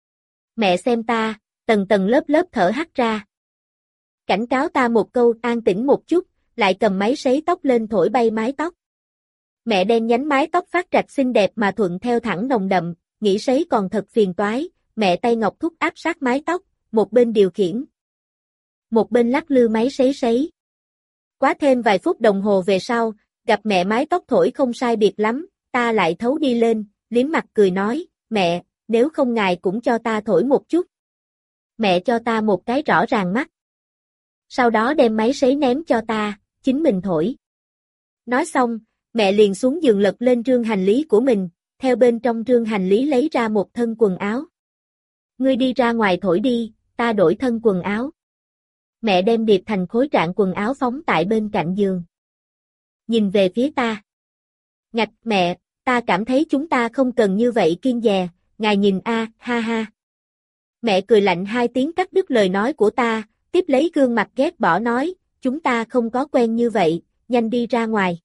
Mẹ xem ta, tầng tầng lớp lớp thở hắt ra. Cảnh cáo ta một câu an tĩnh một chút, lại cầm máy sấy tóc lên thổi bay mái tóc. Mẹ đen nhánh mái tóc phát trạch xinh đẹp mà thuận theo thẳng nồng đậm, nghĩ sấy còn thật phiền toái, mẹ tay ngọc thúc áp sát mái tóc, một bên điều khiển. Một bên lắc lư máy sấy sấy. Quá thêm vài phút đồng hồ về sau, gặp mẹ mái tóc thổi không sai biệt lắm, ta lại thấu đi lên, liếm mặt cười nói, mẹ, nếu không ngài cũng cho ta thổi một chút. Mẹ cho ta một cái rõ ràng mắt. Sau đó đem máy sấy ném cho ta, chính mình thổi. Nói xong, mẹ liền xuống giường lật lên trương hành lý của mình, theo bên trong trương hành lý lấy ra một thân quần áo. Ngươi đi ra ngoài thổi đi, ta đổi thân quần áo. Mẹ đem điệp thành khối trạng quần áo phóng tại bên cạnh giường. Nhìn về phía ta. Ngạch mẹ, ta cảm thấy chúng ta không cần như vậy kiêng dè, ngài nhìn a, ha ha. Mẹ cười lạnh hai tiếng cắt đứt lời nói của ta, tiếp lấy gương mặt ghét bỏ nói, chúng ta không có quen như vậy, nhanh đi ra ngoài.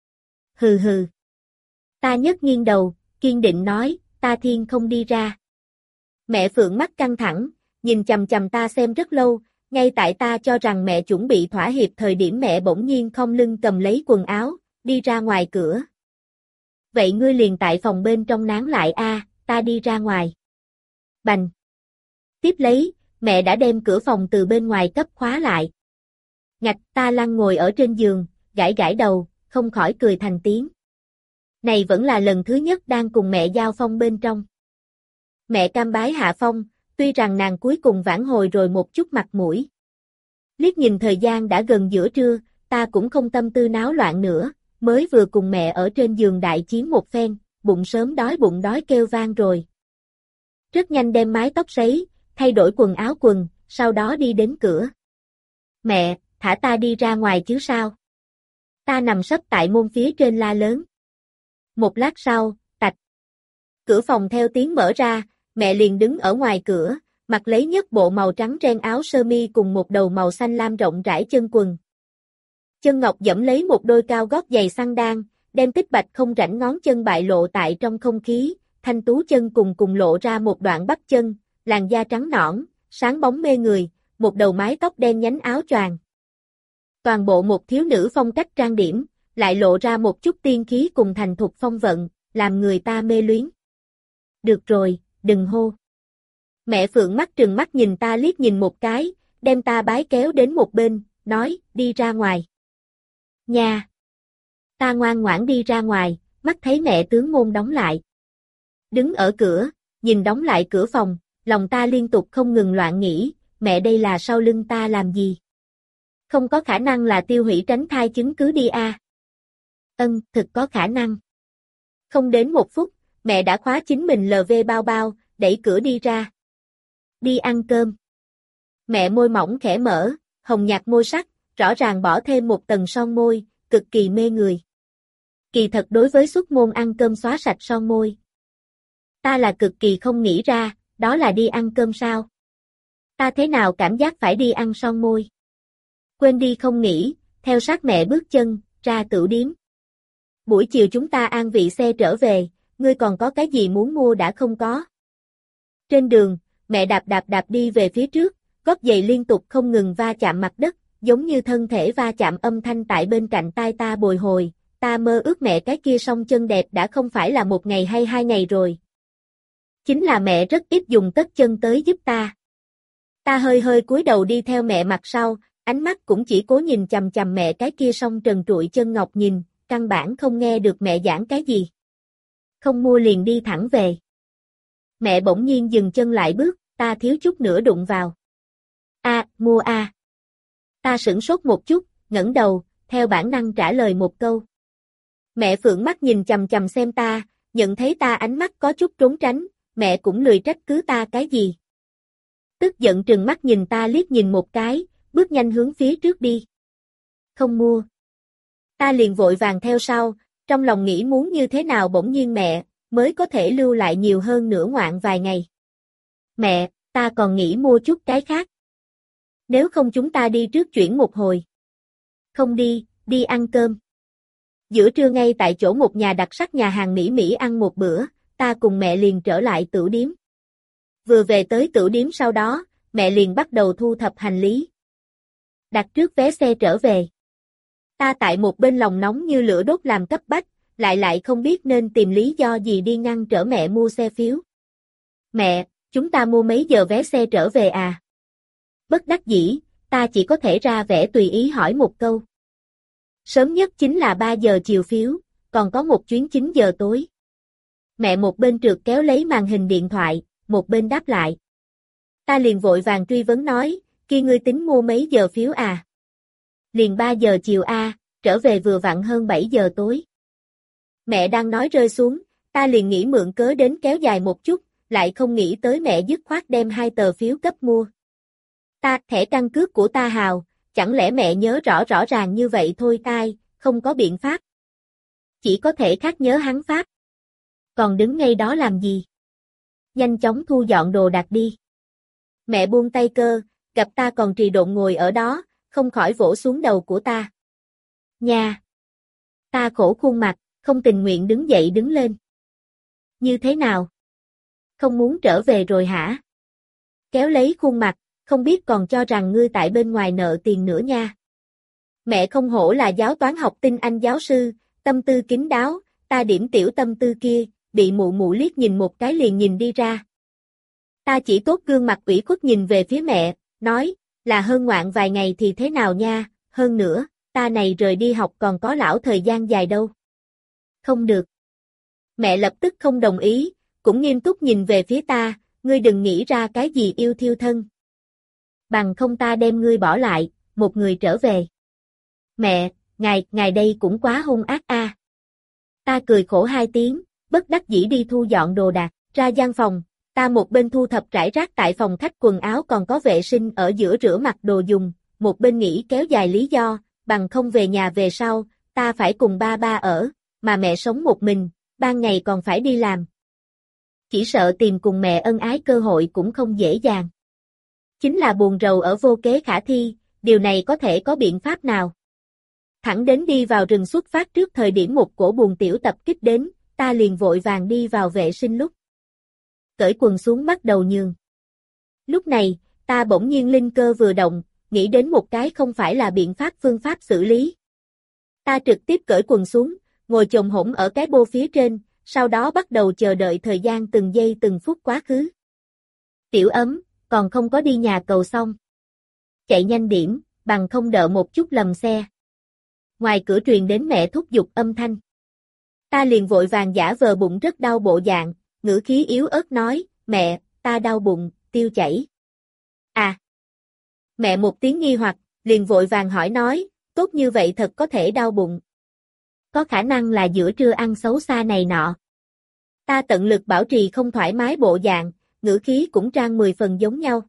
Hừ hừ. Ta nhấc nghiêng đầu, kiên định nói, ta thiên không đi ra. Mẹ Phượng mắt căng thẳng, nhìn chằm chằm ta xem rất lâu, ngay tại ta cho rằng mẹ chuẩn bị thỏa hiệp thời điểm mẹ bỗng nhiên không lưng cầm lấy quần áo, đi ra ngoài cửa. Vậy ngươi liền tại phòng bên trong nán lại a, ta đi ra ngoài. Bành. Tiếp lấy, mẹ đã đem cửa phòng từ bên ngoài cấp khóa lại. Ngạch ta lăn ngồi ở trên giường, gãi gãi đầu, không khỏi cười thành tiếng. Này vẫn là lần thứ nhất đang cùng mẹ giao phong bên trong. Mẹ cam bái hạ phong, tuy rằng nàng cuối cùng vãn hồi rồi một chút mặt mũi. Liếc nhìn thời gian đã gần giữa trưa, ta cũng không tâm tư náo loạn nữa, mới vừa cùng mẹ ở trên giường đại chiến một phen, bụng sớm đói bụng đói kêu vang rồi. Rất nhanh đem mái tóc sấy, thay đổi quần áo quần, sau đó đi đến cửa. Mẹ, thả ta đi ra ngoài chứ sao? Ta nằm sấp tại môn phía trên la lớn. Một lát sau, tạch. Cửa phòng theo tiếng mở ra, mẹ liền đứng ở ngoài cửa, mặc lấy nhất bộ màu trắng ren áo sơ mi cùng một đầu màu xanh lam rộng rãi chân quần. Chân ngọc dẫm lấy một đôi cao gót giày xăng đan, đem tích bạch không rãnh ngón chân bại lộ tại trong không khí, thanh tú chân cùng cùng lộ ra một đoạn bắp chân, làn da trắng nõn, sáng bóng mê người, một đầu mái tóc đen nhánh áo choàng. Toàn bộ một thiếu nữ phong cách trang điểm, lại lộ ra một chút tiên khí cùng thành thục phong vận, làm người ta mê luyến. Được rồi, đừng hô. Mẹ Phượng mắt trừng mắt nhìn ta liếc nhìn một cái, đem ta bái kéo đến một bên, nói, đi ra ngoài. Nha! Ta ngoan ngoãn đi ra ngoài, mắt thấy mẹ tướng môn đóng lại. Đứng ở cửa, nhìn đóng lại cửa phòng, lòng ta liên tục không ngừng loạn nghĩ, mẹ đây là sau lưng ta làm gì? Không có khả năng là tiêu hủy tránh thai chứng cứ đi a. À. Ân, thực có khả năng. Không đến một phút, mẹ đã khóa chính mình lờ vê bao bao, đẩy cửa đi ra. Đi ăn cơm. Mẹ môi mỏng khẽ mở, hồng nhạt môi sắc, rõ ràng bỏ thêm một tầng son môi, cực kỳ mê người. Kỳ thật đối với xuất môn ăn cơm xóa sạch son môi. Ta là cực kỳ không nghĩ ra, đó là đi ăn cơm sao? Ta thế nào cảm giác phải đi ăn son môi? Quên đi không nghĩ, theo sát mẹ bước chân, ra tửu điếm. Buổi chiều chúng ta an vị xe trở về, ngươi còn có cái gì muốn mua đã không có. Trên đường, mẹ đạp đạp đạp đi về phía trước, gót giày liên tục không ngừng va chạm mặt đất, giống như thân thể va chạm âm thanh tại bên cạnh tai ta bồi hồi, ta mơ ước mẹ cái kia song chân đẹp đã không phải là một ngày hay hai ngày rồi. Chính là mẹ rất ít dùng tất chân tới giúp ta. Ta hơi hơi cúi đầu đi theo mẹ mặt sau, ánh mắt cũng chỉ cố nhìn chằm chằm mẹ cái kia song trần trụi chân ngọc nhìn, căn bản không nghe được mẹ giảng cái gì. Không mua liền đi thẳng về. Mẹ bỗng nhiên dừng chân lại bước, ta thiếu chút nữa đụng vào. A, à, mua a. À. Ta sửng sốt một chút, ngẩng đầu, theo bản năng trả lời một câu. Mẹ Phượng mắt nhìn chằm chằm xem ta, nhận thấy ta ánh mắt có chút trốn tránh, mẹ cũng lười trách cứ ta cái gì. Tức giận trừng mắt nhìn ta liếc nhìn một cái, bước nhanh hướng phía trước đi. Không mua. Ta liền vội vàng theo sau, trong lòng nghĩ muốn như thế nào bỗng nhiên mẹ, mới có thể lưu lại nhiều hơn nửa ngoạn vài ngày. Mẹ, ta còn nghĩ mua chút cái khác. Nếu không chúng ta đi trước chuyển một hồi. Không đi, đi ăn cơm. Giữa trưa ngay tại chỗ một nhà đặc sắc nhà hàng Mỹ Mỹ ăn một bữa, ta cùng mẹ liền trở lại tửu điếm. Vừa về tới tửu điếm sau đó, mẹ liền bắt đầu thu thập hành lý. Đặt trước vé xe trở về. Ta tại một bên lòng nóng như lửa đốt làm cấp bách, lại lại không biết nên tìm lý do gì đi ngăn trở mẹ mua xe phiếu. Mẹ, chúng ta mua mấy giờ vé xe trở về à? Bất đắc dĩ, ta chỉ có thể ra vẻ tùy ý hỏi một câu. Sớm nhất chính là ba giờ chiều phiếu, còn có một chuyến chín giờ tối. Mẹ một bên trượt kéo lấy màn hình điện thoại, một bên đáp lại. Ta liền vội vàng truy vấn nói, kia ngươi tính mua mấy giờ phiếu à? Liền ba giờ chiều a, trở về vừa vặn hơn bảy giờ tối. Mẹ đang nói rơi xuống, ta liền nghĩ mượn cớ đến kéo dài một chút, lại không nghĩ tới mẹ dứt khoát đem hai tờ phiếu cấp mua. Ta, thẻ căn cước của ta hào, chẳng lẽ mẹ nhớ rõ rõ ràng như vậy thôi tai, không có biện pháp. Chỉ có thể khác nhớ hắn pháp. Còn đứng ngay đó làm gì? Nhanh chóng thu dọn đồ đạc đi. Mẹ buông tay cơ, gặp ta còn trì độn ngồi ở đó, không khỏi vỗ xuống đầu của ta. Nha! Ta khổ khuôn mặt, không tình nguyện đứng dậy đứng lên. Như thế nào? Không muốn trở về rồi hả? Kéo lấy khuôn mặt, không biết còn cho rằng ngươi tại bên ngoài nợ tiền nữa nha. Mẹ không hổ là giáo toán học tinh anh giáo sư, tâm tư kín đáo, ta điểm tiểu tâm tư kia, bị mụ mụ liếc nhìn một cái liền nhìn đi ra. Ta chỉ tốt gương mặt ủy khuất nhìn về phía mẹ, nói, là hơn ngoạn vài ngày thì thế nào nha, hơn nữa, ta này rời đi học còn có lão thời gian dài đâu. Không được. Mẹ lập tức không đồng ý, cũng nghiêm túc nhìn về phía ta, ngươi đừng nghĩ ra cái gì yêu thiêu thân. Bằng không ta đem ngươi bỏ lại, một người trở về. Mẹ, ngài, ngài đây cũng quá hung ác a. À. Ta cười khổ hai tiếng, bất đắc dĩ đi thu dọn đồ đạc, ra gian phòng, ta một bên thu thập rải rác tại phòng khách quần áo còn có vệ sinh ở giữa rửa mặt đồ dùng, một bên nghĩ kéo dài lý do, bằng không về nhà về sau, ta phải cùng ba ba ở, mà mẹ sống một mình, ban ngày còn phải đi làm. Chỉ sợ tìm cùng mẹ ân ái cơ hội cũng không dễ dàng. Chính là buồn rầu ở vô kế khả thi, điều này có thể có biện pháp nào? Thẳng đến đi vào rừng xuất phát trước thời điểm một cổ buồn tiểu tập kích đến, ta liền vội vàng đi vào vệ sinh lúc. Cởi quần xuống bắt đầu nhường. Lúc này, ta bỗng nhiên linh cơ vừa động, nghĩ đến một cái không phải là biện pháp phương pháp xử lý. Ta trực tiếp cởi quần xuống, ngồi chồm hổm ở cái bô phía trên, sau đó bắt đầu chờ đợi thời gian từng giây từng phút quá khứ. Tiểu Ấm, còn không có đi nhà cầu xong. Chạy nhanh điểm, bằng không đợi một chút lầm xe. Ngoài cửa truyền đến mẹ thúc giục âm thanh. Ta liền vội vàng giả vờ bụng rất đau bộ dạng, ngữ khí yếu ớt nói, mẹ, ta đau bụng, tiêu chảy. À! Mẹ một tiếng nghi hoặc, liền vội vàng hỏi nói, tốt như vậy thật có thể đau bụng. Có khả năng là giữa trưa ăn xấu xa này nọ. Ta tận lực bảo trì không thoải mái bộ dạng, ngữ khí cũng trang mười phần giống nhau.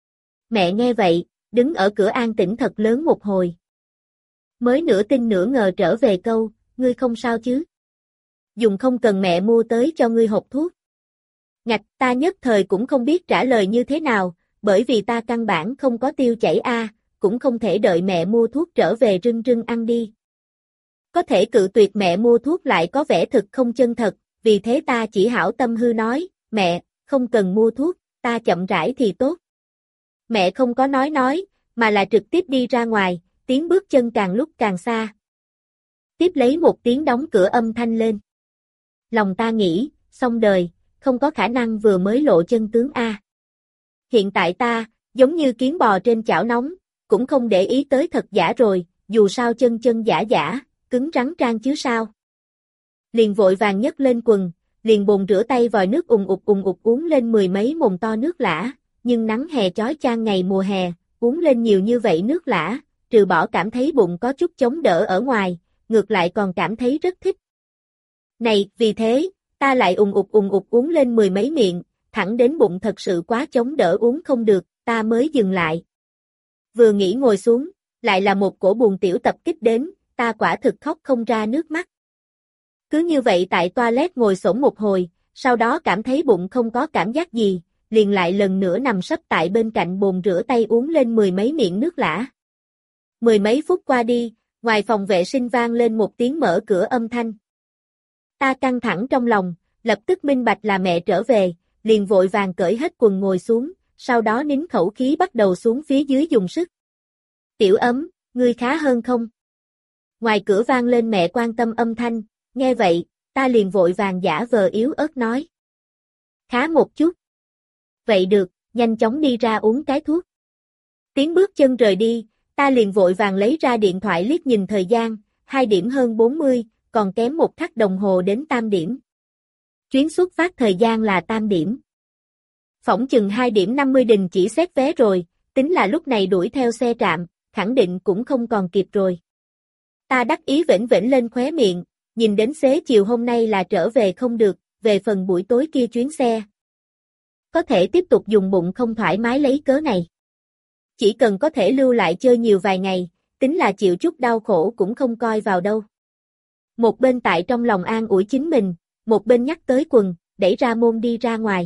Mẹ nghe vậy, đứng ở cửa an tĩnh thật lớn một hồi. Mới nửa tin nửa ngờ trở về câu, ngươi không sao chứ? Dùng không cần mẹ mua tới cho ngươi hộp thuốc. Ngạch, ta nhất thời cũng không biết trả lời như thế nào, bởi vì ta căn bản không có tiêu chảy a, cũng không thể đợi mẹ mua thuốc trở về rưng rưng ăn đi. Có thể cự tuyệt mẹ mua thuốc lại có vẻ thực không chân thật, vì thế ta chỉ hảo tâm hư nói, mẹ, không cần mua thuốc, ta chậm rãi thì tốt. Mẹ không có nói nói, mà là trực tiếp đi ra ngoài, tiếng bước chân càng lúc càng xa. Tiếp lấy một tiếng đóng cửa âm thanh lên. Lòng ta nghĩ, xong đời, không có khả năng vừa mới lộ chân tướng A. Hiện tại ta, giống như kiến bò trên chảo nóng, cũng không để ý tới thật giả rồi, dù sao chân chân giả giả, cứng rắn trang chứ sao. Liền vội vàng nhấc lên quần, liền bồn rửa tay vòi nước ùng ục ùng ục uống lên mười mấy mồm to nước lã, nhưng nắng hè chói chang ngày mùa hè, uống lên nhiều như vậy nước lã, trừ bỏ cảm thấy bụng có chút chống đỡ ở ngoài, ngược lại còn cảm thấy rất thích. Này, vì thế, ta lại ùng ục ùng ục uống lên mười mấy miệng, thẳng đến bụng thật sự quá chống đỡ uống không được, ta mới dừng lại. Vừa nghĩ ngồi xuống, lại là một cổ buồn tiểu tập kích đến, ta quả thực khóc không ra nước mắt. Cứ như vậy tại toilet ngồi xổm một hồi, sau đó cảm thấy bụng không có cảm giác gì, liền lại lần nữa nằm sấp tại bên cạnh bồn rửa tay uống lên mười mấy miệng nước lã. Mười mấy phút qua đi, ngoài phòng vệ sinh vang lên một tiếng mở cửa âm thanh. Ta căng thẳng trong lòng, lập tức minh bạch là mẹ trở về, liền vội vàng cởi hết quần ngồi xuống, sau đó nín khẩu khí bắt đầu xuống phía dưới dùng sức. Tiểu Ấm, ngươi khá hơn không? Ngoài cửa vang lên mẹ quan tâm âm thanh, nghe vậy, ta liền vội vàng giả vờ yếu ớt nói. Khá một chút. Vậy được, nhanh chóng đi ra uống cái thuốc. Tiếng bước chân rời đi, ta liền vội vàng lấy ra điện thoại liếc nhìn thời gian, hai điểm hơn bốn mươi, còn kém một khắc đồng hồ đến tam điểm. Chuyến xuất phát thời gian là tam điểm. Phỏng chừng hai điểm năm mươi đình chỉ xét vé rồi, tính là lúc này đuổi theo xe trạm, khẳng định cũng không còn kịp rồi. Ta đắc ý vểnh vểnh lên khóe miệng, nhìn đến xế chiều hôm nay là trở về không được, về phần buổi tối kia chuyến xe. Có thể tiếp tục dùng bụng không thoải mái lấy cớ này. Chỉ cần có thể lưu lại chơi nhiều vài ngày, tính là chịu chút đau khổ cũng không coi vào đâu. Một bên tại trong lòng an ủi chính mình, một bên nhắc tới quần, đẩy ra môn đi ra ngoài.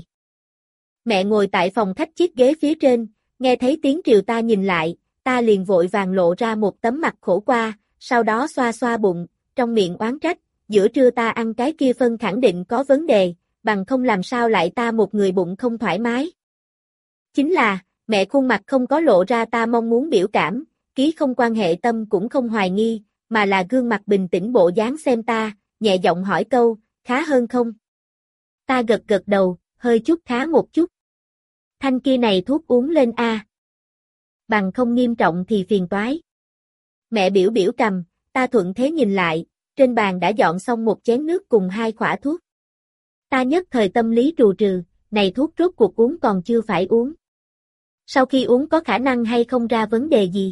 Mẹ ngồi tại phòng khách chiếc ghế phía trên, nghe thấy tiếng triều ta nhìn lại, ta liền vội vàng lộ ra một tấm mặt khổ qua, sau đó xoa xoa bụng, trong miệng oán trách, giữa trưa ta ăn cái kia phân khẳng định có vấn đề, bằng không làm sao lại ta một người bụng không thoải mái. Chính là, mẹ khuôn mặt không có lộ ra ta mong muốn biểu cảm, ký không quan hệ tâm cũng không hoài nghi, mà là gương mặt bình tĩnh bộ dáng xem ta, nhẹ giọng hỏi câu, khá hơn không? Ta gật gật đầu, hơi chút khá một chút. Thanh kia này thuốc uống lên a. Bằng không nghiêm trọng thì phiền toái. Mẹ biểu biểu cầm, ta thuận thế nhìn lại, trên bàn đã dọn xong một chén nước cùng hai khỏa thuốc. Ta nhất thời tâm lý trù trừ, này thuốc rốt cuộc uống còn chưa phải uống. Sau khi uống có khả năng hay không ra vấn đề gì?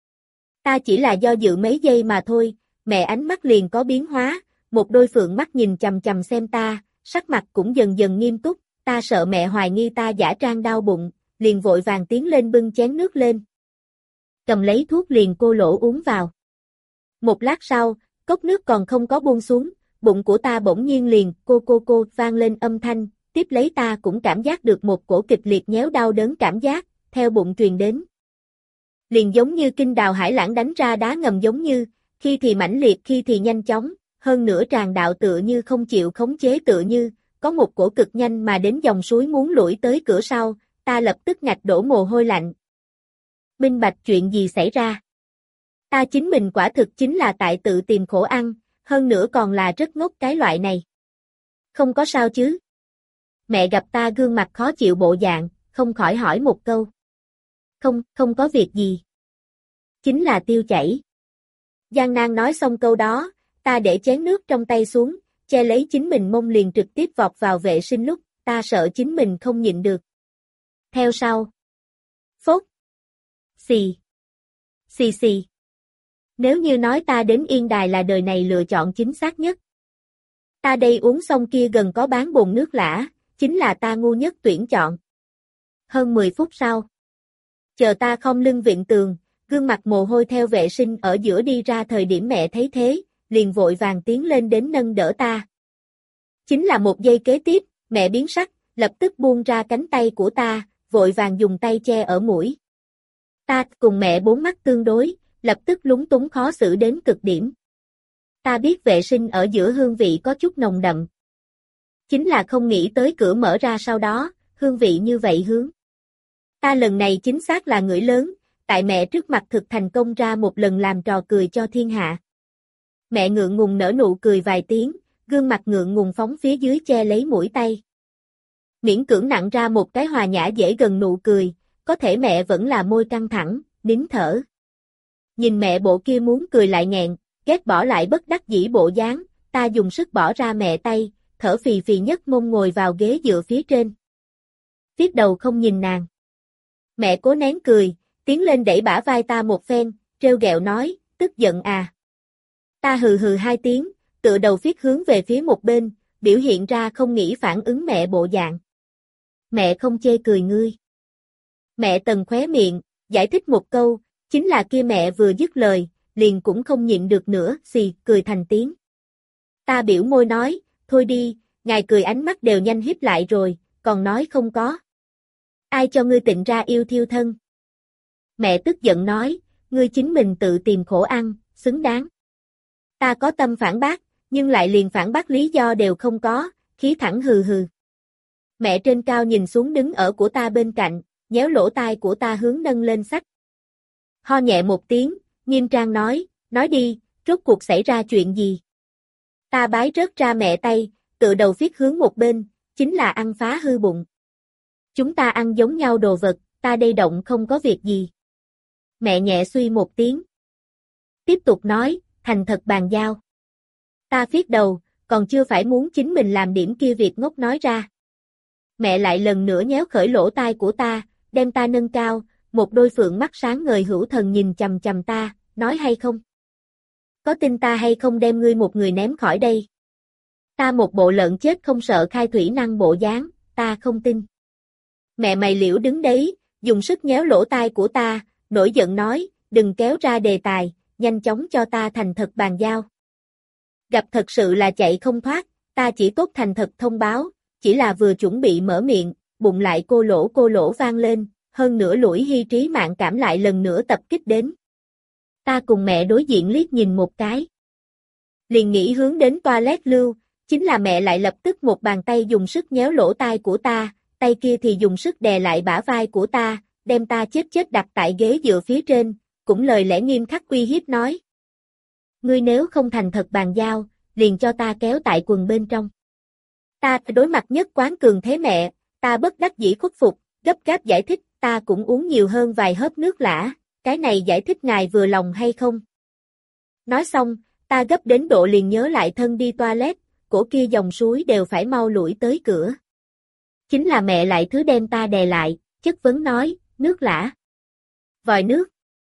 Ta chỉ là do dự mấy giây mà thôi, mẹ ánh mắt liền có biến hóa, một đôi phượng mắt nhìn chằm chằm xem ta, sắc mặt cũng dần dần nghiêm túc, ta sợ mẹ hoài nghi ta giả trang đau bụng, liền vội vàng tiến lên bưng chén nước lên. Cầm lấy thuốc liền cô lỗ uống vào. Một lát sau, cốc nước còn không có buông xuống, bụng của ta bỗng nhiên liền cô cô cô vang lên âm thanh, tiếp lấy ta cũng cảm giác được một cổ kịch liệt nhéo đau đớn cảm giác, theo bụng truyền đến. Liền giống như kinh đào hải lãng đánh ra đá ngầm giống như, khi thì mãnh liệt khi thì nhanh chóng, hơn nữa tràn đạo tựa như không chịu khống chế tựa như, có một cổ cực nhanh mà đến dòng suối muốn lủi tới cửa sau, ta lập tức ngạch đổ mồ hôi lạnh. Minh bạch chuyện gì xảy ra? Ta chính mình quả thực chính là tại tự tìm khổ ăn, hơn nữa còn là rất ngốc cái loại này. Không có sao chứ? Mẹ gặp ta gương mặt khó chịu bộ dạng, không khỏi hỏi một câu. Không, không có việc gì. Chính là tiêu chảy. Giang Nang nói xong câu đó, ta để chén nước trong tay xuống, che lấy chính mình mông liền trực tiếp vọt vào vệ sinh lúc, ta sợ chính mình không nhịn được. Theo sau. Phốt. Xì. Xì xì. Nếu như nói ta đến Yên Đài là đời này lựa chọn chính xác nhất. Ta đây uống xong kia gần có bán bồn nước lã, chính là ta ngu nhất tuyển chọn. Hơn mười phút sau. Chờ ta khom lưng vịn tường, gương mặt mồ hôi theo vệ sinh ở giữa đi ra thời điểm mẹ thấy thế, liền vội vàng tiến lên đến nâng đỡ ta. Chính là một giây kế tiếp, mẹ biến sắc, lập tức buông ra cánh tay của ta, vội vàng dùng tay che ở mũi. Ta cùng mẹ bốn mắt tương đối, lập tức lúng túng khó xử đến cực điểm. Ta biết vệ sinh ở giữa hương vị có chút nồng đậm. Chính là không nghĩ tới cửa mở ra sau đó, hương vị như vậy hướng. Ta lần này chính xác là người lớn, tại mẹ trước mặt thực thành công ra một lần làm trò cười cho thiên hạ. Mẹ ngượng ngùng nở nụ cười vài tiếng, gương mặt ngượng ngùng phóng phía dưới che lấy mũi tay. Miễn cưỡng nặn ra một cái hòa nhã dễ gần nụ cười, có thể mẹ vẫn là môi căng thẳng, nín thở. Nhìn mẹ bộ kia muốn cười lại nghẹn, ghét bỏ lại bất đắc dĩ bộ dáng, ta dùng sức bỏ ra mẹ tay, thở phì phì nhất mông ngồi vào ghế dựa phía trên. Viết đầu không nhìn nàng. Mẹ cố nén cười, tiến lên đẩy bả vai ta một phen, trêu ghẹo nói, tức giận à. Ta hừ hừ hai tiếng, tựa đầu viết hướng về phía một bên, biểu hiện ra không nghĩ phản ứng mẹ bộ dạng. Mẹ không chê cười ngươi. Mẹ tần khóe miệng, giải thích một câu, chính là kia mẹ vừa dứt lời, liền cũng không nhịn được nữa, xì, cười thành tiếng. Ta biểu môi nói, thôi đi, ngài cười ánh mắt đều nhanh híp lại rồi, còn nói không có. Ai cho ngươi tịnh ra yêu thiêu thân? Mẹ tức giận nói, ngươi chính mình tự tìm khổ ăn, xứng đáng. Ta có tâm phản bác, nhưng lại liền phản bác lý do đều không có, khí thẳng hừ hừ. Mẹ trên cao nhìn xuống đứng ở của ta bên cạnh, nhéo lỗ tai của ta hướng nâng lên sách. Ho nhẹ một tiếng, nghiêm trang nói, nói đi, rốt cuộc xảy ra chuyện gì? Ta bái rớt ra mẹ tay, tự đầu viết hướng một bên, chính là ăn phá hư bụng. Chúng ta ăn giống nhau đồ vật, ta đây động không có việc gì. Mẹ nhẹ suy một tiếng. Tiếp tục nói, thành thật bàn giao. Ta viết đầu, còn chưa phải muốn chính mình làm điểm kia việc ngốc nói ra. Mẹ lại lần nữa nhéo khởi lỗ tai của ta, đem ta nâng cao, một đôi phượng mắt sáng ngời hữu thần nhìn chằm chằm ta, nói hay không? Có tin ta hay không đem ngươi một người ném khỏi đây? Ta một bộ lợn chết không sợ khai thủy năng bộ dáng, ta không tin. Mẹ mày liễu đứng đấy, dùng sức nhéo lỗ tai của ta, nổi giận nói, đừng kéo ra đề tài, nhanh chóng cho ta thành thật bàn giao. Gặp thật sự là chạy không thoát, ta chỉ tốt thành thật thông báo, chỉ là vừa chuẩn bị mở miệng, bụng lại cô lỗ cô lỗ vang lên, hơn nữa lũi hy trí mạng cảm lại lần nữa tập kích đến. Ta cùng mẹ đối diện liếc nhìn một cái. Liền nghĩ hướng đến toilet lưu, chính là mẹ lại lập tức một bàn tay dùng sức nhéo lỗ tai của ta, tay kia thì dùng sức đè lại bả vai của ta, đem ta chết chết đặt tại ghế dựa phía trên, cũng lời lẽ nghiêm khắc uy hiếp nói. Ngươi nếu không thành thật bàn giao, liền cho ta kéo tại quần bên trong. Ta đối mặt nhất quán cường thế mẹ, ta bất đắc dĩ khuất phục, gấp gáp giải thích, ta cũng uống nhiều hơn vài hớp nước lã, cái này giải thích ngài vừa lòng hay không? Nói xong, ta gấp đến độ liền nhớ lại thân đi toilet, cổ kia dòng suối đều phải mau lủi tới cửa. Chính là mẹ lại thứ đem ta đè lại, chất vấn nói, nước lã. Vòi nước.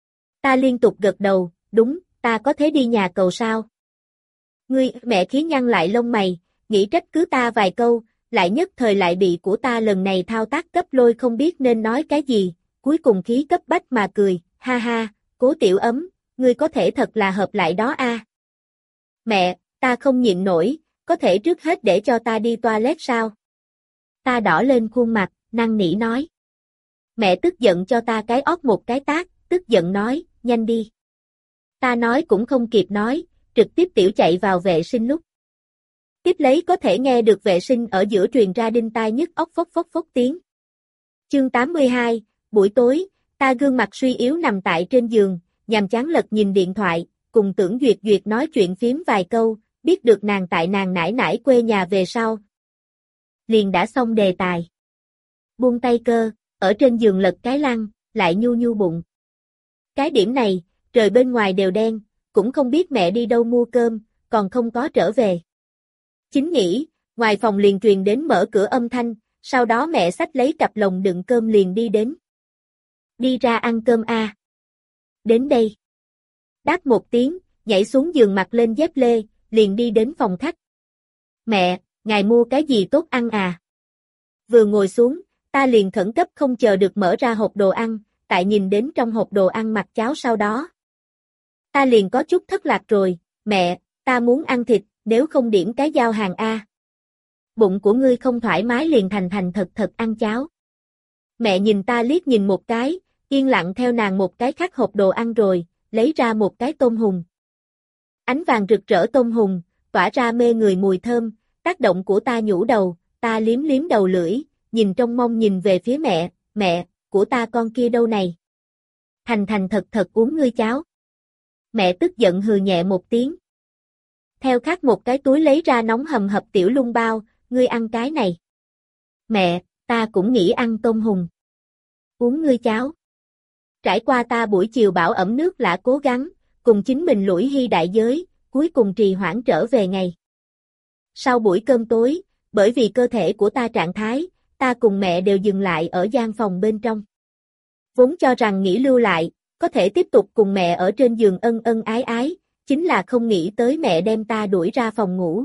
Ta liên tục gật đầu, đúng, ta có thể đi nhà cầu sao? Ngươi, mẹ khí nhăn lại lông mày, nghĩ trách cứ ta vài câu, lại nhất thời lại bị của ta lần này thao tác cấp lôi không biết nên nói cái gì, cuối cùng khí cấp bách mà cười, ha ha, Cố Tiểu Ấm, ngươi có thể thật là hợp lại đó a. Mẹ, ta không nhịn nổi, có thể trước hết để cho ta đi toilet sao? Ta đỏ lên khuôn mặt, năn nỉ nói. Mẹ tức giận cho ta cái ót một cái tát, tức giận nói, nhanh đi. Ta nói cũng không kịp nói, trực tiếp tiểu chạy vào vệ sinh lúc. Tiếp lấy có thể nghe được vệ sinh ở giữa truyền ra đinh tai nhức óc phốc phốc phốc tiếng. Chương tám mươi hai, buổi tối, ta gương mặt suy yếu nằm tại trên giường, nhàm chán lật nhìn điện thoại, cùng Tưởng Duyệt Duyệt nói chuyện phím vài câu, biết được nàng tại nàng nải nải quê nhà về sau. Liền đã xong đề tài. Buông tay cơ, ở trên giường lật cái lăn, lại nhu nhu bụng. Cái điểm này, trời bên ngoài đều đen, cũng không biết mẹ đi đâu mua cơm, còn không có trở về. Chính nghĩ, ngoài phòng liền truyền đến mở cửa âm thanh, sau đó mẹ xách lấy cặp lồng đựng cơm liền đi đến. Đi ra ăn cơm a. À. Đến đây. Đáp một tiếng, nhảy xuống giường mặc lên dép lê, liền đi đến phòng khách. Mẹ, ngài mua cái gì tốt ăn à? Vừa ngồi xuống, ta liền khẩn cấp không chờ được mở ra hộp đồ ăn, tại nhìn đến trong hộp đồ ăn mặc cháo sau đó. Ta liền có chút thất lạc rồi, mẹ, ta muốn ăn thịt, nếu không điểm cái giao hàng A. Bụng của ngươi không thoải mái liền thành thành thật thật ăn cháo. Mẹ nhìn ta liếc nhìn một cái, yên lặng theo nàng một cái khác hộp đồ ăn rồi, lấy ra một cái tôm hùm. Ánh vàng rực rỡ tôm hùm, tỏa ra mê người mùi thơm, tác động của ta nhũ đầu, ta liếm liếm đầu lưỡi, nhìn trong mong nhìn về phía mẹ, mẹ, của ta con kia đâu này? Thành thành thật thật uống ngươi cháo. Mẹ tức giận hừ nhẹ một tiếng. Theo khác một cái túi lấy ra nóng hầm hập tiểu lung bao, ngươi ăn cái này. Mẹ, ta cũng nghĩ ăn tôm hùm. Uống ngươi cháo. Trải qua ta buổi chiều bảo ẩm nước lã cố gắng, cùng chính mình lủi hy đại giới, cuối cùng trì hoãn trở về ngày. Sau buổi cơm tối, bởi vì cơ thể của ta trạng thái, ta cùng mẹ đều dừng lại ở gian phòng bên trong. Vốn cho rằng nghỉ lưu lại, có thể tiếp tục cùng mẹ ở trên giường ân ân ái ái, chính là không nghĩ tới mẹ đem ta đuổi ra phòng ngủ.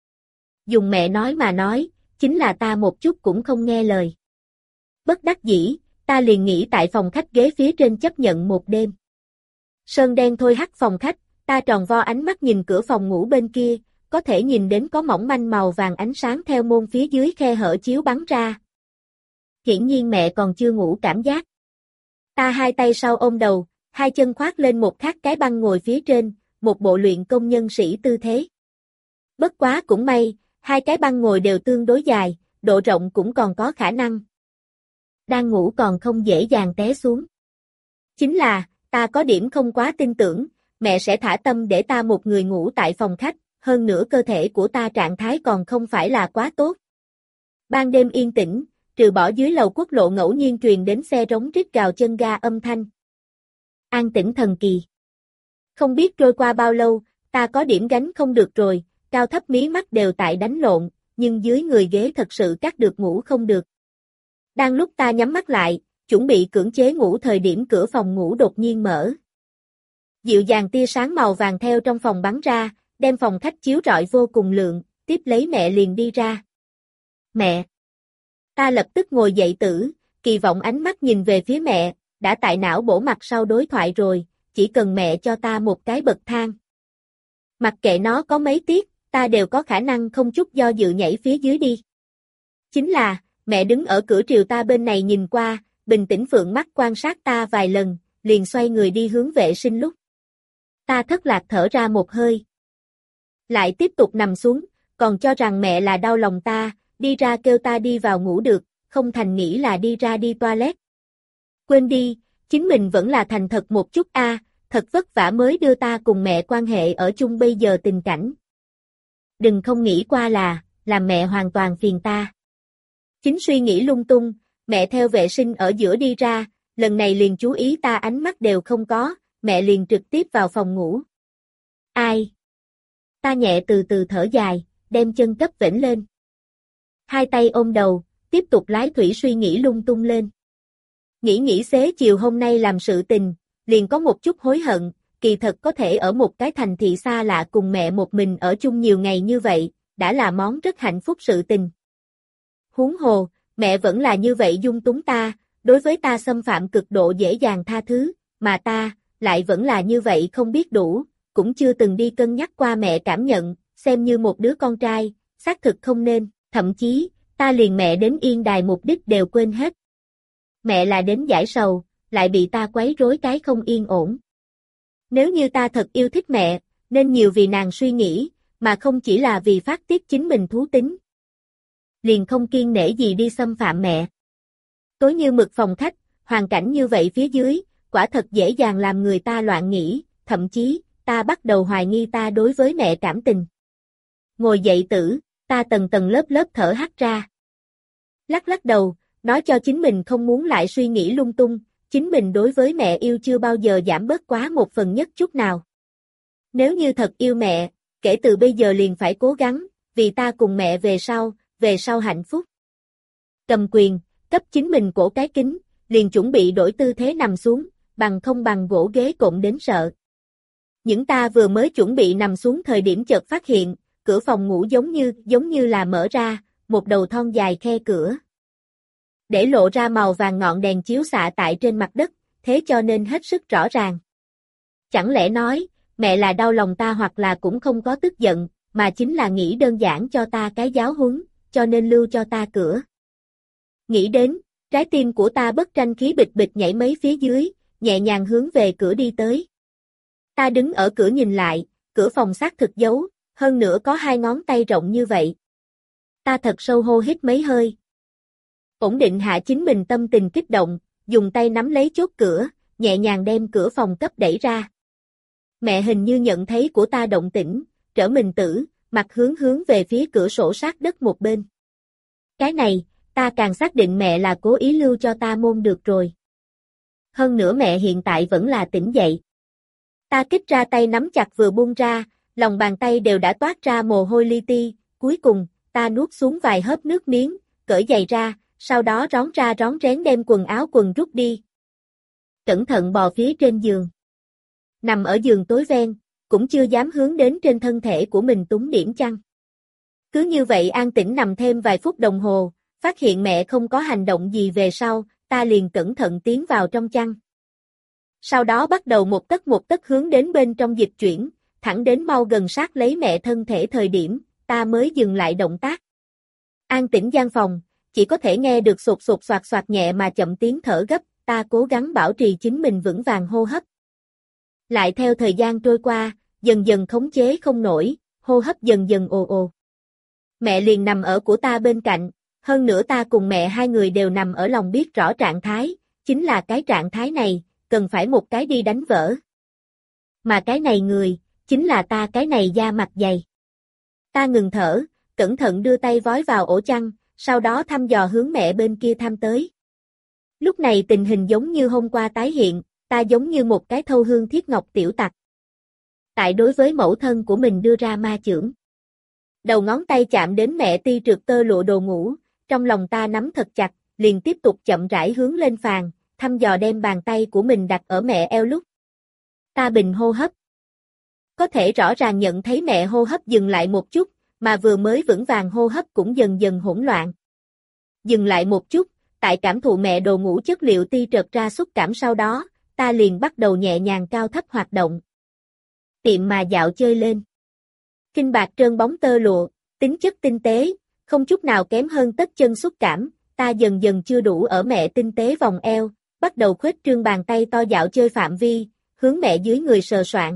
Dùng mẹ nói mà nói, chính là ta một chút cũng không nghe lời. Bất đắc dĩ, ta liền nghỉ tại phòng khách ghế phía trên chấp nhận một đêm. Sơn đen thôi hắt phòng khách, ta tròn vo ánh mắt nhìn cửa phòng ngủ bên kia, có thể nhìn đến có mỏng manh màu vàng ánh sáng theo môn phía dưới khe hở chiếu bắn ra. Hiển nhiên mẹ còn chưa ngủ cảm giác. Ta hai tay sau ôm đầu, hai chân khoác lên một khát cái băng ngồi phía trên, một bộ luyện công nhân sĩ tư thế. Bất quá cũng may, hai cái băng ngồi đều tương đối dài, độ rộng cũng còn có khả năng. Đang ngủ còn không dễ dàng té xuống. Chính là, ta có điểm không quá tin tưởng, mẹ sẽ thả tâm để ta một người ngủ tại phòng khách, hơn nữa cơ thể của ta trạng thái còn không phải là quá tốt. Ban đêm yên tĩnh, trừ bỏ dưới lầu quốc lộ ngẫu nhiên truyền đến xe rống rít gào chân ga âm thanh. An tĩnh thần kỳ. Không biết trôi qua bao lâu, ta có điểm gánh không được rồi, cao thấp mí mắt đều tại đánh lộn, nhưng dưới người ghế thật sự cắt được ngủ không được. Đang lúc ta nhắm mắt lại, chuẩn bị cưỡng chế ngủ thời điểm cửa phòng ngủ đột nhiên mở. Dịu dàng tia sáng màu vàng theo trong phòng bắn ra, đem phòng khách chiếu rọi vô cùng lượng, tiếp lấy mẹ liền đi ra. Mẹ! Ta lập tức ngồi dậy tử, kỳ vọng ánh mắt nhìn về phía mẹ, đã tại não bổ mặt sau đối thoại rồi, chỉ cần mẹ cho ta một cái bậc thang. Mặc kệ nó có mấy tiết, ta đều có khả năng không chút do dự nhảy phía dưới đi. Chính là, mẹ đứng ở cửa triều ta bên này nhìn qua, bình tĩnh phượng mắt quan sát ta vài lần, liền xoay người đi hướng vệ sinh lúc. Ta thất lạc thở ra một hơi. Lại tiếp tục nằm xuống, còn cho rằng mẹ là đau lòng ta, đi ra kêu ta đi vào ngủ được, không thành nghĩ là đi ra đi toilet. Quên đi, chính mình vẫn là thành thật một chút a, à, thật vất vả mới đưa ta cùng mẹ quan hệ ở chung bây giờ tình cảnh. Đừng không nghĩ qua là, làm mẹ hoàn toàn phiền ta. Chính suy nghĩ lung tung, mẹ theo vệ sinh ở giữa đi ra, lần này liền chú ý ta ánh mắt đều không có, mẹ liền trực tiếp vào phòng ngủ. Ai? Ta nhẹ từ từ thở dài, đem chân cấp vểnh lên. Hai tay ôm đầu, tiếp tục lái thủy suy nghĩ lung tung lên. Nghĩ nghĩ xế chiều hôm nay làm sự tình, liền có một chút hối hận, kỳ thật có thể ở một cái thành thị xa lạ cùng mẹ một mình ở chung nhiều ngày như vậy, đã là món rất hạnh phúc sự tình. Huống hồ, mẹ vẫn là như vậy dung túng ta, đối với ta xâm phạm cực độ dễ dàng tha thứ, mà ta, lại vẫn là như vậy không biết đủ, cũng chưa từng đi cân nhắc qua mẹ cảm nhận, xem như một đứa con trai, xác thực không nên, thậm chí, Ta liền mẹ đến yên đài mục đích đều quên hết. Mẹ là đến giải sầu, lại bị ta quấy rối cái không yên ổn. Nếu như ta thật yêu thích mẹ, nên nhiều vì nàng suy nghĩ, mà không chỉ là vì phát tiết chính mình thú tính. Liền không kiêng nể gì đi xâm phạm mẹ. Tối như mực phòng khách, hoàn cảnh như vậy phía dưới, quả thật dễ dàng làm người ta loạn nghĩ, thậm chí, ta bắt đầu hoài nghi ta đối với mẹ cảm tình. Ngồi dậy tử, ta tầng tầng lớp lớp thở hắt ra. Lắc lắc đầu, nói cho chính mình không muốn lại suy nghĩ lung tung, chính mình đối với mẹ yêu chưa bao giờ giảm bớt quá một phần nhất chút nào. Nếu như thật yêu mẹ, kể từ bây giờ liền phải cố gắng, vì ta cùng mẹ về sau, về sau hạnh phúc. Cầm quyền, cấp chính mình cổ cái kính, liền chuẩn bị đổi tư thế nằm xuống, bằng không bằng gỗ ghế cộm đến sợ. Những ta vừa mới chuẩn bị nằm xuống thời điểm chợt phát hiện, cửa phòng ngủ giống như, giống như là mở ra, một đầu thon dài khe cửa. Để lộ ra màu vàng ngọn đèn chiếu xạ tại trên mặt đất, thế cho nên hết sức rõ ràng. Chẳng lẽ nói, mẹ là đau lòng ta hoặc là cũng không có tức giận, mà chính là nghĩ đơn giản cho ta cái giáo huấn, cho nên lưu cho ta cửa. Nghĩ đến, trái tim của ta bất tranh khí bịch bịch nhảy mấy phía dưới, nhẹ nhàng hướng về cửa đi tới. Ta đứng ở cửa nhìn lại, cửa phòng xác thực giấu, hơn nữa có hai ngón tay rộng như vậy. Ta thật sâu hô hít mấy hơi. Ổn định hạ chính mình tâm tình kích động, dùng tay nắm lấy chốt cửa, nhẹ nhàng đem cửa phòng cấp đẩy ra. Mẹ hình như nhận thấy của ta động tĩnh, trở mình tử, mặt hướng hướng về phía cửa sổ sát đất một bên. Cái này, ta càng xác định mẹ là cố ý lưu cho ta môn được rồi. Hơn nữa mẹ hiện tại vẫn là tỉnh dậy. Ta kích ra tay nắm chặt vừa buông ra, lòng bàn tay đều đã toát ra mồ hôi li ti, cuối cùng, ta nuốt xuống vài hớp nước miếng, cởi giày ra, sau đó rón ra rón rén đem quần áo quần rút đi. Cẩn thận bò phía trên giường. Nằm ở giường tối ven, cũng chưa dám hướng đến trên thân thể của mình túng điểm chăn. Cứ như vậy an tĩnh nằm thêm vài phút đồng hồ, phát hiện mẹ không có hành động gì về sau, ta liền cẩn thận tiến vào trong chăn. Sau đó bắt đầu một tấc một tấc hướng đến bên trong dịch chuyển, thẳng đến mau gần sát lấy mẹ thân thể thời điểm, ta mới dừng lại động tác. An tĩnh gian phòng, chỉ có thể nghe được sột sột soạt soạt nhẹ mà chậm tiếng thở gấp, ta cố gắng bảo trì chính mình vững vàng hô hấp. Lại theo thời gian trôi qua, dần dần khống chế không nổi, hô hấp dần dần ồ ồ. Mẹ liền nằm ở của ta bên cạnh, hơn nữa ta cùng mẹ hai người đều nằm ở lòng biết rõ trạng thái, chính là cái trạng thái này, cần phải một cái đi đánh vỡ. Mà cái này người, chính là ta cái này da mặt dày. Ta ngừng thở, cẩn thận đưa tay vói vào ổ chăn, sau đó thăm dò hướng mẹ bên kia thăm tới. Lúc này tình hình giống như hôm qua tái hiện, ta giống như một cái thâu hương thiết ngọc tiểu tặc. Tại đối với mẫu thân của mình đưa ra ma chưởng. Đầu ngón tay chạm đến mẹ ti trượt tơ lụa đồ ngủ, trong lòng ta nắm thật chặt, liền tiếp tục chậm rãi hướng lên phàn, thăm dò đem bàn tay của mình đặt ở mẹ eo lúc. Ta bình hô hấp. Có thể rõ ràng nhận thấy mẹ hô hấp dừng lại một chút, mà vừa mới vững vàng hô hấp cũng dần dần hỗn loạn. Dừng lại một chút, tại cảm thụ mẹ đồ ngủ chất liệu ti trượt ra xúc cảm sau đó, ta liền bắt đầu nhẹ nhàng cao thấp hoạt động. Tiệm mà dạo chơi lên. Kinh bạc trơn bóng tơ lụa, tính chất tinh tế, không chút nào kém hơn tất chân xúc cảm, ta dần dần chưa đủ ở mẹ tinh tế vòng eo, bắt đầu khuếch trương bàn tay to dạo chơi phạm vi, hướng mẹ dưới người sờ soạng.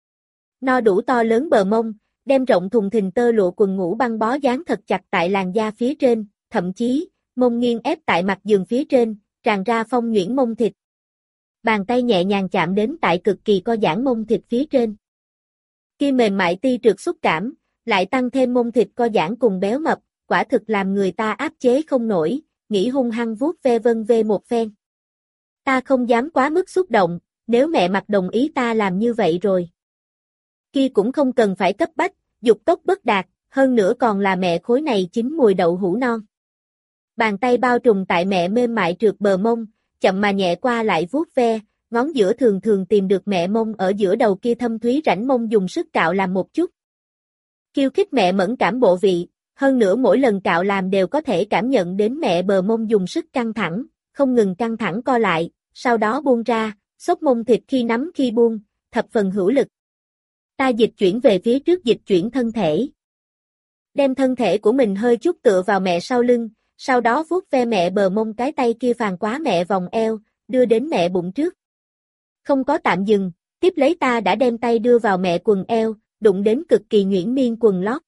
No đủ to lớn bờ mông, đem rộng thùng thình tơ lụa quần ngủ băng bó dán thật chặt tại làn da phía trên, thậm chí, mông nghiêng ép tại mặt giường phía trên, tràn ra phong nhuyễn mông thịt. Bàn tay nhẹ nhàng chạm đến tại cực kỳ co giãn mông thịt phía trên. Kia mềm mại ti trượt xúc cảm, lại tăng thêm mông thịt co giãn cùng béo mập, quả thực làm người ta áp chế không nổi, nghĩ hung hăng vuốt ve vân vê một phen. Ta không dám quá mức xúc động, nếu mẹ mặt đồng ý ta làm như vậy rồi. Kia cũng không cần phải cấp bách, dục tốc bất đạt, hơn nữa còn là mẹ khối này chín mùi đậu hũ non. Bàn tay bao trùm tại mẹ mềm mại trượt bờ mông, chậm mà nhẹ qua lại vuốt ve, ngón giữa thường thường tìm được mẹ mông ở giữa đầu kia thâm thúy rãnh mông dùng sức cạo làm một chút. Kiêu khích mẹ mẫn cảm bộ vị, hơn nữa mỗi lần cạo làm đều có thể cảm nhận đến mẹ bờ mông dùng sức căng thẳng, không ngừng căng thẳng co lại, sau đó buông ra, xốc mông thịt khi nắm khi buông, thập phần hữu lực. Ta dịch chuyển về phía trước dịch chuyển thân thể. đem thân thể của mình hơi chút tựa vào mẹ sau lưng, sau đó vuốt ve mẹ bờ mông, cái tay kia phàn quá mẹ vòng eo, đưa đến mẹ bụng trước. Không có tạm dừng, tiếp lấy ta đã đem tay đưa vào mẹ quần eo, đụng đến cực kỳ nhuyễn miên quần lót.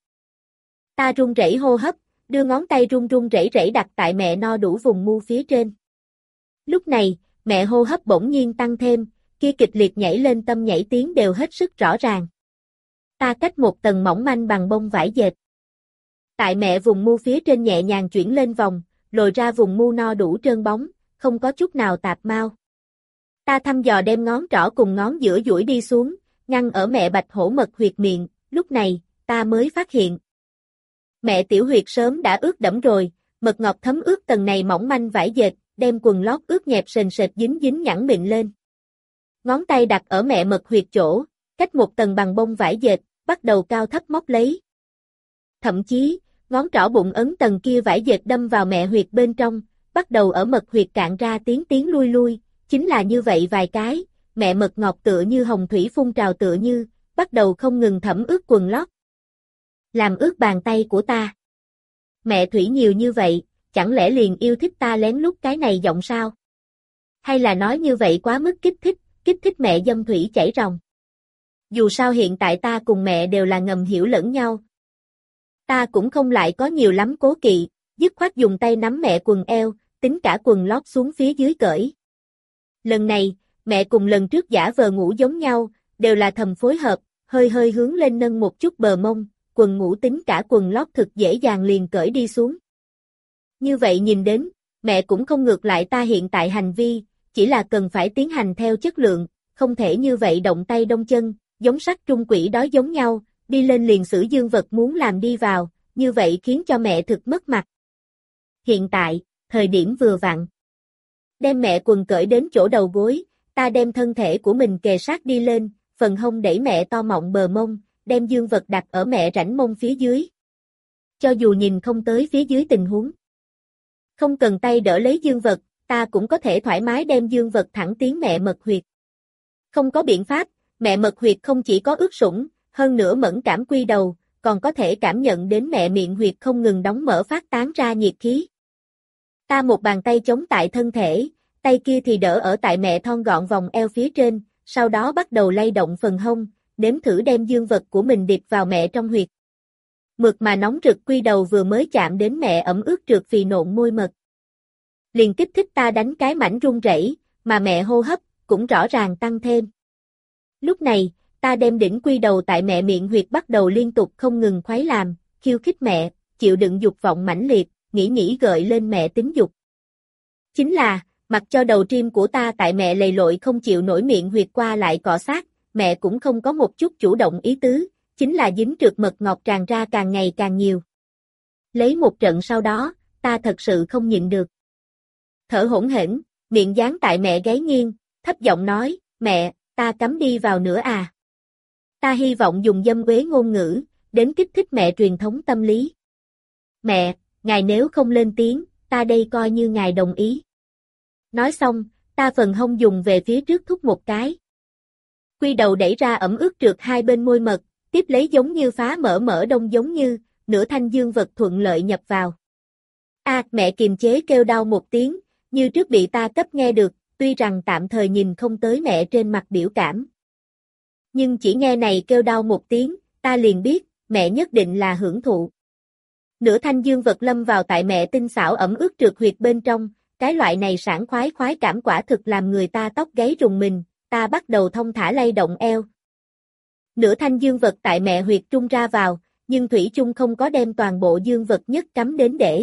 Ta run rẩy hô hấp, đưa ngón tay run run rẩy rẩy đặt tại mẹ no đủ vùng mu phía trên. Lúc này, mẹ hô hấp bỗng nhiên tăng thêm, kia kịch liệt nhảy lên tâm nhảy tiếng đều hết sức rõ ràng. Ta cách một tầng mỏng manh bằng bông vải dệt. Tại mẹ vùng mu phía trên nhẹ nhàng chuyển lên vòng, lồi ra vùng mu no đủ trơn bóng, không có chút nào tạp mau. Ta thăm dò đem ngón trỏ cùng ngón giữa duỗi đi xuống, ngăn ở mẹ bạch hổ mật huyệt miệng, lúc này, ta mới phát hiện. Mẹ tiểu huyệt sớm đã ướt đẫm rồi, mật ngọt thấm ướt tầng này mỏng manh vải dệt, đem quần lót ướt nhẹp sền sệt dính dính nhẵn mịn lên. Ngón tay đặt ở mẹ mật huyệt chỗ, cách một tầng bằng bông vải dệt, bắt đầu cao thấp móc lấy. Thậm chí, ngón trỏ bụng ấn tầng kia vải dệt đâm vào mẹ huyệt bên trong, bắt đầu ở mật huyệt cạn ra tiếng tiếng lui lui, chính là như vậy vài cái, mẹ mật ngọt tựa như hồng thủy phun trào tựa như, bắt đầu không ngừng thẩm ướt quần lót. Làm ướt bàn tay của ta. Mẹ thủy nhiều như vậy, chẳng lẽ liền yêu thích ta lén lút cái này giọng sao? Hay là nói như vậy quá mức kích thích, kích thích mẹ dâm thủy chảy ròng? Dù sao hiện tại ta cùng mẹ đều là ngầm hiểu lẫn nhau. Ta cũng không lại có nhiều lắm cố kỵ, dứt khoát dùng tay nắm mẹ quần eo, tính cả quần lót xuống phía dưới cởi. Lần này, mẹ cùng lần trước giả vờ ngủ giống nhau, đều là thầm phối hợp, hơi hơi hướng lên nâng một chút bờ mông, quần ngủ tính cả quần lót thực dễ dàng liền cởi đi xuống. Như vậy nhìn đến, mẹ cũng không ngược lại ta hiện tại hành vi, chỉ là cần phải tiến hành theo chất lượng, không thể như vậy động tay đông chân, giống sắt trung quỷ đói giống nhau, đi lên liền xử dương vật muốn làm đi vào, như vậy khiến cho mẹ thực mất mặt. Hiện tại, thời điểm vừa vặn. Đem mẹ quần cởi đến chỗ đầu gối, ta đem thân thể của mình kề sát đi lên, phần hông đẩy mẹ to mọng bờ mông, đem dương vật đặt ở mẹ rãnh mông phía dưới. Cho dù nhìn không tới phía dưới tình huống. Không cần tay đỡ lấy dương vật, ta cũng có thể thoải mái đem dương vật thẳng tiến mẹ mật huyệt. Không có biện pháp, mẹ mật huyệt không chỉ có ướt sũng, hơn nữa mẫn cảm quy đầu, còn có thể cảm nhận đến mẹ miệng huyệt không ngừng đóng mở phát tán ra nhiệt khí. Ta một bàn tay chống tại thân thể, tay kia thì đỡ ở tại mẹ thon gọn vòng eo phía trên, sau đó bắt đầu lay động phần hông, nếm thử đem dương vật của mình điệp vào mẹ trong huyệt. Mượt mà nóng rực quy đầu vừa mới chạm đến mẹ ẩm ướt trượt phì nộn môi mật. Liền kích thích ta đánh cái mảnh run rẩy, mà mẹ hô hấp cũng rõ ràng tăng thêm. Lúc này, ta đem đỉnh quy đầu tại mẹ miệng huyệt bắt đầu liên tục không ngừng khuấy làm, khiêu khích mẹ, chịu đựng dục vọng mãnh liệt, nghĩ nghĩ gợi lên mẹ tính dục. Chính là, mặc cho đầu trim của ta tại mẹ lầy lội không chịu nổi miệng huyệt qua lại cọ sát, mẹ cũng không có một chút chủ động ý tứ, chính là dính trượt mật ngọt tràn ra càng ngày càng nhiều. Lấy một trận sau đó, ta thật sự không nhịn được. Thở hỗn hển, miệng dán tại mẹ gáy nghiêng, thấp giọng nói, mẹ, ta cắm đi vào nữa à. Ta hy vọng dùng dâm quế ngôn ngữ, đến kích thích mẹ truyền thống tâm lý. Mẹ, ngài nếu không lên tiếng, ta đây coi như ngài đồng ý. Nói xong, ta phần hông dùng về phía trước thúc một cái. Quy đầu đẩy ra ẩm ướt trượt hai bên môi mật, tiếp lấy giống như phá mở mở đông giống như, nửa thanh dương vật thuận lợi nhập vào. A, à, mẹ kiềm chế kêu đau một tiếng, như trước bị ta cấp nghe được, tuy rằng tạm thời nhìn không tới mẹ trên mặt biểu cảm. Nhưng chỉ nghe này kêu đau một tiếng, ta liền biết, mẹ nhất định là hưởng thụ. Nửa thanh dương vật lâm vào tại mẹ tinh xảo ẩm ướt trượt huyệt bên trong, cái loại này sảng khoái khoái cảm quả thực làm người ta tóc gáy rùng mình, ta bắt đầu thông thả lay động eo. Nửa thanh dương vật tại mẹ huyệt trung ra vào, nhưng thủy chung không có đem toàn bộ dương vật nhất cắm đến để.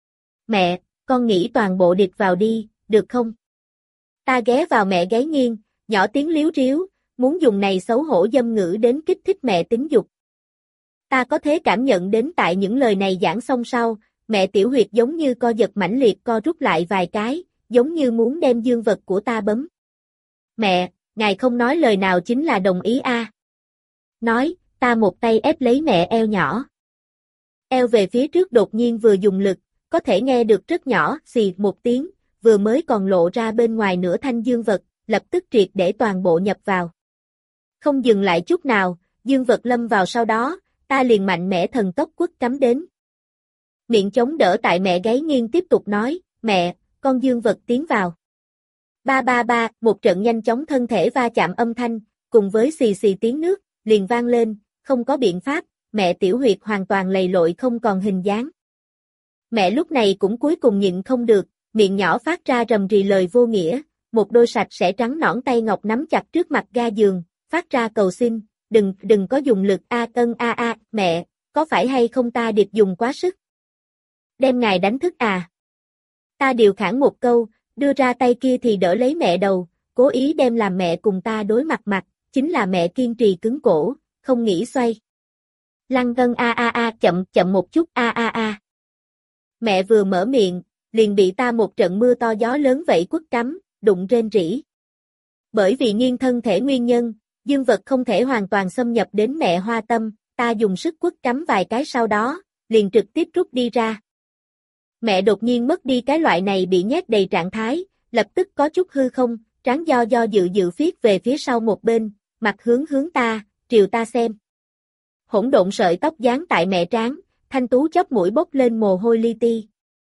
Mẹ, con nghĩ toàn bộ điệp vào đi, được không? Ta ghé vào mẹ gáy nghiêng, nhỏ tiếng líu ríu, muốn dùng này xấu hổ dâm ngữ đến kích thích mẹ tính dục. Ta có thể cảm nhận đến tại những lời này giảng xong sau, mẹ tiểu huyệt giống như co giật mãnh liệt co rút lại vài cái, giống như muốn đem dương vật của ta bấm. Mẹ, ngài không nói lời nào chính là đồng ý a. À. Nói, ta một tay ép lấy mẹ eo nhỏ. Eo về phía trước đột nhiên vừa dùng lực, có thể nghe được rất nhỏ, xì một tiếng, vừa mới còn lộ ra bên ngoài nửa thanh dương vật, lập tức triệt để toàn bộ nhập vào. Không dừng lại chút nào, dương vật lâm vào sau đó, ta liền mạnh mẽ thần tốc quất cắm đến. Miệng chống đỡ tại mẹ gáy nghiêng tiếp tục nói, mẹ, con dương vật tiến vào. Ba ba ba, một trận nhanh chóng thân thể va chạm âm thanh, cùng với xì xì tiếng nước, liền vang lên, không có biện pháp, mẹ tiểu huyệt hoàn toàn lầy lội không còn hình dáng. Mẹ lúc này cũng cuối cùng nhịn không được, miệng nhỏ phát ra rầm rì lời vô nghĩa, một đôi sạch sẽ trắng nõn tay ngọc nắm chặt trước mặt ga giường, phát ra cầu xin, đừng, đừng có dùng lực a cân a a, mẹ, có phải hay không ta điệp dùng quá sức? Đem ngài đánh thức à? Ta điều khản một câu, đưa ra tay kia thì đỡ lấy mẹ đầu, cố ý đem làm mẹ cùng ta đối mặt mặt, chính là mẹ kiên trì cứng cổ, không nghĩ xoay. Lăng Ngân a a a chậm chậm một chút a a a. Mẹ vừa mở miệng, liền bị ta một trận mưa to gió lớn vẫy quất cắm, đụng rên rỉ. Bởi vì nghiêng thân thể nguyên nhân, dương vật không thể hoàn toàn xâm nhập đến mẹ hoa tâm, ta dùng sức quất cắm vài cái sau đó, liền trực tiếp rút đi ra. Mẹ đột nhiên mất đi cái loại này bị nhét đầy trạng thái, lập tức có chút hư không, trán do do dự dự phiết về phía sau một bên, mặt hướng hướng ta, triều ta xem. Hỗn độn sợi tóc dán tại mẹ trán, thanh tú chóp mũi bốc lên mồ hôi li ti.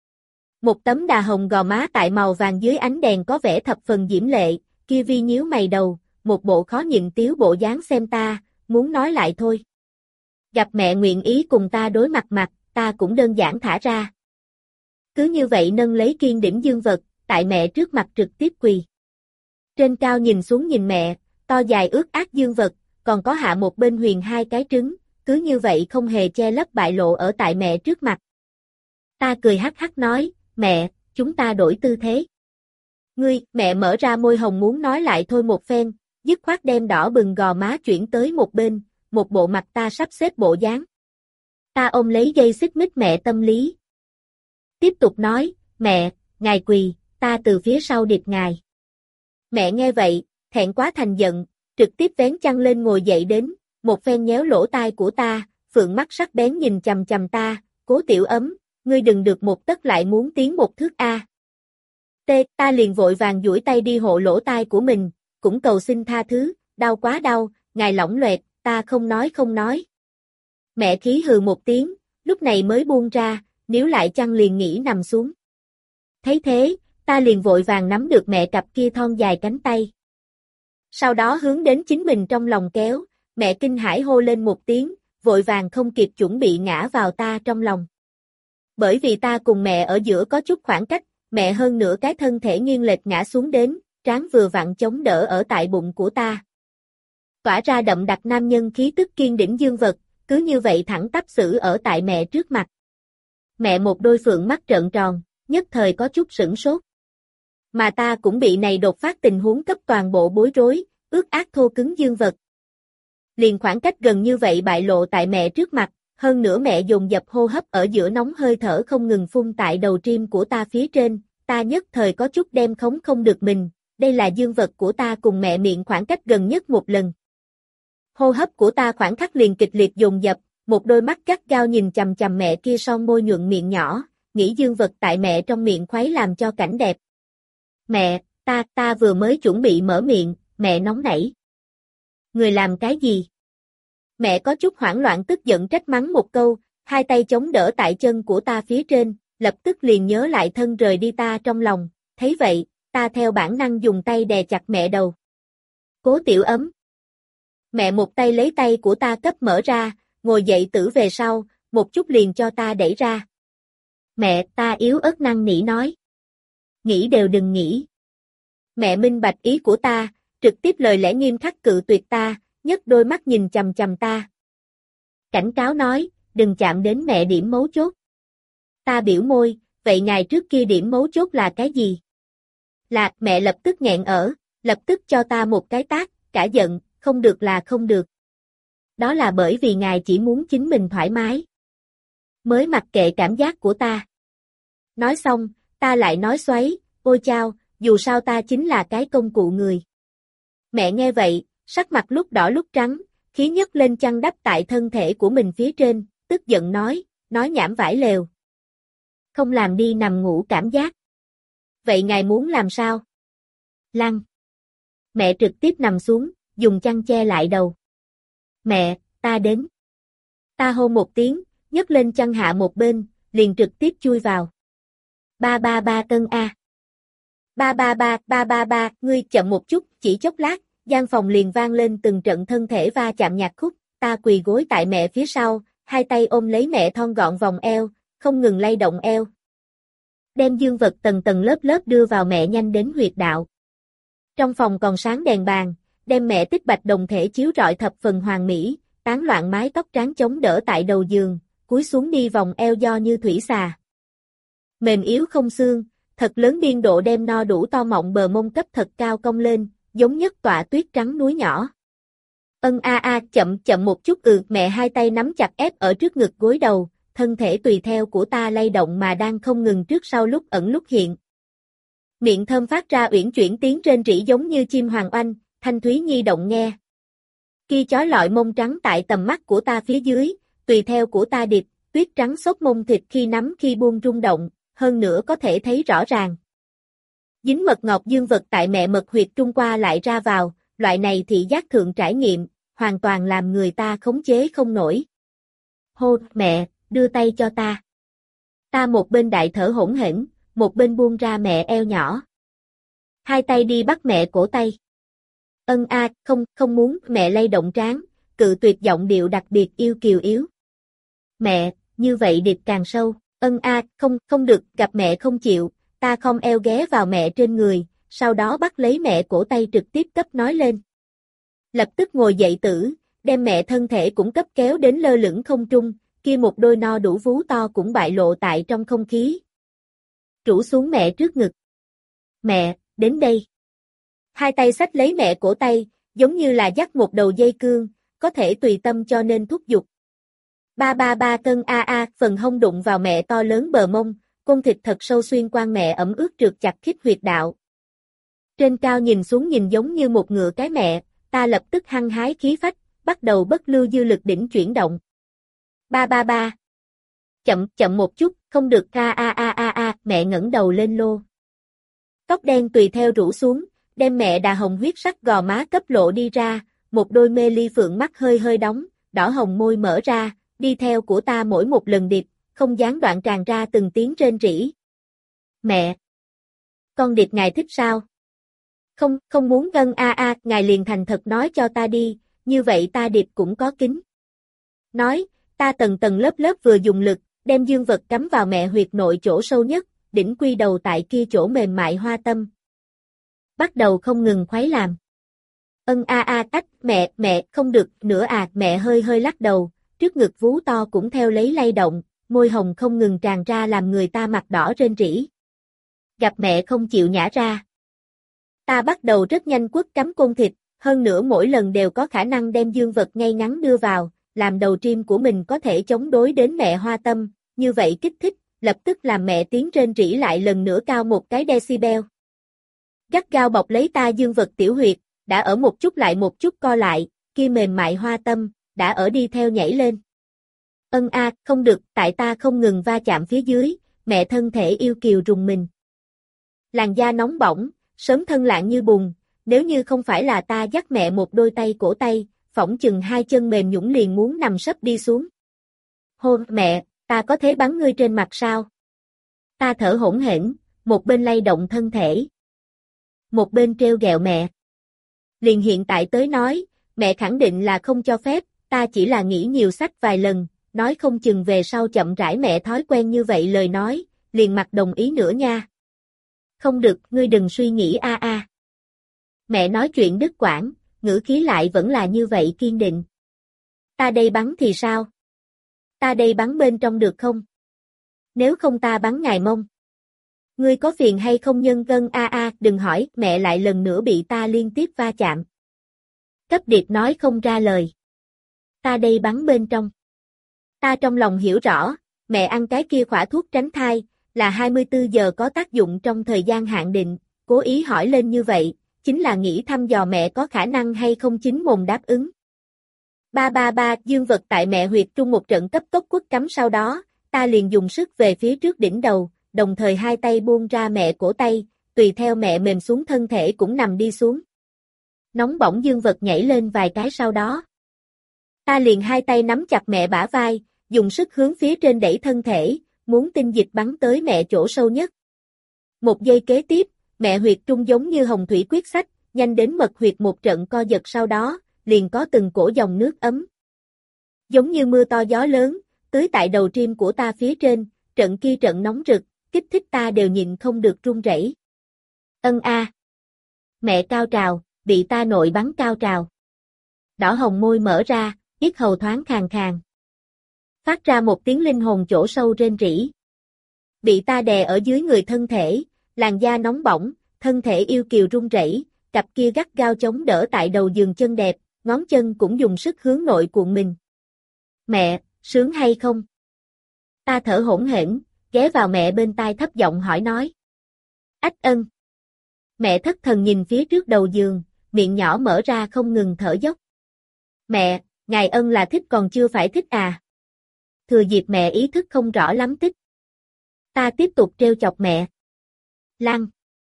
Một tấm đà hồng gò má tại màu vàng dưới ánh đèn có vẻ thập phần diễm lệ, kia vi nhíu mày đầu, một bộ khó nhịn tiếu bộ dáng xem ta, muốn nói lại thôi. Gặp mẹ nguyện ý cùng ta đối mặt mặt, ta cũng đơn giản thả ra. Cứ như vậy nâng lấy kiên đỉnh dương vật, tại mẹ trước mặt trực tiếp quỳ. Trên cao nhìn xuống nhìn mẹ, to dài ướt át dương vật, còn có hạ một bên huyền hai cái trứng, cứ như vậy không hề che lấp bại lộ ở tại mẹ trước mặt. Ta cười hắc hắc nói, mẹ, chúng ta đổi tư thế. Ngươi, mẹ mở ra môi hồng muốn nói lại thôi một phen, dứt khoát đem đỏ bừng gò má chuyển tới một bên, một bộ mặt ta sắp xếp bộ dáng. Ta ôm lấy dây xích mích mẹ tâm lý. Tiếp tục nói, mẹ, ngài quỳ, ta từ phía sau điệp ngài. Mẹ nghe vậy, thẹn quá thành giận, trực tiếp vén chăn lên ngồi dậy đến, một phen nhéo lỗ tai của ta, phượng mắt sắc bén nhìn chằm chằm ta, Cố Tiểu Ấm, ngươi đừng được một tấc lại muốn tiến một thước a. T, ta liền vội vàng duỗi tay đi hộ lỗ tai của mình, cũng cầu xin tha thứ, đau quá đau, ngài lỏng loẹt, ta không nói không nói. Mẹ khí hừ một tiếng, lúc này mới buông ra, níu lại chăn liền nghỉ nằm xuống. Thấy thế, ta liền vội vàng nắm được mẹ cặp kia thon dài cánh tay. Sau đó hướng đến chính mình trong lòng kéo, mẹ kinh hãi hô lên một tiếng, vội vàng không kịp chuẩn bị ngã vào ta trong lòng. Bởi vì ta cùng mẹ ở giữa có chút khoảng cách, mẹ hơn nửa cái thân thể nghiêng lệch ngã xuống đến, trán vừa vặn chống đỡ ở tại bụng của ta. Tỏa ra đậm đặc nam nhân khí tức kiên đỉnh dương vật, cứ như vậy thẳng tắp xử ở tại mẹ trước mặt. Mẹ một đôi phượng mắt trợn tròn, nhất thời có chút sửng sốt. Mà ta cũng bị này đột phát tình huống cấp toàn bộ bối rối, ướt át thô cứng dương vật. Liền khoảng cách gần như vậy bại lộ tại mẹ trước mặt, hơn nữa mẹ dồn dập hô hấp ở giữa nóng hơi thở không ngừng phun tại đầu tim của ta phía trên, ta nhất thời có chút đem khống không được mình, đây là dương vật của ta cùng mẹ miệng khoảng cách gần nhất một lần. Hô hấp của ta khoảng khắc liền kịch liệt dồn dập, một đôi mắt gắt gao nhìn chằm chằm mẹ kia son môi nhuận miệng nhỏ, nghĩ dương vật tại mẹ trong miệng khuấy làm cho cảnh đẹp. Mẹ, ta, ta vừa mới chuẩn bị mở miệng, mẹ nóng nảy. Người làm cái gì? Mẹ có chút hoảng loạn tức giận trách mắng một câu, hai tay chống đỡ tại chân của ta phía trên, lập tức liền nhớ lại thân rời đi ta trong lòng, thấy vậy, ta theo bản năng dùng tay đè chặt mẹ đầu. Cố Tiểu Ấm. Mẹ một tay lấy tay của ta cấp mở ra, ngồi dậy tử về sau, một chút liền cho ta đẩy ra. Mẹ, ta yếu ớt năn nỉ nói. Nghĩ đều đừng nghĩ. Mẹ minh bạch ý của ta, trực tiếp lời lẽ nghiêm khắc cự tuyệt ta, nhấc đôi mắt nhìn chằm chằm ta. Cảnh cáo nói, đừng chạm đến mẹ điểm mấu chốt. Ta biểu môi, vậy ngài trước kia điểm mấu chốt là cái gì? Là, mẹ lập tức nghẹn ở, lập tức cho ta một cái tát, cả giận, không được là không được. Đó là bởi vì ngài chỉ muốn chính mình thoải mái. Mới mặc kệ cảm giác của ta. Nói xong, ta lại nói xoáy, ôi chao, dù sao ta chính là cái công cụ người. Mẹ nghe vậy, sắc mặt lúc đỏ lúc trắng, khí nhấc lên chăn đắp tại thân thể của mình phía trên, tức giận nói, nói nhảm vải lèo. Không làm đi nằm ngủ cảm giác. Vậy ngài muốn làm sao? Lăn. Mẹ trực tiếp nằm xuống, dùng chăn che lại đầu. Mẹ, ta đến. Ta hô một tiếng, nhấc lên chăn hạ một bên, liền trực tiếp chui vào. Ba ba ba cân a. Ba ba ba, ba ba ba, ngươi chậm một chút, chỉ chốc lát, gian phòng liền vang lên từng trận thân thể va chạm nhạc khúc, ta quỳ gối tại mẹ phía sau, hai tay ôm lấy mẹ thon gọn vòng eo, không ngừng lay động eo. Đem dương vật tầng tầng lớp lớp đưa vào mẹ nhanh đến huyệt đạo. Trong phòng còn sáng đèn bàn, đem mẹ tích bạch đồng thể chiếu rọi thập phần hoàn mỹ, tán loạn mái tóc trắng chống đỡ tại đầu giường, cúi xuống đi vòng eo do như thủy xà. Mềm yếu không xương, thật lớn biên độ đem no đủ to mọng bờ mông cấp thật cao cong lên, giống nhất tọa tuyết trắng núi nhỏ. Ân a a chậm chậm một chút ừ mẹ hai tay nắm chặt ép ở trước ngực gối đầu, thân thể tùy theo của ta lay động mà đang không ngừng trước sau lúc ẩn lúc hiện. Miệng thơm phát ra uyển chuyển tiếng rên rỉ giống như chim hoàng oanh, thanh thúy nhi động nghe. Kia chói lọi mông trắng tại tầm mắt của ta phía dưới, tùy theo của ta điệp, tuyết trắng xốp mông thịt khi nắm khi buông rung động, hơn nữa có thể thấy rõ ràng. Dính mật ngọt dương vật tại mẹ mật huyệt trung qua lại ra vào, loại này thị giác thượng trải nghiệm, hoàn toàn làm người ta khống chế không nổi. Hô, mẹ, đưa tay cho ta. Ta một bên đại thở hỗn hển, một bên buông ra mẹ eo nhỏ. Hai tay đi bắt mẹ cổ tay. Ân a, à, không, không muốn, mẹ lay động trán, cự tuyệt giọng điệu đặc biệt yêu kiều yếu. Mẹ, như vậy điệp càng sâu. Ân a, à, không, không được, gặp mẹ không chịu, ta không eo ghé vào mẹ trên người, sau đó bắt lấy mẹ cổ tay trực tiếp cấp nói lên. Lập tức ngồi dậy tử, đem mẹ thân thể cũng cấp kéo đến lơ lửng không trung, kia một đôi no đủ vú to cũng bại lộ tại trong không khí. Rũ xuống mẹ trước ngực. Mẹ, đến đây. Hai tay xách lấy mẹ cổ tay, giống như là dắt một đầu dây cương, có thể tùy tâm cho nên thúc giục. Ba ba ba cân a a, phần hông đụng vào mẹ to lớn bờ mông, côn thịt thật sâu xuyên qua mẹ ẩm ướt trượt chặt khít huyệt đạo. Trên cao nhìn xuống nhìn giống như một ngựa cái mẹ, ta lập tức hăng hái khí phách, bắt đầu bất lưu dư lực đỉnh chuyển động. Ba ba ba. Chậm, chậm một chút, không được a a a a a, mẹ ngẩng đầu lên lô. Tóc đen tùy theo rủ xuống, đem mẹ đà hồng huyết sắc gò má cấp lộ đi ra, một đôi mê ly phượng mắt hơi hơi đóng, đỏ hồng môi mở ra, đi theo của ta mỗi một lần điệp, không gián đoạn tràn ra từng tiếng rên rỉ. Mẹ! Con điệp ngài thích sao? Không, không muốn gân a a, ngài liền thành thật nói cho ta đi, như vậy ta điệp cũng có kính. Nói, ta tầng tầng lớp lớp vừa dùng lực, đem dương vật cắm vào mẹ huyệt nội chỗ sâu nhất, đỉnh quy đầu tại kia chỗ mềm mại hoa tâm. Bắt đầu không ngừng khuấy làm. Ân a a tách, mẹ, mẹ, không được, nữa à, mẹ hơi hơi lắc đầu, trước ngực vú to cũng theo lấy lay động, môi hồng không ngừng tràn ra làm người ta mặt đỏ rên rỉ. Gặp mẹ không chịu nhả ra. Ta bắt đầu rất nhanh quất cắm côn thịt, hơn nữa mỗi lần đều có khả năng đem dương vật ngay ngắn đưa vào, làm đầu trim của mình có thể chống đối đến mẹ hoa tâm, như vậy kích thích, lập tức làm mẹ tiếng rên rỉ lại lần nữa cao một cái decibel. Gắt gao bọc lấy ta dương vật tiểu huyệt, đã ở một chút lại một chút co lại, kia mềm mại hoa tâm, đã ở đi theo nhảy lên. Ân a, không được, tại ta không ngừng va chạm phía dưới, mẹ thân thể yêu kiều rùng mình. Làn da nóng bỏng, sớm thân lạng như bùn, nếu như không phải là ta dắt mẹ một đôi tay cổ tay, phỏng chừng hai chân mềm nhũn liền muốn nằm sấp đi xuống. Hô mẹ, ta có thể bắn ngươi trên mặt sao? Ta thở hổn hển, một bên lay động thân thể. Một bên treo gẹo mẹ. Liền hiện tại tới nói, mẹ khẳng định là không cho phép, ta chỉ là nghĩ nhiều sách vài lần, nói không chừng về sau chậm rãi mẹ thói quen như vậy lời nói, liền mặt đồng ý nữa nha. Không được, ngươi đừng suy nghĩ a a. Mẹ nói chuyện đứt quãng, ngữ khí lại vẫn là như vậy kiên định. Ta đây bắn thì sao? Ta đây bắn bên trong được không? Nếu không ta bắn ngài mông. Ngươi có phiền hay không nhân gân a a, đừng hỏi, mẹ lại lần nữa bị ta liên tiếp va chạm. Cấp điệp nói không ra lời. Ta đây bắn bên trong. Ta trong lòng hiểu rõ, mẹ ăn cái kia khỏa thuốc tránh thai, là hai mươi tư giờ có tác dụng trong thời gian hạn định, cố ý hỏi lên như vậy, chính là nghĩ thăm dò mẹ có khả năng hay không chính mồm đáp ứng. Ba ba ba, dương vật tại mẹ huyệt trung một trận cấp tốc quất cắm sau đó, ta liền dùng sức về phía trước đỉnh đầu, đồng thời hai tay buông ra mẹ cổ tay, tùy theo mẹ mềm xuống thân thể cũng nằm đi xuống. Nóng bỏng dương vật nhảy lên vài cái sau đó. Ta liền hai tay nắm chặt mẹ bả vai, dùng sức hướng phía trên đẩy thân thể, muốn tinh dịch bắn tới mẹ chỗ sâu nhất. Một giây kế tiếp, mẹ huyệt trung giống như hồng thủy quyết sách, nhanh đến mật huyệt một trận co giật, sau đó, liền có từng cổ dòng nước ấm. Giống như mưa to gió lớn, tưới tại đầu tim của ta phía trên, trận kia trận nóng rực, kích thích ta đều nhịn không được run rẩy. Ân a. Mẹ cao trào, bị ta nội bắn cao trào. Đỏ hồng môi mở ra, yết hầu thoáng khàn khàn. Phát ra một tiếng linh hồn chỗ sâu rên rỉ. Bị ta đè ở dưới người thân thể, làn da nóng bỏng, thân thể yêu kiều run rẩy, cặp kia gắt gao chống đỡ tại đầu giường chân đẹp, ngón chân cũng dùng sức hướng nội cuộn mình. Mẹ, sướng hay không? Ta thở hổn hển, ghé vào mẹ bên tai thấp giọng hỏi nói. Ách ân. Mẹ thất thần nhìn phía trước đầu giường, miệng nhỏ mở ra không ngừng thở dốc. Mẹ, ngài ân là thích còn chưa phải thích à? Thừa dịp mẹ ý thức không rõ lắm thích. Ta tiếp tục trêu chọc mẹ. Lăng.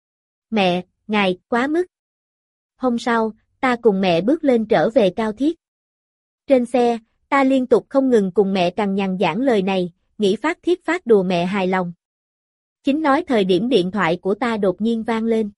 Mẹ, ngài, quá mức. Hôm sau, ta cùng mẹ bước lên trở về Cao Thiết. Trên xe, ta liên tục không ngừng cùng mẹ cằn nhằn giảng lời này, nghĩ phát thiết phát đùa mẹ hài lòng. Chính nói thời điểm điện thoại của ta đột nhiên vang lên.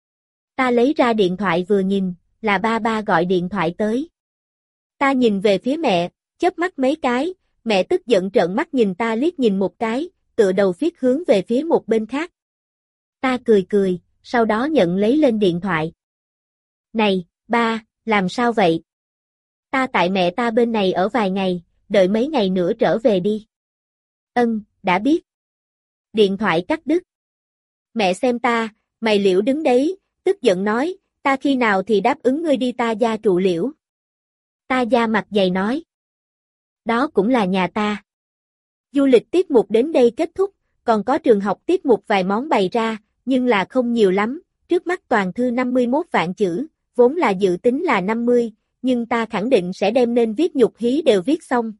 Ta lấy ra điện thoại vừa nhìn, là ba ba gọi điện thoại tới. Ta nhìn về phía mẹ, chớp mắt mấy cái, mẹ tức giận trợn mắt nhìn ta liếc nhìn một cái, tựa đầu phiết hướng về phía một bên khác. Ta cười cười, sau đó nhận lấy lên điện thoại. Này, ba, làm sao vậy? Ta tại mẹ ta bên này ở vài ngày, đợi mấy ngày nữa trở về đi. Ân, đã biết. Điện thoại cắt đứt. Mẹ xem ta, mày liễu đứng đấy, tức giận nói, ta khi nào thì đáp ứng ngươi đi ta gia trụ liễu. Ta da mặt dày nói. Đó cũng là nhà ta. Du lịch tiết mục đến đây kết thúc, còn có trường học tiết mục vài món bày ra, nhưng là không nhiều lắm, trước mắt toàn thư năm mươi mốt vạn chữ, vốn là dự tính là năm mươi, nhưng ta khẳng định sẽ đem nên viết nhục hí đều viết xong.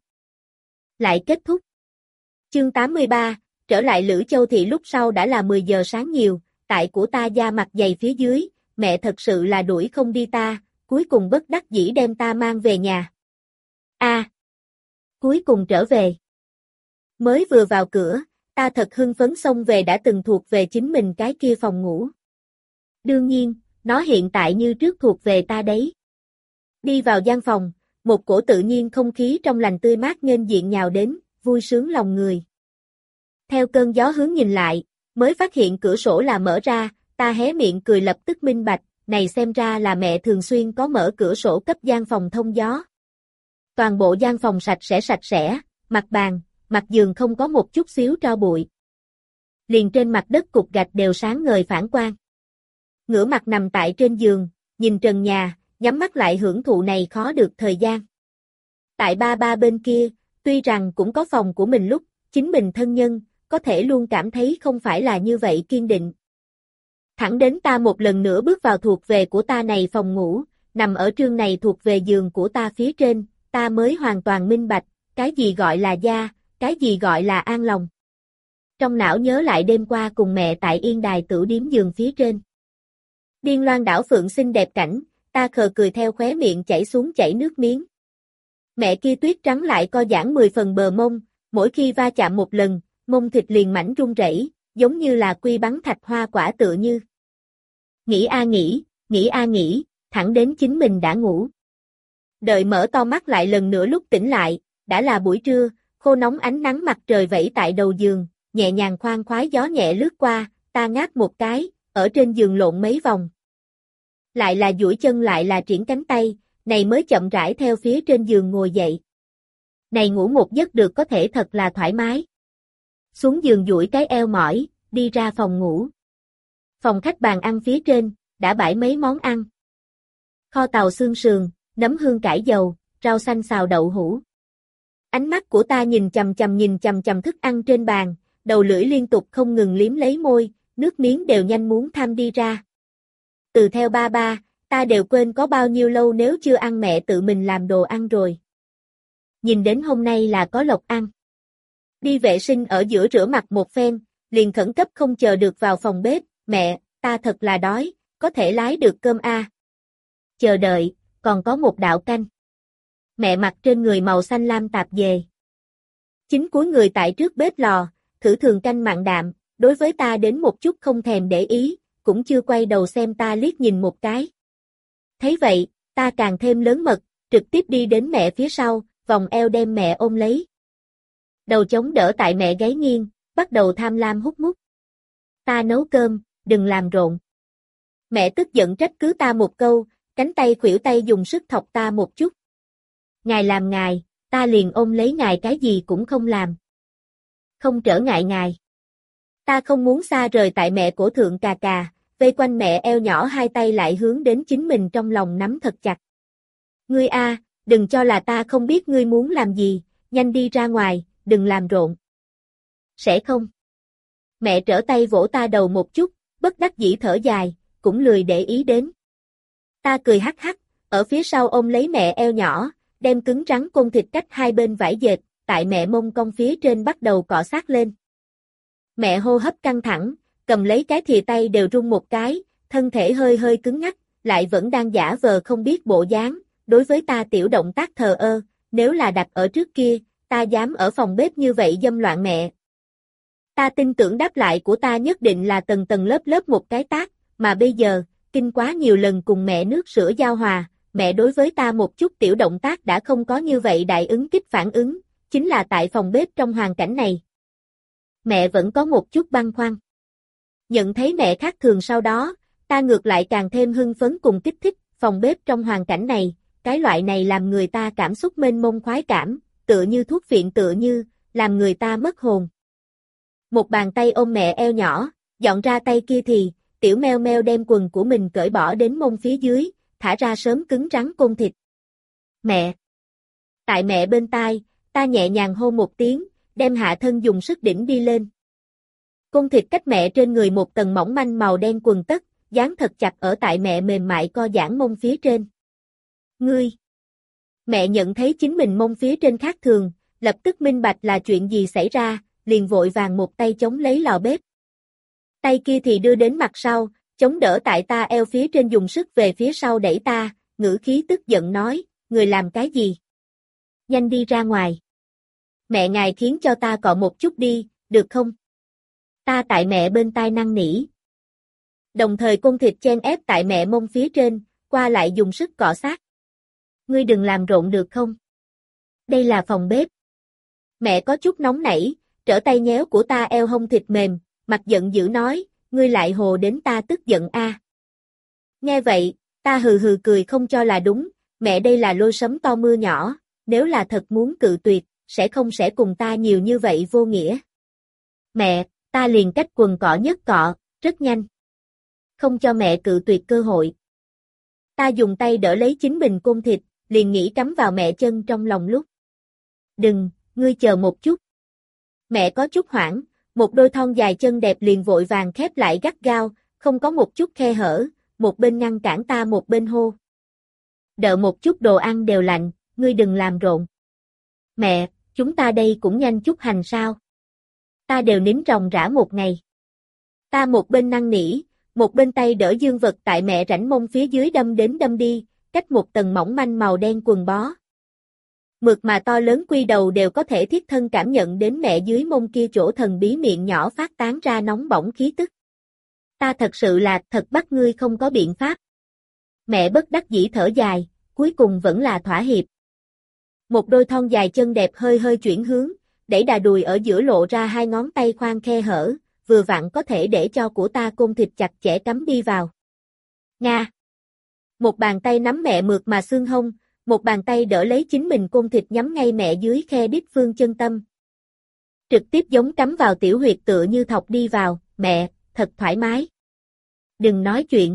Lại kết thúc. Chương tám mươi ba, trở lại Lữ Châu Thị lúc sau đã là mười giờ sáng nhiều, tại của ta da mặt dày phía dưới, mẹ thật sự là đuổi không đi ta, cuối cùng bất đắc dĩ đem ta mang về nhà. A, à, cuối cùng trở về. Mới vừa vào cửa, ta thật hưng phấn xông về đã từng thuộc về chính mình cái kia phòng ngủ. Đương nhiên, nó hiện tại như trước thuộc về ta đấy. Đi vào gian phòng, một cổ tự nhiên không khí trong lành tươi mát nghênh diện nhào đến, vui sướng lòng người. Theo cơn gió hướng nhìn lại, mới phát hiện cửa sổ là mở ra, ta hé miệng cười lập tức minh bạch, này xem ra là mẹ thường xuyên có mở cửa sổ cấp gian phòng thông gió. Toàn bộ gian phòng sạch sẽ sạch sẽ, mặt bàn, mặt giường không có một chút xíu tro bụi. Liền trên mặt đất cục gạch đều sáng ngời phản quang. Ngửa mặt nằm tại trên giường, nhìn trần nhà, nhắm mắt lại hưởng thụ này khó được thời gian. Tại ba ba bên kia, tuy rằng cũng có phòng của mình lúc, chính mình thân nhân, có thể luôn cảm thấy không phải là như vậy kiên định. Thẳng đến ta một lần nữa bước vào thuộc về của ta này phòng ngủ, nằm ở trương này thuộc về giường của ta phía trên, ta mới hoàn toàn minh bạch, cái gì gọi là gia, cái gì gọi là an lòng. Trong não nhớ lại đêm qua cùng mẹ tại Yên Đài Tửu Điếm giường phía trên. Điên loan đảo phượng xinh đẹp cảnh, ta khờ cười theo khóe miệng chảy xuống chảy nước miếng. Mẹ kia tuyết trắng lại co giãn mười phần bờ mông, mỗi khi va chạm một lần, mông thịt liền mảnh run rẩy, giống như là quy bắn thạch hoa quả tựa như. Nghĩ a nghĩ, nghĩ a nghĩ, thẳng đến chính mình đã ngủ. Đợi mở to mắt lại lần nữa lúc tỉnh lại, đã là buổi trưa, khô nóng ánh nắng mặt trời vẫy tại đầu giường, nhẹ nhàng khoan khoái gió nhẹ lướt qua, ta ngáp một cái, ở trên giường lộn mấy vòng. Lại là duỗi chân lại là triển cánh tay, này mới chậm rãi theo phía trên giường ngồi dậy. Này ngủ một giấc được có thể thật là thoải mái. Xuống giường duỗi cái eo mỏi, đi ra phòng ngủ. Phòng khách bàn ăn phía trên, đã bãi mấy món ăn. Kho tàu xương sườn, nấm hương cải dầu, rau xanh xào đậu hũ. Ánh mắt của ta nhìn chằm chằm nhìn chằm chằm thức ăn trên bàn, đầu lưỡi liên tục không ngừng liếm lấy môi, nước miếng đều nhanh muốn tham đi ra. Từ theo ba ba, ta đều quên có bao nhiêu lâu nếu chưa ăn mẹ tự mình làm đồ ăn rồi. Nhìn đến hôm nay là có lộc ăn. Đi vệ sinh ở giữa rửa mặt một phen, liền khẩn cấp không chờ được vào phòng bếp, mẹ, ta thật là đói, có thể lái được cơm a. Chờ đợi, còn có một đạo canh. Mẹ mặc trên người màu xanh lam tạp dề. Chính cúi người tại trước bếp lò, thử thường canh mặn đạm, đối với ta đến một chút không thèm để ý, cũng chưa quay đầu xem ta liếc nhìn một cái. Thấy vậy, ta càng thêm lớn mật, trực tiếp đi đến mẹ phía sau, vòng eo đem mẹ ôm lấy. Đầu chống đỡ tại mẹ gáy nghiêng, bắt đầu tham lam hút mút. Ta nấu cơm, đừng làm rộn. Mẹ tức giận trách cứ ta một câu, cánh tay khuỷu tay dùng sức thọc ta một chút. Ngài làm ngài, ta liền ôm lấy ngài cái gì cũng không làm. Không trở ngại ngài. Ta không muốn xa rời tại mẹ cổ thượng cà cà, vây quanh mẹ eo nhỏ hai tay lại hướng đến chính mình trong lòng nắm thật chặt. Ngươi a, đừng cho là ta không biết ngươi muốn làm gì, nhanh đi ra ngoài, đừng làm rộn. Sẽ không. Mẹ trở tay vỗ ta đầu một chút, bất đắc dĩ thở dài, cũng lười để ý đến. Ta cười hắc hắc, ở phía sau ôm lấy mẹ eo nhỏ, đem cứng rắn côn thịt cách hai bên vải dệt, tại mẹ mông cong phía trên bắt đầu cọ sát lên. Mẹ hô hấp căng thẳng, cầm lấy cái thìa tay đều rung một cái, thân thể hơi hơi cứng ngắc, lại vẫn đang giả vờ không biết bộ dáng, đối với ta tiểu động tác thờ ơ, nếu là đặt ở trước kia, ta dám ở phòng bếp như vậy dâm loạn mẹ. Ta tin tưởng đáp lại của ta nhất định là tầng tầng lớp lớp một cái tát, mà bây giờ, kinh quá nhiều lần cùng mẹ nước sữa giao hòa, mẹ đối với ta một chút tiểu động tác đã không có như vậy đại ứng kích phản ứng, chính là tại phòng bếp trong hoàn cảnh này. Mẹ vẫn có một chút băn khoăn. Nhận thấy mẹ khác thường sau đó, ta ngược lại càng thêm hưng phấn cùng kích thích, phòng bếp trong hoàn cảnh này, cái loại này làm người ta cảm xúc mênh mông khoái cảm, tựa như thuốc phiện tựa như, làm người ta mất hồn. Một bàn tay ôm mẹ eo nhỏ, dọn ra tay kia thì, tiểu meo meo đem quần của mình cởi bỏ đến mông phía dưới, thả ra sớm cứng rắn côn thịt. Mẹ! Tại mẹ bên tai, ta nhẹ nhàng hô một tiếng, đem hạ thân dùng sức đỉnh đi lên. Côn thịt cách mẹ trên người một tầng mỏng manh màu đen quần tất, dán thật chặt ở tại mẹ mềm mại co giãn mông phía trên. Ngươi! Mẹ nhận thấy chính mình mông phía trên khác thường, lập tức minh bạch là chuyện gì xảy ra, liền vội vàng một tay chống lấy lò bếp. Tay kia thì đưa đến mặt sau, chống đỡ tại ta eo phía trên dùng sức về phía sau đẩy ta, ngữ khí tức giận nói, người làm cái gì? Nhanh đi ra ngoài. Mẹ ngài khiến cho ta cọ một chút đi, được không? Ta tại mẹ bên tai năn nỉ. Đồng thời côn thịt chen ép tại mẹ mông phía trên, qua lại dùng sức cọ sát. Ngươi đừng làm rộn được không? Đây là phòng bếp. Mẹ có chút nóng nảy, trở tay nhéo của ta eo hông thịt mềm, mặt giận dữ nói, ngươi lại hồ đến ta tức giận a. Nghe vậy, ta hừ hừ cười không cho là đúng, mẹ đây là lôi sấm to mưa nhỏ, nếu là thật muốn cự tuyệt, sẽ không sẽ cùng ta nhiều như vậy vô nghĩa. Mẹ, ta liền cách quần cọ nhất cọ, rất nhanh. Không cho mẹ cự tuyệt cơ hội. Ta dùng tay đỡ lấy chính mình côn thịt, liền nghĩ cắm vào mẹ chân trong lòng lúc. Đừng, ngươi chờ một chút. Mẹ có chút hoảng, một đôi thon dài chân đẹp liền vội vàng khép lại gắt gao, không có một chút khe hở, một bên ngăn cản ta một bên hô. Đợi một chút đồ ăn đều lạnh, ngươi đừng làm rộn. Mẹ, chúng ta đây cũng nhanh chút hành sao? Ta đều nín ròng rã một ngày. Ta một bên năn nỉ, một bên tay đỡ dương vật tại mẹ rãnh mông phía dưới đâm đến đâm đi, cách một tầng mỏng manh màu đen quần bó. Mượt mà to lớn quy đầu đều có thể thiết thân cảm nhận đến mẹ dưới mông kia chỗ thần bí miệng nhỏ phát tán ra nóng bỏng khí tức. Ta thật sự là thật bắt ngươi không có biện pháp. Mẹ bất đắc dĩ thở dài, cuối cùng vẫn là thỏa hiệp. Một đôi thon dài chân đẹp hơi hơi chuyển hướng, đẩy đà đùi ở giữa lộ ra hai ngón tay khoan khe hở, vừa vặn có thể để cho của ta côn thịt chặt chẽ cắm đi vào. Nga! Một bàn tay nắm mẹ mượt mà xương hông, một bàn tay đỡ lấy chính mình côn thịt nhắm ngay mẹ dưới khe đít phương chân tâm. Trực tiếp giống cắm vào tiểu huyệt tựa như thọc đi vào, mẹ, thật thoải mái. Đừng nói chuyện.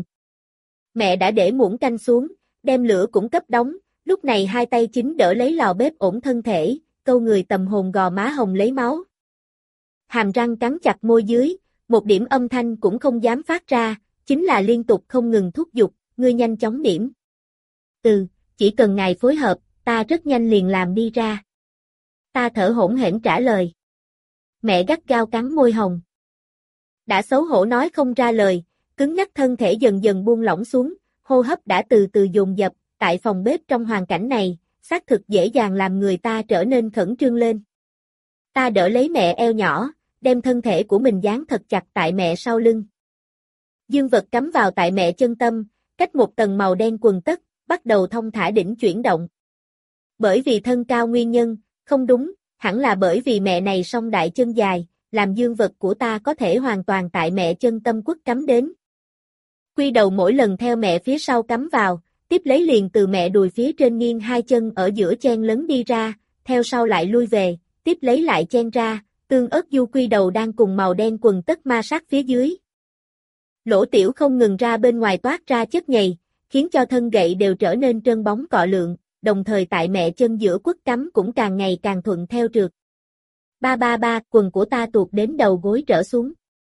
Mẹ đã để muỗng canh xuống, đem lửa cũng cấp đóng, lúc này hai tay chính đỡ lấy lò bếp ổn thân thể, câu người tầm hồn gò má hồng lấy máu. Hàm răng cắn chặt môi dưới, một điểm âm thanh cũng không dám phát ra, chính là liên tục không ngừng thúc giục, ngươi nhanh chóng điểm. Ừ, chỉ cần ngài phối hợp, ta rất nhanh liền làm đi ra. Ta thở hổn hển trả lời. Mẹ gắt gao cắn môi hồng. Đã xấu hổ nói không ra lời, cứng nhắc thân thể dần dần buông lỏng xuống, hô hấp đã từ từ dồn dập, tại phòng bếp trong hoàn cảnh này, xác thực dễ dàng làm người ta trở nên khẩn trương lên. Ta đỡ lấy mẹ eo nhỏ, đem thân thể của mình dán thật chặt tại mẹ sau lưng. Dương vật cắm vào tại mẹ chân tâm, cách một tầng màu đen quần tất, bắt đầu thông thả đỉnh chuyển động. Bởi vì thân cao nguyên nhân, không đúng, hẳn là bởi vì mẹ này song đại chân dài, làm dương vật của ta có thể hoàn toàn tại mẹ chân tâm quất cắm đến. Quy đầu mỗi lần theo mẹ phía sau cắm vào, tiếp lấy liền từ mẹ đùi phía trên nghiêng hai chân ở giữa chen lấn đi ra, theo sau lại lui về, tiếp lấy lại chen ra, tương ớt du quy đầu đang cùng màu đen quần tất ma sát phía dưới. Lỗ tiểu không ngừng ra bên ngoài toát ra chất nhầy, khiến cho thân gậy đều trở nên trơn bóng cọ lượng, đồng thời tại mẹ chân giữa quất cắm cũng càng ngày càng thuận theo trượt. Ba ba ba, quần của ta tuột đến đầu gối trở xuống.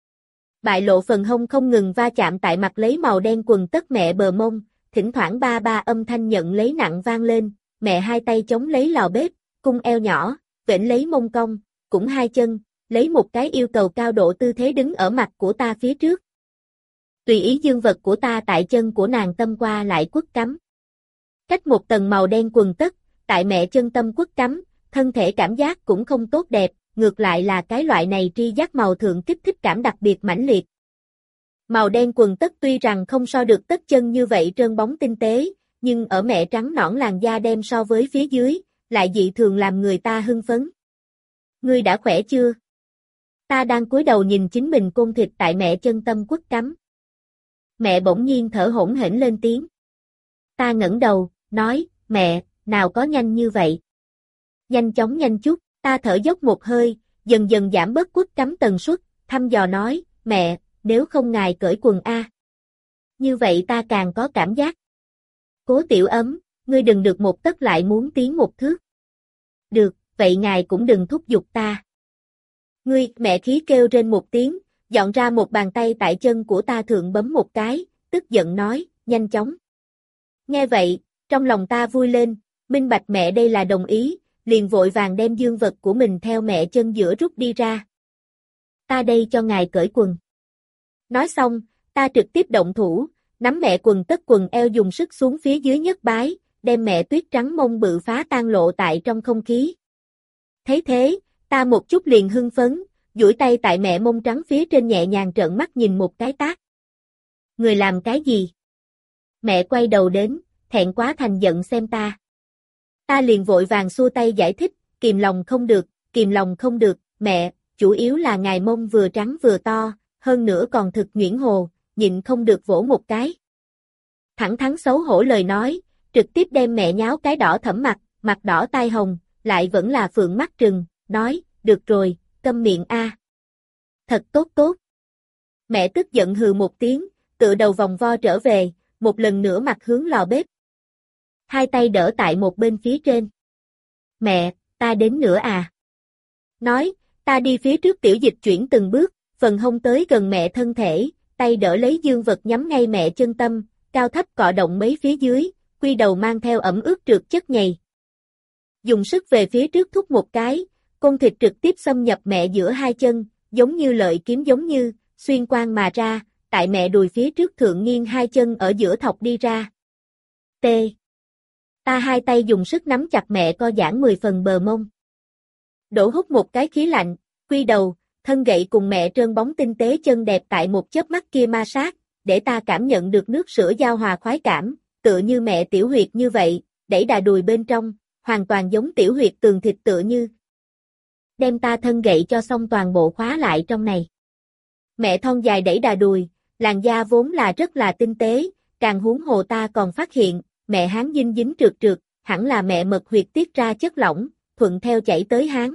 Bại lộ phần hông không ngừng va chạm tại mặt lấy màu đen quần tất mẹ bờ mông, thỉnh thoảng ba ba âm thanh nhận lấy nặng vang lên, mẹ hai tay chống lấy lò bếp, cung eo nhỏ, vểnh lấy mông cong, cũng hai chân, lấy một cái yêu cầu cao độ tư thế đứng ở mặt của ta phía trước. Tùy ý dương vật của ta tại chân của nàng tâm qua lại quất cắm. Cách một tầng màu đen quần tất, tại mẹ chân tâm quất cắm, thân thể cảm giác cũng không tốt đẹp, ngược lại là cái loại này tri giác màu thượng kích thích cảm đặc biệt mãnh liệt. Màu đen quần tất tuy rằng không so được tất chân như vậy trơn bóng tinh tế, nhưng ở mẹ trắng nõn làn da đem so với phía dưới, lại dị thường làm người ta hưng phấn. Ngươi đã khỏe chưa? Ta đang cúi đầu nhìn chính mình côn thịt tại mẹ chân tâm quất cắm. Mẹ bỗng nhiên thở hổn hển lên tiếng. Ta ngẩng đầu, nói, mẹ, nào có nhanh như vậy. Nhanh chóng nhanh chút, ta thở dốc một hơi, dần dần giảm bớt quất cắm tần suất, thăm dò nói, mẹ, nếu không ngài cởi quần a. Như vậy ta càng có cảm giác. Cố Tiểu Ấm, ngươi đừng được một tấc lại muốn tiến một thước. Được, vậy ngài cũng đừng thúc giục ta. Ngươi, mẹ khí kêu trên một tiếng, dọn ra một bàn tay tại chân của ta thượng bấm một cái, tức giận nói, nhanh chóng. Nghe vậy, trong lòng ta vui lên, minh bạch mẹ đây là đồng ý, liền vội vàng đem dương vật của mình theo mẹ chân giữa rút đi ra. Ta đây cho ngài cởi quần. Nói xong, ta trực tiếp động thủ, nắm mẹ quần tất quần eo dùng sức xuống phía dưới nhất bái, đem mẹ tuyết trắng mông bự phá tan lộ tại trong không khí. Thấy thế, ta một chút liền hưng phấn, duỗi tay tại mẹ mông trắng phía trên nhẹ nhàng trợn mắt nhìn một cái tác. Người làm cái gì? Mẹ quay đầu đến, thẹn quá thành giận xem ta. Ta liền vội vàng xua tay giải thích, kìm lòng không được, kìm lòng không được, mẹ, chủ yếu là ngài mông vừa trắng vừa to, hơn nữa còn thực nhuyễn hồ, nhịn không được vỗ một cái. Thẳng thắn xấu hổ lời nói, trực tiếp đem mẹ nháo cái đỏ thẫm mặt, mặt đỏ tai hồng, lại vẫn là phượng mắt trừng, nói, được rồi, câm miệng a. Thật tốt tốt. Mẹ tức giận hừ một tiếng, tựa đầu vòng vo trở về, một lần nữa mặt hướng lò bếp. Hai tay đỡ tại một bên phía trên. Mẹ, ta đến nữa à? Nói, ta đi phía trước tiểu dịch chuyển từng bước, phần hông tới gần mẹ thân thể, tay đỡ lấy dương vật nhắm ngay mẹ chân tâm, cao thấp cọ động mấy phía dưới, quy đầu mang theo ẩm ướt trượt chất nhầy. Dùng sức về phía trước thúc một cái, côn thịt trực tiếp xâm nhập mẹ giữa hai chân, giống như lợi kiếm giống như, xuyên quang mà ra, tại mẹ đùi phía trước thượng nghiêng hai chân ở giữa thọc đi ra. T. Ta hai tay dùng sức nắm chặt mẹ co giãn mười phần bờ mông. Đổ hút một cái khí lạnh, quy đầu, thân gậy cùng mẹ trơn bóng tinh tế chân đẹp tại một chớp mắt kia ma sát, để ta cảm nhận được nước sữa giao hòa khoái cảm, tựa như mẹ tiểu huyệt như vậy, đẩy đà đùi bên trong, hoàn toàn giống tiểu huyệt tường thịt tựa như. Đem ta thân gậy cho xong toàn bộ khóa lại trong này. Mẹ thon dài đẩy đà đùi, làn da vốn là rất là tinh tế, càng huống hồ ta còn phát hiện, mẹ háng dinh dính trượt trượt, hẳn là mẹ mật huyệt tiết ra chất lỏng, thuận theo chảy tới háng.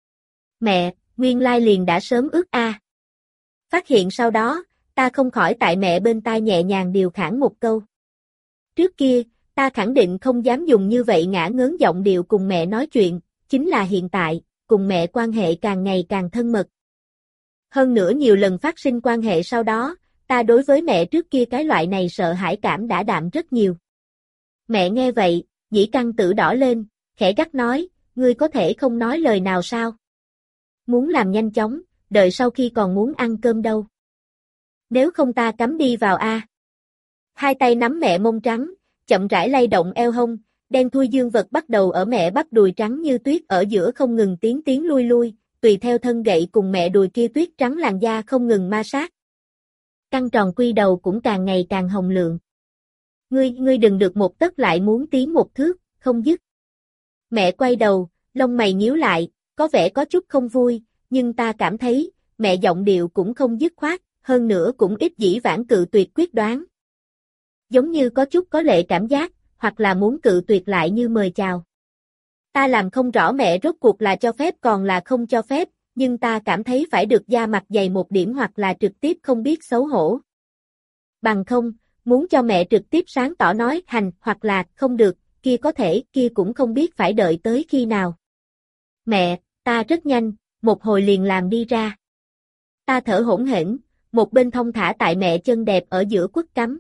Mẹ, nguyên lai liền đã sớm ướt a. Phát hiện sau đó, ta không khỏi tại mẹ bên tai nhẹ nhàng điều khản một câu. Trước kia, ta khẳng định không dám dùng như vậy ngả ngớn giọng điệu cùng mẹ nói chuyện, chính là hiện tại, cùng mẹ quan hệ càng ngày càng thân mật. Hơn nữa nhiều lần phát sinh quan hệ sau đó, ta đối với mẹ trước kia cái loại này sợ hãi cảm đã đạm rất nhiều. Mẹ nghe vậy, nhĩ căn tử đỏ lên, khẽ gắt nói, ngươi có thể không nói lời nào sao? Muốn làm nhanh chóng, đợi sau khi còn muốn ăn cơm đâu. Nếu không ta cắm đi vào a. Hai tay nắm mẹ mông trắng, chậm rãi lay động eo hông, Đen thui dương vật bắt đầu ở mẹ bắp đùi trắng như tuyết ở giữa không ngừng tiến tiến lui lui, tùy theo thân gậy cùng mẹ đùi kia tuyết trắng làn da không ngừng ma sát. Căng tròn quy đầu cũng càng ngày càng hồng lượng. Ngươi, ngươi đừng được một tấc lại muốn tiến một thước, không dứt. Mẹ quay đầu, lông mày nhíu lại, có vẻ có chút không vui, nhưng ta cảm thấy, mẹ giọng điệu cũng không dứt khoát, hơn nữa cũng ít dĩ vãng cự tuyệt quyết đoán. Giống như có chút có lệ cảm giác, hoặc là muốn cự tuyệt lại như mời chào. Ta làm không rõ mẹ rốt cuộc là cho phép còn là không cho phép, nhưng ta cảm thấy phải được da mặt dày một điểm hoặc là trực tiếp không biết xấu hổ. Bằng không, muốn cho mẹ trực tiếp sáng tỏ nói hành hoặc là không được, kia có thể, kia cũng không biết phải đợi tới khi nào. Mẹ, ta rất nhanh, một hồi liền làm đi ra. Ta thở hổn hển, một bên thông thả tại mẹ chân đẹp ở giữa quất cắm.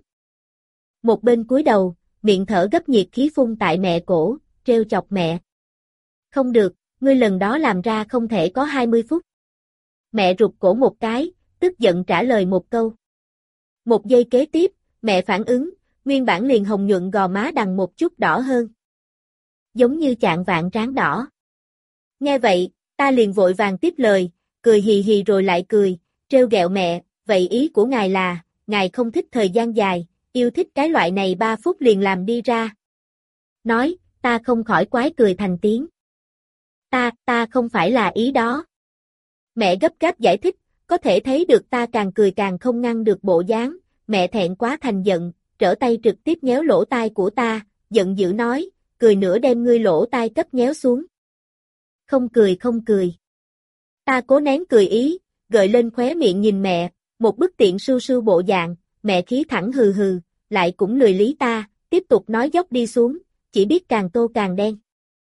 Một bên cúi đầu, miệng thở gấp nhiệt khí phun tại mẹ cổ, trêu chọc mẹ. Không được, ngươi lần đó làm ra không thể có hai mươi phút. Mẹ rụt cổ một cái, tức giận trả lời một câu. Một giây kế tiếp, mẹ phản ứng, nguyên bản liền hồng nhuận gò má đằng một chút đỏ hơn. Giống như chạng vạn trán đỏ. Nghe vậy, ta liền vội vàng tiếp lời, cười hì hì rồi lại cười, trêu ghẹo mẹ, vậy ý của ngài là, ngài không thích thời gian dài, yêu thích cái loại này ba phút liền làm đi ra. Nói, ta không khỏi quái cười thành tiếng. Ta, ta không phải là ý đó. Mẹ gấp gáp giải thích, có thể thấy được ta càng cười càng không ngăn được bộ dáng, mẹ thẹn quá thành giận, trở tay trực tiếp nhéo lỗ tai của ta, giận dữ nói, cười nữa đem ngươi lỗ tai cấp nhéo xuống. Không cười không cười. Ta cố nén cười ý, gợi lên khóe miệng nhìn mẹ, một bức tiện sưu sưu bộ dạng, mẹ khí thẳng hừ hừ, lại cũng lười lý ta, tiếp tục nói dốc đi xuống, chỉ biết càng tô càng đen.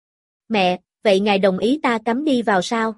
Mẹ, vậy ngài đồng ý ta cắm đi vào sao?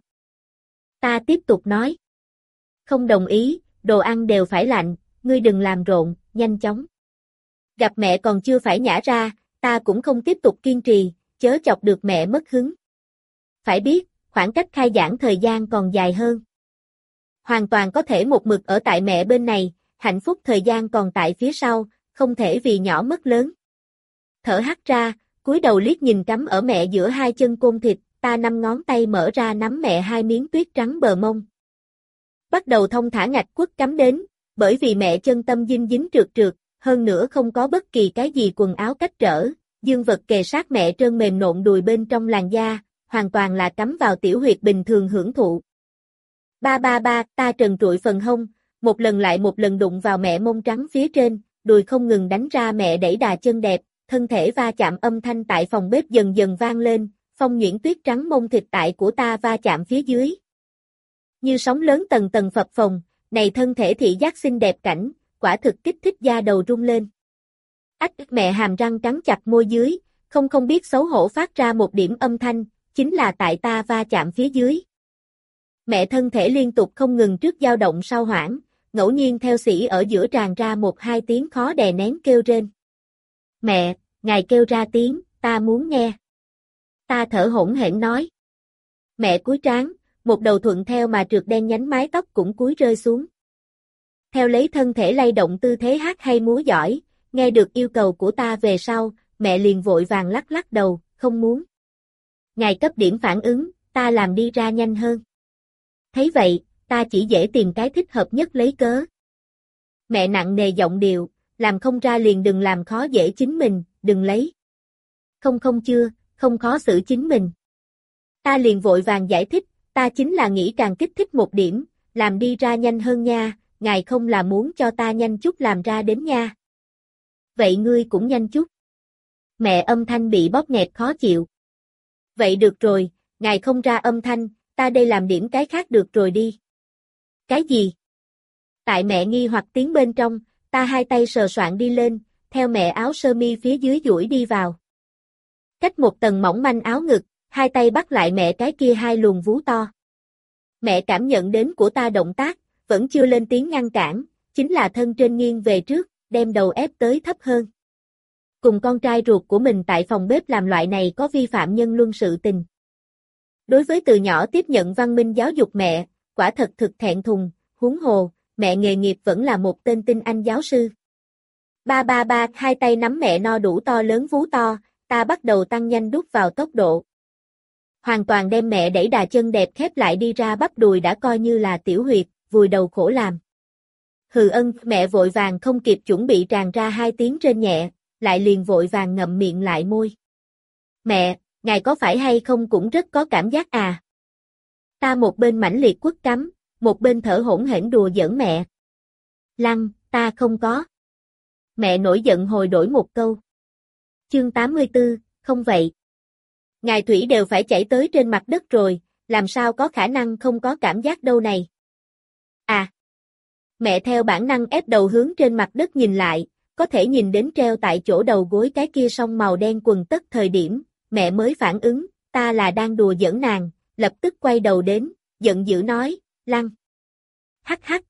Ta tiếp tục nói. Không đồng ý, đồ ăn đều phải lạnh, ngươi đừng làm rộn, nhanh chóng. Gặp mẹ còn chưa phải nhả ra, ta cũng không tiếp tục kiên trì, chớ chọc được mẹ mất hứng. Phải biết, khoảng cách khai giảng thời gian còn dài hơn. Hoàn toàn có thể một mực ở tại mẹ bên này, hạnh phúc thời gian còn tại phía sau, không thể vì nhỏ mất lớn. Thở hắt ra, cúi đầu liếc nhìn cắm ở mẹ giữa hai chân côn thịt, ta năm ngón tay mở ra nắm mẹ hai miếng tuyết trắng bờ mông. Bắt đầu thông thả ngạch quất cắm đến, bởi vì mẹ chân tâm dinh dính trượt trượt, hơn nữa không có bất kỳ cái gì quần áo cách trở, dương vật kề sát mẹ trơn mềm nộn đùi bên trong làn da, hoàn toàn là cắm vào tiểu huyệt bình thường hưởng thụ. Ba ba ba, ta trần trụi phần hông, một lần lại một lần đụng vào mẹ mông trắng phía trên, đùi không ngừng đánh ra mẹ đẩy đà chân đẹp, thân thể va chạm âm thanh tại phòng bếp dần dần vang lên, phong nhuyễn tuyết trắng mông thịt tại của ta va chạm phía dưới. Như sóng lớn tầng tầng phập phồng, này thân thể thị giác xinh đẹp cảnh, quả thực kích thích da đầu rung lên. Ách mẹ hàm răng cắn chặt môi dưới, không không biết xấu hổ phát ra một điểm âm thanh, chính là tại ta va chạm phía dưới. Mẹ thân thể liên tục không ngừng trước dao động sau hoảng, ngẫu nhiên theo sỉ ở giữa tràn ra một hai tiếng khó đè nén kêu rên. Mẹ, ngài kêu ra tiếng, ta muốn nghe. Ta thở hổn hển nói. Mẹ cúi trán, một đầu thuận theo mà trượt đen nhánh mái tóc cũng cúi rơi xuống. Theo lấy thân thể lay động tư thế hát hay múa giỏi, nghe được yêu cầu của ta về sau, mẹ liền vội vàng lắc lắc đầu, không muốn. Ngài cấp điểm phản ứng, ta làm đi ra nhanh hơn. Thấy vậy, ta chỉ dễ tìm cái thích hợp nhất lấy cớ. Mẹ nặng nề giọng điệu, làm không ra liền đừng làm khó dễ chính mình, đừng lấy. Không không chưa, không khó xử chính mình. Ta liền vội vàng giải thích, ta chính là nghĩ càng kích thích một điểm, làm đi ra nhanh hơn nha, ngài không là muốn cho ta nhanh chút làm ra đến nha. Vậy ngươi cũng nhanh chút. Mẹ âm thanh bị bóp nghẹt khó chịu. Vậy được rồi, ngài không ra âm thanh, ta đây làm điểm cái khác được rồi đi. Cái gì? Tại mẹ nghi hoặc tiếng bên trong, ta hai tay sờ soạn đi lên, theo mẹ áo sơ mi phía dưới duỗi đi vào. Cách một tầng mỏng manh áo ngực, hai tay bắt lại mẹ cái kia hai luồng vú to. Mẹ cảm nhận đến của ta động tác, vẫn chưa lên tiếng ngăn cản, chính là thân trên nghiêng về trước, đem đầu ép tới thấp hơn. Cùng con trai ruột của mình tại phòng bếp làm loại này có vi phạm nhân luân sự tình. Đối với từ nhỏ tiếp nhận văn minh giáo dục mẹ, quả thật thực thẹn thùng, huống hồ, mẹ nghề nghiệp vẫn là một tên tinh anh giáo sư. Ba ba ba, hai tay nắm mẹ no đủ to lớn vú to, ta bắt đầu tăng nhanh đút vào tốc độ. Hoàn toàn đem mẹ đẩy đà chân đẹp khép lại đi ra bắp đùi đã coi như là tiểu huyệt, vùi đầu khổ làm. Hừ ân, mẹ vội vàng không kịp chuẩn bị tràn ra hai tiếng trên nhẹ, lại liền vội vàng ngậm miệng lại môi. Mẹ, ngài có phải hay không cũng rất có cảm giác à? Ta một bên mãnh liệt quất cắm, một bên thở hổn hển đùa giỡn mẹ. Lăng, ta không có. Mẹ nổi giận hồi đổi một câu. Chương tám mươi tư, không vậy. Ngài Thủy đều phải chảy tới trên mặt đất rồi, làm sao có khả năng không có cảm giác đâu này. À. Mẹ theo bản năng ép đầu hướng trên mặt đất nhìn lại, có thể nhìn đến treo tại chỗ đầu gối cái kia song màu đen quần tất thời điểm, mẹ mới phản ứng, ta là đang đùa giỡn nàng, lập tức quay đầu đến, giận dữ nói, Lăng. Hắc hắc.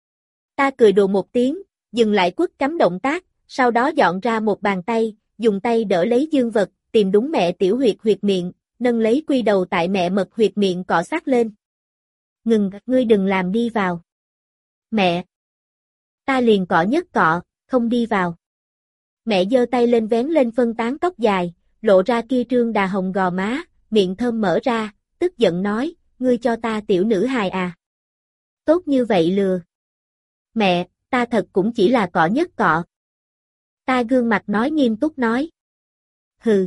Ta cười đùa một tiếng, dừng lại quất cắm động tác, sau đó dọn ra một bàn tay, dùng tay đỡ lấy dương vật, tìm đúng mẹ tiểu huyệt huyệt miệng, nâng lấy quy đầu tại mẹ mật huyệt miệng cọ sát lên. Ngừng, ngươi đừng làm đi vào. Mẹ. Ta liền cọ nhất cọ, không đi vào. Mẹ giơ tay lên vén lên phân tán tóc dài, lộ ra kia trương đà hồng gò má, miệng thơm mở ra, tức giận nói, ngươi cho ta tiểu nữ hài à. Tốt như vậy lừa. Mẹ, ta thật cũng chỉ là cọ nhất cọ. Ta gương mặt nói nghiêm túc nói. Hừ.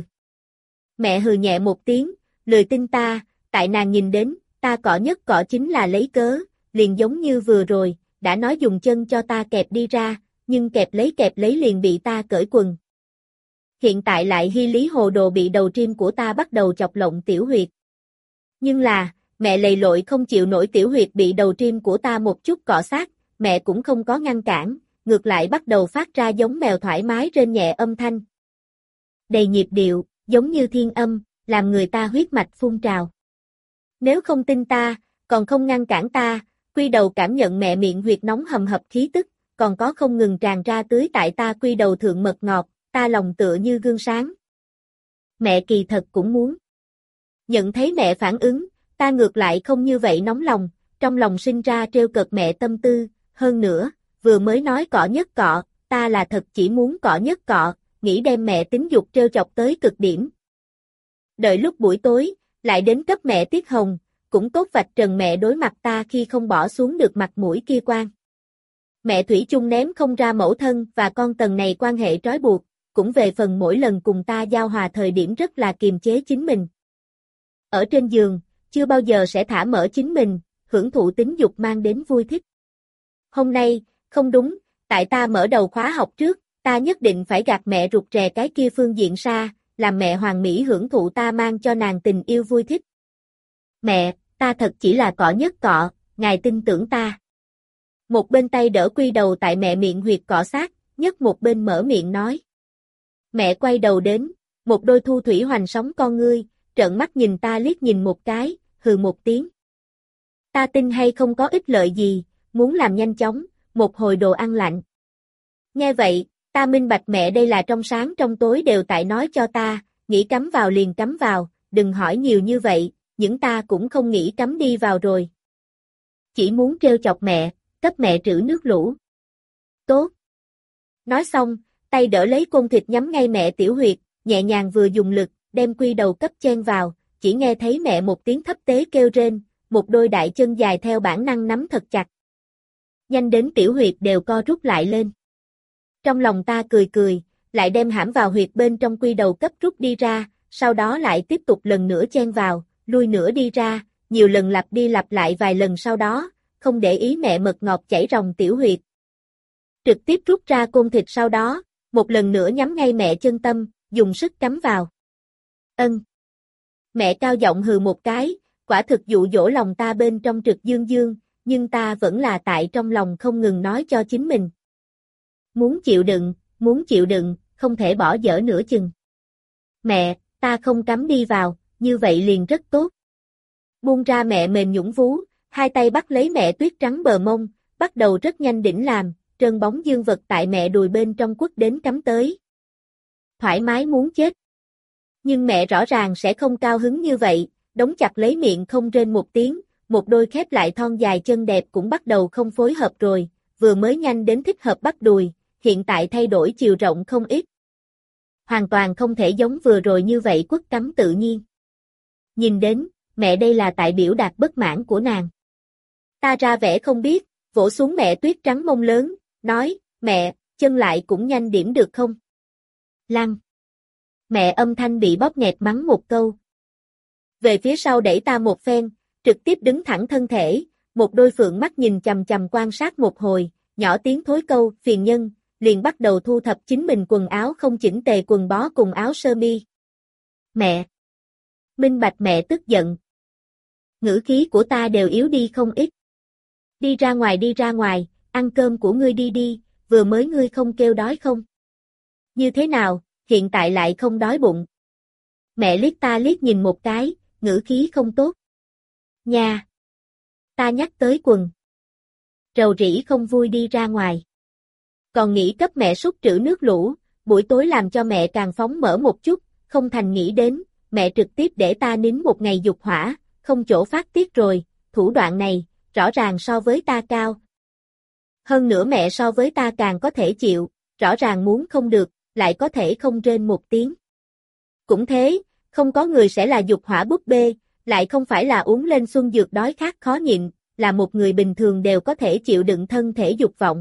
Mẹ hừ nhẹ một tiếng, lười tin ta, tại nàng nhìn đến, ta cọ nhất cọ chính là lấy cớ, liền giống như vừa rồi, đã nói dùng chân cho ta kẹp đi ra, nhưng kẹp lấy kẹp lấy liền bị ta cởi quần. Hiện tại lại hy lý hồ đồ bị đầu trim của ta bắt đầu chọc lộng tiểu huyệt. Nhưng là, mẹ lầy lội không chịu nổi tiểu huyệt bị đầu trim của ta một chút cọ sát, mẹ cũng không có ngăn cản, ngược lại bắt đầu phát ra giống mèo thoải mái rên nhẹ âm thanh. Đầy nhịp điệu, giống như thiên âm, làm người ta huyết mạch phun trào. Nếu không tin ta, còn không ngăn cản ta, quy đầu cảm nhận mẹ miệng huyệt nóng hầm hập khí tức, còn có không ngừng tràn ra tưới tại ta quy đầu thượng mật ngọt, ta lòng tựa như gương sáng. Mẹ kỳ thật cũng muốn. Nhận thấy mẹ phản ứng, ta ngược lại không như vậy nóng lòng, trong lòng sinh ra trêu cợt mẹ tâm tư, hơn nữa, vừa mới nói cọ nhất cọ, ta là thật chỉ muốn cọ nhất cọ, nghĩ đem mẹ tính dục trêu chọc tới cực điểm. Đợi lúc buổi tối, lại đến cấp mẹ tiết hồng, cũng tốt vạch trần mẹ đối mặt ta khi không bỏ xuống được mặt mũi kia quan. Mẹ thủy chung ném không ra mẫu thân và con tần này quan hệ trói buộc, cũng về phần mỗi lần cùng ta giao hòa thời điểm rất là kiềm chế chính mình. Ở trên giường, chưa bao giờ sẽ thả mở chính mình, hưởng thụ tính dục mang đến vui thích. Hôm nay, không đúng, tại ta mở đầu khóa học trước, ta nhất định phải gạt mẹ rụt rè cái kia phương diện xa, làm mẹ hoàn mỹ hưởng thụ ta mang cho nàng tình yêu vui thích. Mẹ, ta thật chỉ là cọ nhất cọ, ngài tin tưởng ta. Một bên tay đỡ quy đầu tại mẹ miệng huyệt cọ sát, nhất một bên mở miệng nói. Mẹ quay đầu đến, một đôi thu thủy hoành sóng con ngươi, trợn mắt nhìn ta liếc nhìn một cái, hừ một tiếng. Ta tin hay không có ích lợi gì, muốn làm nhanh chóng, một hồi đồ ăn lạnh. Nghe vậy, ta minh bạch mẹ đây là trong sáng trong tối đều tại nói cho ta, nghĩ cắm vào liền cắm vào, đừng hỏi nhiều như vậy, những ta cũng không nghĩ cắm đi vào rồi. Chỉ muốn trêu chọc mẹ, cấp mẹ trữ nước lũ. Tốt. Nói xong, tay đỡ lấy côn thịt nhắm ngay mẹ tiểu huyệt, nhẹ nhàng vừa dùng lực, đem quy đầu cấp chen vào, chỉ nghe thấy mẹ một tiếng thấp tế kêu rên, một đôi đại chân dài theo bản năng nắm thật chặt. Nhanh đến tiểu huyệt đều co rút lại lên. Trong lòng ta cười cười, lại đem hãm vào huyệt bên trong quy đầu cấp rút đi ra, sau đó lại tiếp tục lần nữa chen vào, lui nữa đi ra, nhiều lần lặp đi lặp lại vài lần sau đó, không để ý mẹ mật ngọt chảy ròng tiểu huyệt. Trực tiếp rút ra côn thịt sau đó, một lần nữa nhắm ngay mẹ chân tâm, dùng sức cắm vào. Ân. Mẹ cao giọng hừ một cái, quả thực dụ dỗ lòng ta bên trong trực dương dương, nhưng ta vẫn là tại trong lòng không ngừng nói cho chính mình. Muốn chịu đựng, muốn chịu đựng, không thể bỏ dở nửa chừng. Mẹ, ta không cắm đi vào, như vậy liền rất tốt. Buông ra mẹ mềm nhũn vú, hai tay bắt lấy mẹ tuyết trắng bờ mông, bắt đầu rất nhanh đỉnh làm, trơn bóng dương vật tại mẹ đùi bên trong quất đến cắm tới. Thoải mái muốn chết. Nhưng mẹ rõ ràng sẽ không cao hứng như vậy, đóng chặt lấy miệng không rên một tiếng, một đôi khép lại thon dài chân đẹp cũng bắt đầu không phối hợp rồi, vừa mới nhanh đến thích hợp bắt đùi, hiện tại thay đổi chiều rộng không ít. hoàn toàn không thể giống vừa rồi như vậy quất cắm tự nhiên. Nhìn đến, mẹ đây là tại biểu đạt bất mãn của nàng. Ta ra vẻ không biết, vỗ xuống mẹ tuyết trắng mông lớn, nói, mẹ, chân lại cũng nhanh điểm được không? Lăng. Mẹ âm thanh bị bóp nghẹt mắng một câu. Về phía sau đẩy ta một phen, trực tiếp đứng thẳng thân thể, một đôi phượng mắt nhìn chằm chằm quan sát một hồi, nhỏ tiếng thối câu, phiền nhân, liền bắt đầu thu thập chính mình quần áo không chỉnh tề quần bó cùng áo sơ mi. Mẹ. Minh bạch mẹ tức giận. Ngữ khí của ta đều yếu đi không ít. Đi ra ngoài đi ra ngoài, ăn cơm của ngươi đi đi, vừa mới ngươi không kêu đói không? Như thế nào, hiện tại lại không đói bụng? Mẹ liếc ta liếc nhìn một cái, ngữ khí không tốt. Nha! Ta nhắc tới quần. Rầu rĩ không vui đi ra ngoài. Còn nghĩ cấp mẹ súc trữ nước lũ, buổi tối làm cho mẹ càng phóng mở một chút, không thành nghĩ đến, mẹ trực tiếp để ta nín một ngày dục hỏa, không chỗ phát tiết rồi, thủ đoạn này, rõ ràng so với ta cao. Hơn nữa mẹ so với ta càng có thể chịu, rõ ràng muốn không được, lại có thể không rên một tiếng. Cũng thế, không có người sẽ là dục hỏa búp bê, lại không phải là uống lên xuân dược đói khát khó nhịn, là một người bình thường đều có thể chịu đựng thân thể dục vọng.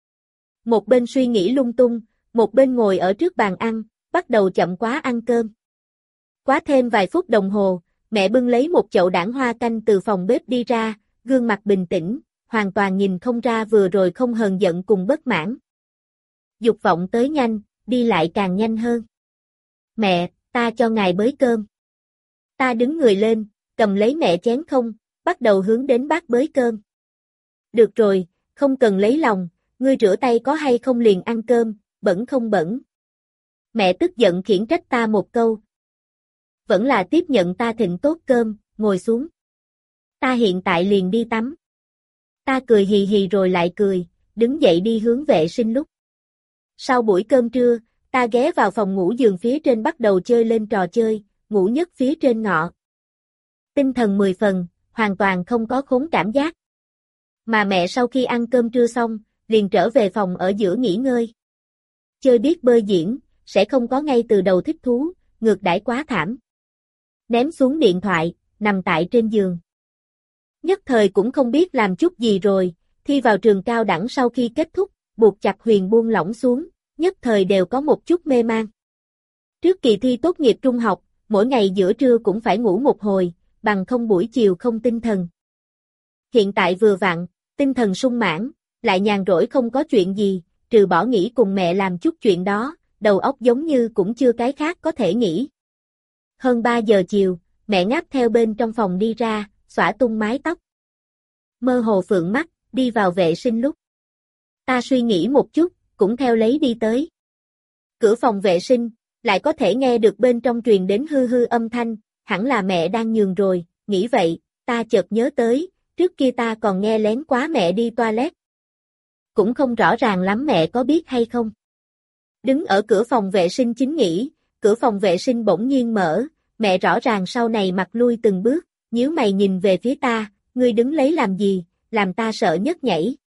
Một bên suy nghĩ lung tung, một bên ngồi ở trước bàn ăn, bắt đầu chậm quá ăn cơm. Quá thêm vài phút đồng hồ, mẹ bưng lấy một chậu đảng hoa canh từ phòng bếp đi ra, gương mặt bình tĩnh, hoàn toàn nhìn không ra vừa rồi không hờn giận cùng bất mãn. Dục vọng tới nhanh, đi lại càng nhanh hơn. Mẹ, ta cho ngài bới cơm. Ta đứng người lên, cầm lấy mẹ chén không, bắt đầu hướng đến bát bới cơm. Được rồi, không cần lấy lòng, ngươi rửa tay có hay không liền ăn cơm, bẩn không bẩn. Mẹ tức giận khiển trách ta một câu. Vẫn là tiếp nhận ta thịnh tốt cơm, ngồi xuống. Ta hiện tại liền đi tắm. Ta cười hì hì rồi lại cười, đứng dậy đi hướng vệ sinh lúc. Sau buổi cơm trưa, ta ghé vào phòng ngủ giường phía trên bắt đầu chơi lên trò chơi, ngủ nhất phía trên ngọ. Tinh thần mười phần, hoàn toàn không có khốn cảm giác. Mà mẹ sau khi ăn cơm trưa xong, liền trở về phòng ở giữa nghỉ ngơi. Chơi biết bơi diễn, sẽ không có ngay từ đầu thích thú, ngược đãi quá thảm. Ném xuống điện thoại, nằm tại trên giường. Nhất thời cũng không biết làm chút gì rồi, thi vào trường cao đẳng sau khi kết thúc, buộc chặt Huyền buông lỏng xuống, nhất thời đều có một chút mê man. Trước kỳ thi tốt nghiệp trung học, mỗi ngày giữa trưa cũng phải ngủ một hồi, bằng không buổi chiều không tinh thần. Hiện tại vừa vặn, tinh thần sung mãn, lại nhàn rỗi không có chuyện gì, trừ bỏ nghĩ cùng mẹ làm chút chuyện đó, đầu óc giống như cũng chưa cái khác có thể nghĩ. Hơn ba giờ chiều, mẹ ngáp theo bên trong phòng đi ra, xõa tung mái tóc. Mơ hồ phượng mắt, đi vào vệ sinh lúc. Ta suy nghĩ một chút, cũng theo lấy đi tới. Cửa phòng vệ sinh, lại có thể nghe được bên trong truyền đến hư hư âm thanh, hẳn là mẹ đang nhường rồi, nghĩ vậy, ta chợt nhớ tới, trước kia ta còn nghe lén quá mẹ đi toilet. Cũng không rõ ràng lắm mẹ có biết hay không. Đứng ở cửa phòng vệ sinh chính nghĩ, cửa phòng vệ sinh bỗng nhiên mở, mẹ rõ ràng sau này mặt lui từng bước, nhíu mày nhìn về phía ta, ngươi đứng lấy làm gì, làm ta sợ nhấc nhảy.